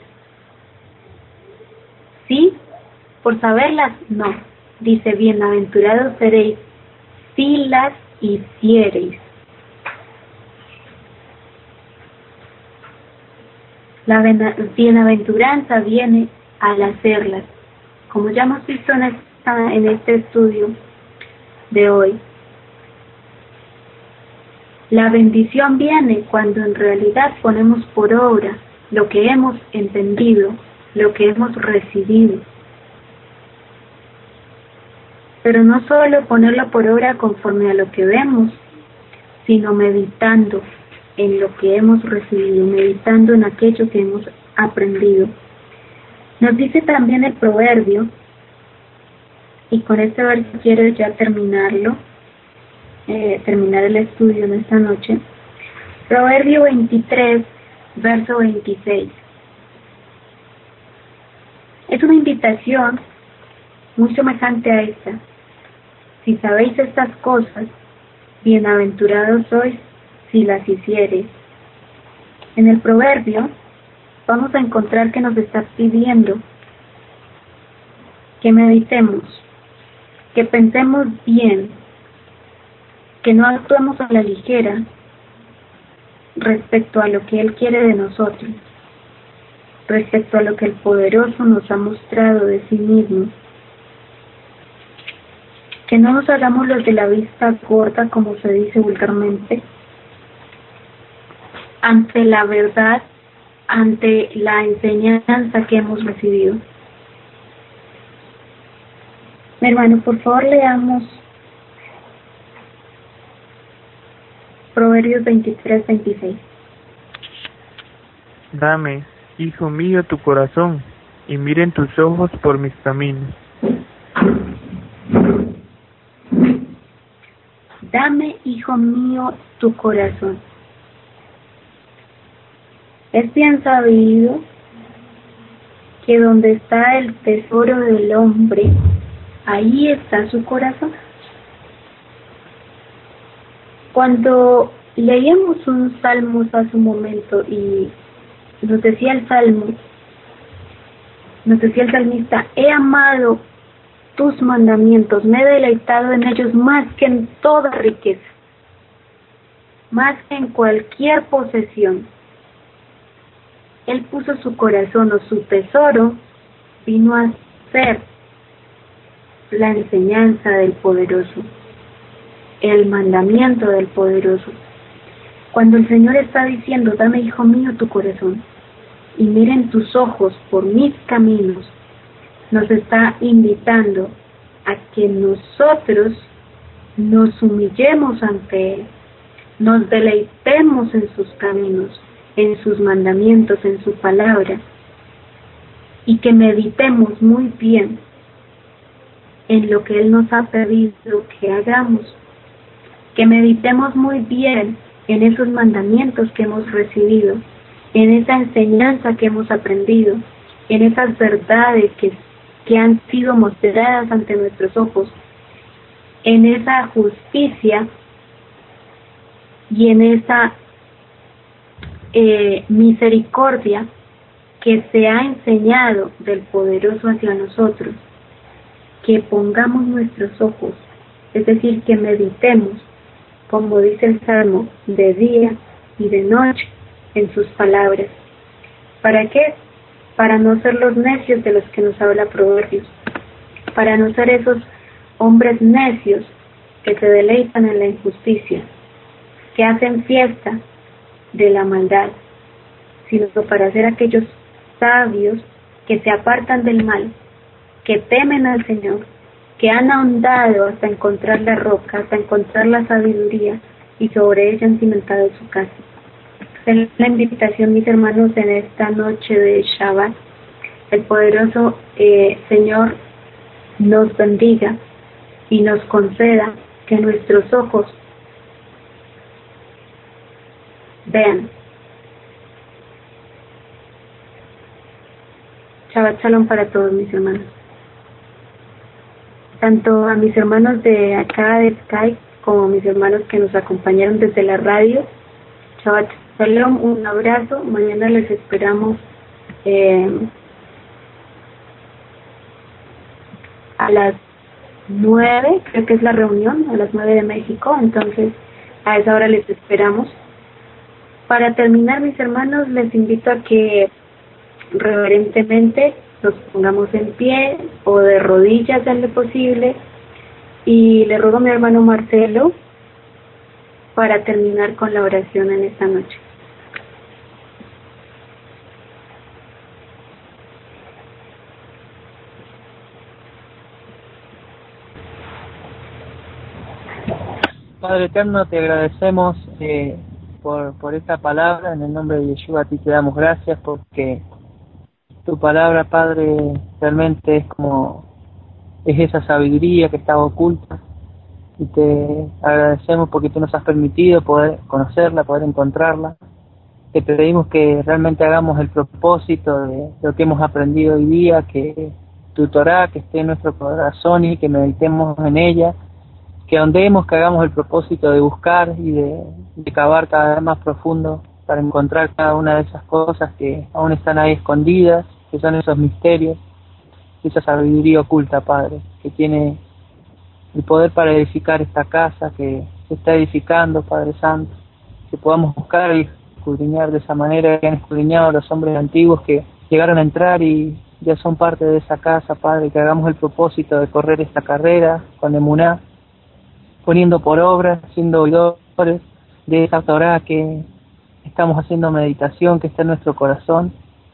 ¿Sí? ¿Por saberlas? No. Dice: bienaventurados seréis si las hiciereis. La bienaventuranza viene al hacerlas. Como ya hemos visto en, esta, en este estudio de hoy, la bendición viene cuando en realidad ponemos por obra lo que hemos entendido, lo que hemos recibido. Pero no solo ponerlo por obra conforme a lo que vemos, sino meditando en lo que hemos recibido, meditando en aquello que hemos aprendido. Nos dice también el proverbio, y con este verso quiero ya terminarlo, eh, terminar el estudio en esta noche. Proverbio veintitrés, verso veintiséis. Es una invitación muy semejante a esta. Si sabéis estas cosas, bienaventurados sois si las hiciereis. En el proverbio vamos a encontrar que nos está pidiendo que meditemos, que pensemos bien, que no actuemos a la ligera respecto a lo que Él quiere de nosotros, respecto a lo que el Poderoso nos ha mostrado de sí mismo. Que no nos hagamos los de la vista corta, como se dice vulgarmente, ante la verdad, ante la enseñanza que hemos recibido. Mi hermano, por favor leamos Proverbios veintitrés, veintiséis. Dame, hijo mío, tu corazón, y miren tus ojos por mis caminos. Dame, hijo mío, tu corazón. Es bien sabido que donde está el tesoro del hombre, ahí está su corazón. Cuando leíamos un salmo hace un momento y nos decía el salmo, nos decía el salmista, he amado tus mandamientos, me he deleitado en ellos más que en toda riqueza, más que en cualquier posesión. Él puso su corazón o su tesoro, vino a ser la enseñanza del Poderoso, el mandamiento del Poderoso. Cuando el Señor está diciendo, dame, hijo mío, tu corazón, y miren tus ojos por mis caminos, nos está invitando a que nosotros nos humillemos ante Él, nos deleitemos en sus caminos, en sus mandamientos, en su palabra, y que meditemos muy bien en lo que Él nos ha pedido que hagamos, que meditemos muy bien en esos mandamientos que hemos recibido, en esa enseñanza que hemos aprendido, en esas verdades que, que han sido mostradas ante nuestros ojos, en esa justicia y en esa eh, misericordia que se ha enseñado del Poderoso hacia nosotros, que pongamos nuestros ojos, es decir, que meditemos, como dice el Salmo, de día y de noche en sus palabras. ¿Para qué? Para no ser los necios de los que nos habla Proverbios, para no ser esos hombres necios que se deleitan en la injusticia, que hacen fiesta de la maldad, sino para ser aquellos sabios que se apartan del mal, que temen al Señor, que han ahondado hasta encontrar la roca, hasta encontrar la sabiduría, y sobre ella han cimentado su casa. Es la invitación, mis hermanos, en esta noche de Shabbat. El poderoso eh, Señor nos bendiga y nos conceda que nuestros ojos vean. Shabbat Shalom para todos mis hermanos. Tanto a mis hermanos de acá de Skype como a mis hermanos que nos acompañaron desde la radio. Shabbat Shalom, un abrazo. Mañana les esperamos eh, a las nueve, creo que es la reunión, a las nueve de México, entonces a esa hora les esperamos. Para terminar, mis hermanos, les invito a que reverentemente nos pongamos en pie o de rodillas en lo posible, y le ruego a mi hermano Marcelo para terminar con la oración en esta noche. Padre eterno, te agradecemos eh, por, por esta palabra. En el nombre de Yeshua a ti te damos gracias, porque tu palabra, Padre, realmente es como es esa sabiduría que estaba oculta, y te agradecemos porque tú nos has permitido poder conocerla, poder encontrarla. Te pedimos que realmente hagamos el propósito de lo que hemos aprendido hoy día, que tu Torah que esté en nuestro corazón y que meditemos en ella, que ahondemos, que hagamos el propósito de buscar y de, de cavar cada vez más profundo para encontrar cada una de esas cosas que aún están ahí escondidas, que son esos misterios, esa sabiduría oculta, Padre, que tiene el poder para edificar esta casa que se está edificando, Padre Santo, que podamos buscar y escudriñar de esa manera que han escudriñado los hombres antiguos que llegaron a entrar y ya son parte de esa casa, Padre, que hagamos el propósito de correr esta carrera con emuná, poniendo por obra, siendo oidores de esa Torah que estamos haciendo meditación, que está en nuestro corazón,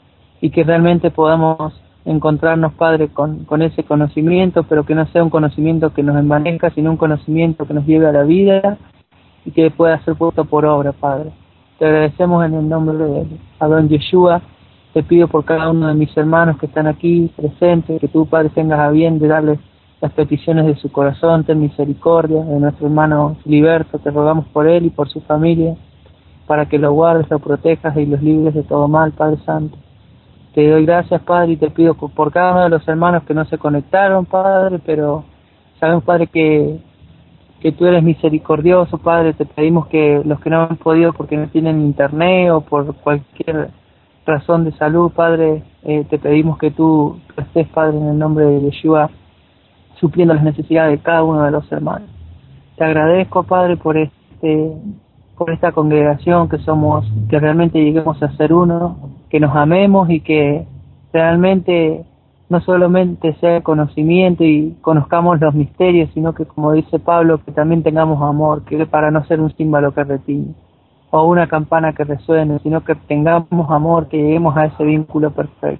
y que realmente podamos encontrarnos, Padre, con, con ese conocimiento, pero que no sea un conocimiento que nos envanezca, sino un conocimiento que nos lleve a la vida y que pueda ser puesto por obra, Padre. Te agradecemos en el nombre de Adón Yeshua. Te pido por cada uno de mis hermanos que están aquí presentes, que tú, Padre, tengas a bien de darles las peticiones de su corazón. Ten misericordia de nuestro hermano Filiberto, te rogamos por él y por su familia, para que lo guardes, lo protejas y los libres de todo mal, Padre Santo. Te doy gracias, Padre, y te pido por cada uno de los hermanos que no se conectaron, Padre, pero sabemos, Padre, que, que tú eres misericordioso, Padre. Te pedimos que los que no han podido porque no tienen internet o por cualquier razón de salud, Padre, eh, te pedimos que tú estés, Padre, en el nombre de Yeshua, supliendo las necesidades de cada uno de los hermanos. Te agradezco, Padre, por este por esta congregación, que somos, que realmente lleguemos a ser uno, que nos amemos y que realmente no solamente sea conocimiento y conozcamos los misterios, sino que, como dice Pablo, que también tengamos amor, que para no ser un címbalo que retiñe o una campana que resuene, sino que tengamos amor, que lleguemos a ese vínculo perfecto.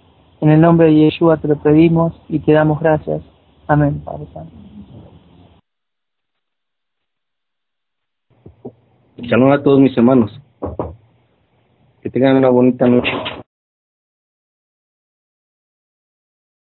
En el nombre de Yeshua te lo pedimos y te damos gracias. Amén, Padre Santo. Shalom a todos mis hermanos. Que tengan una bonita noche.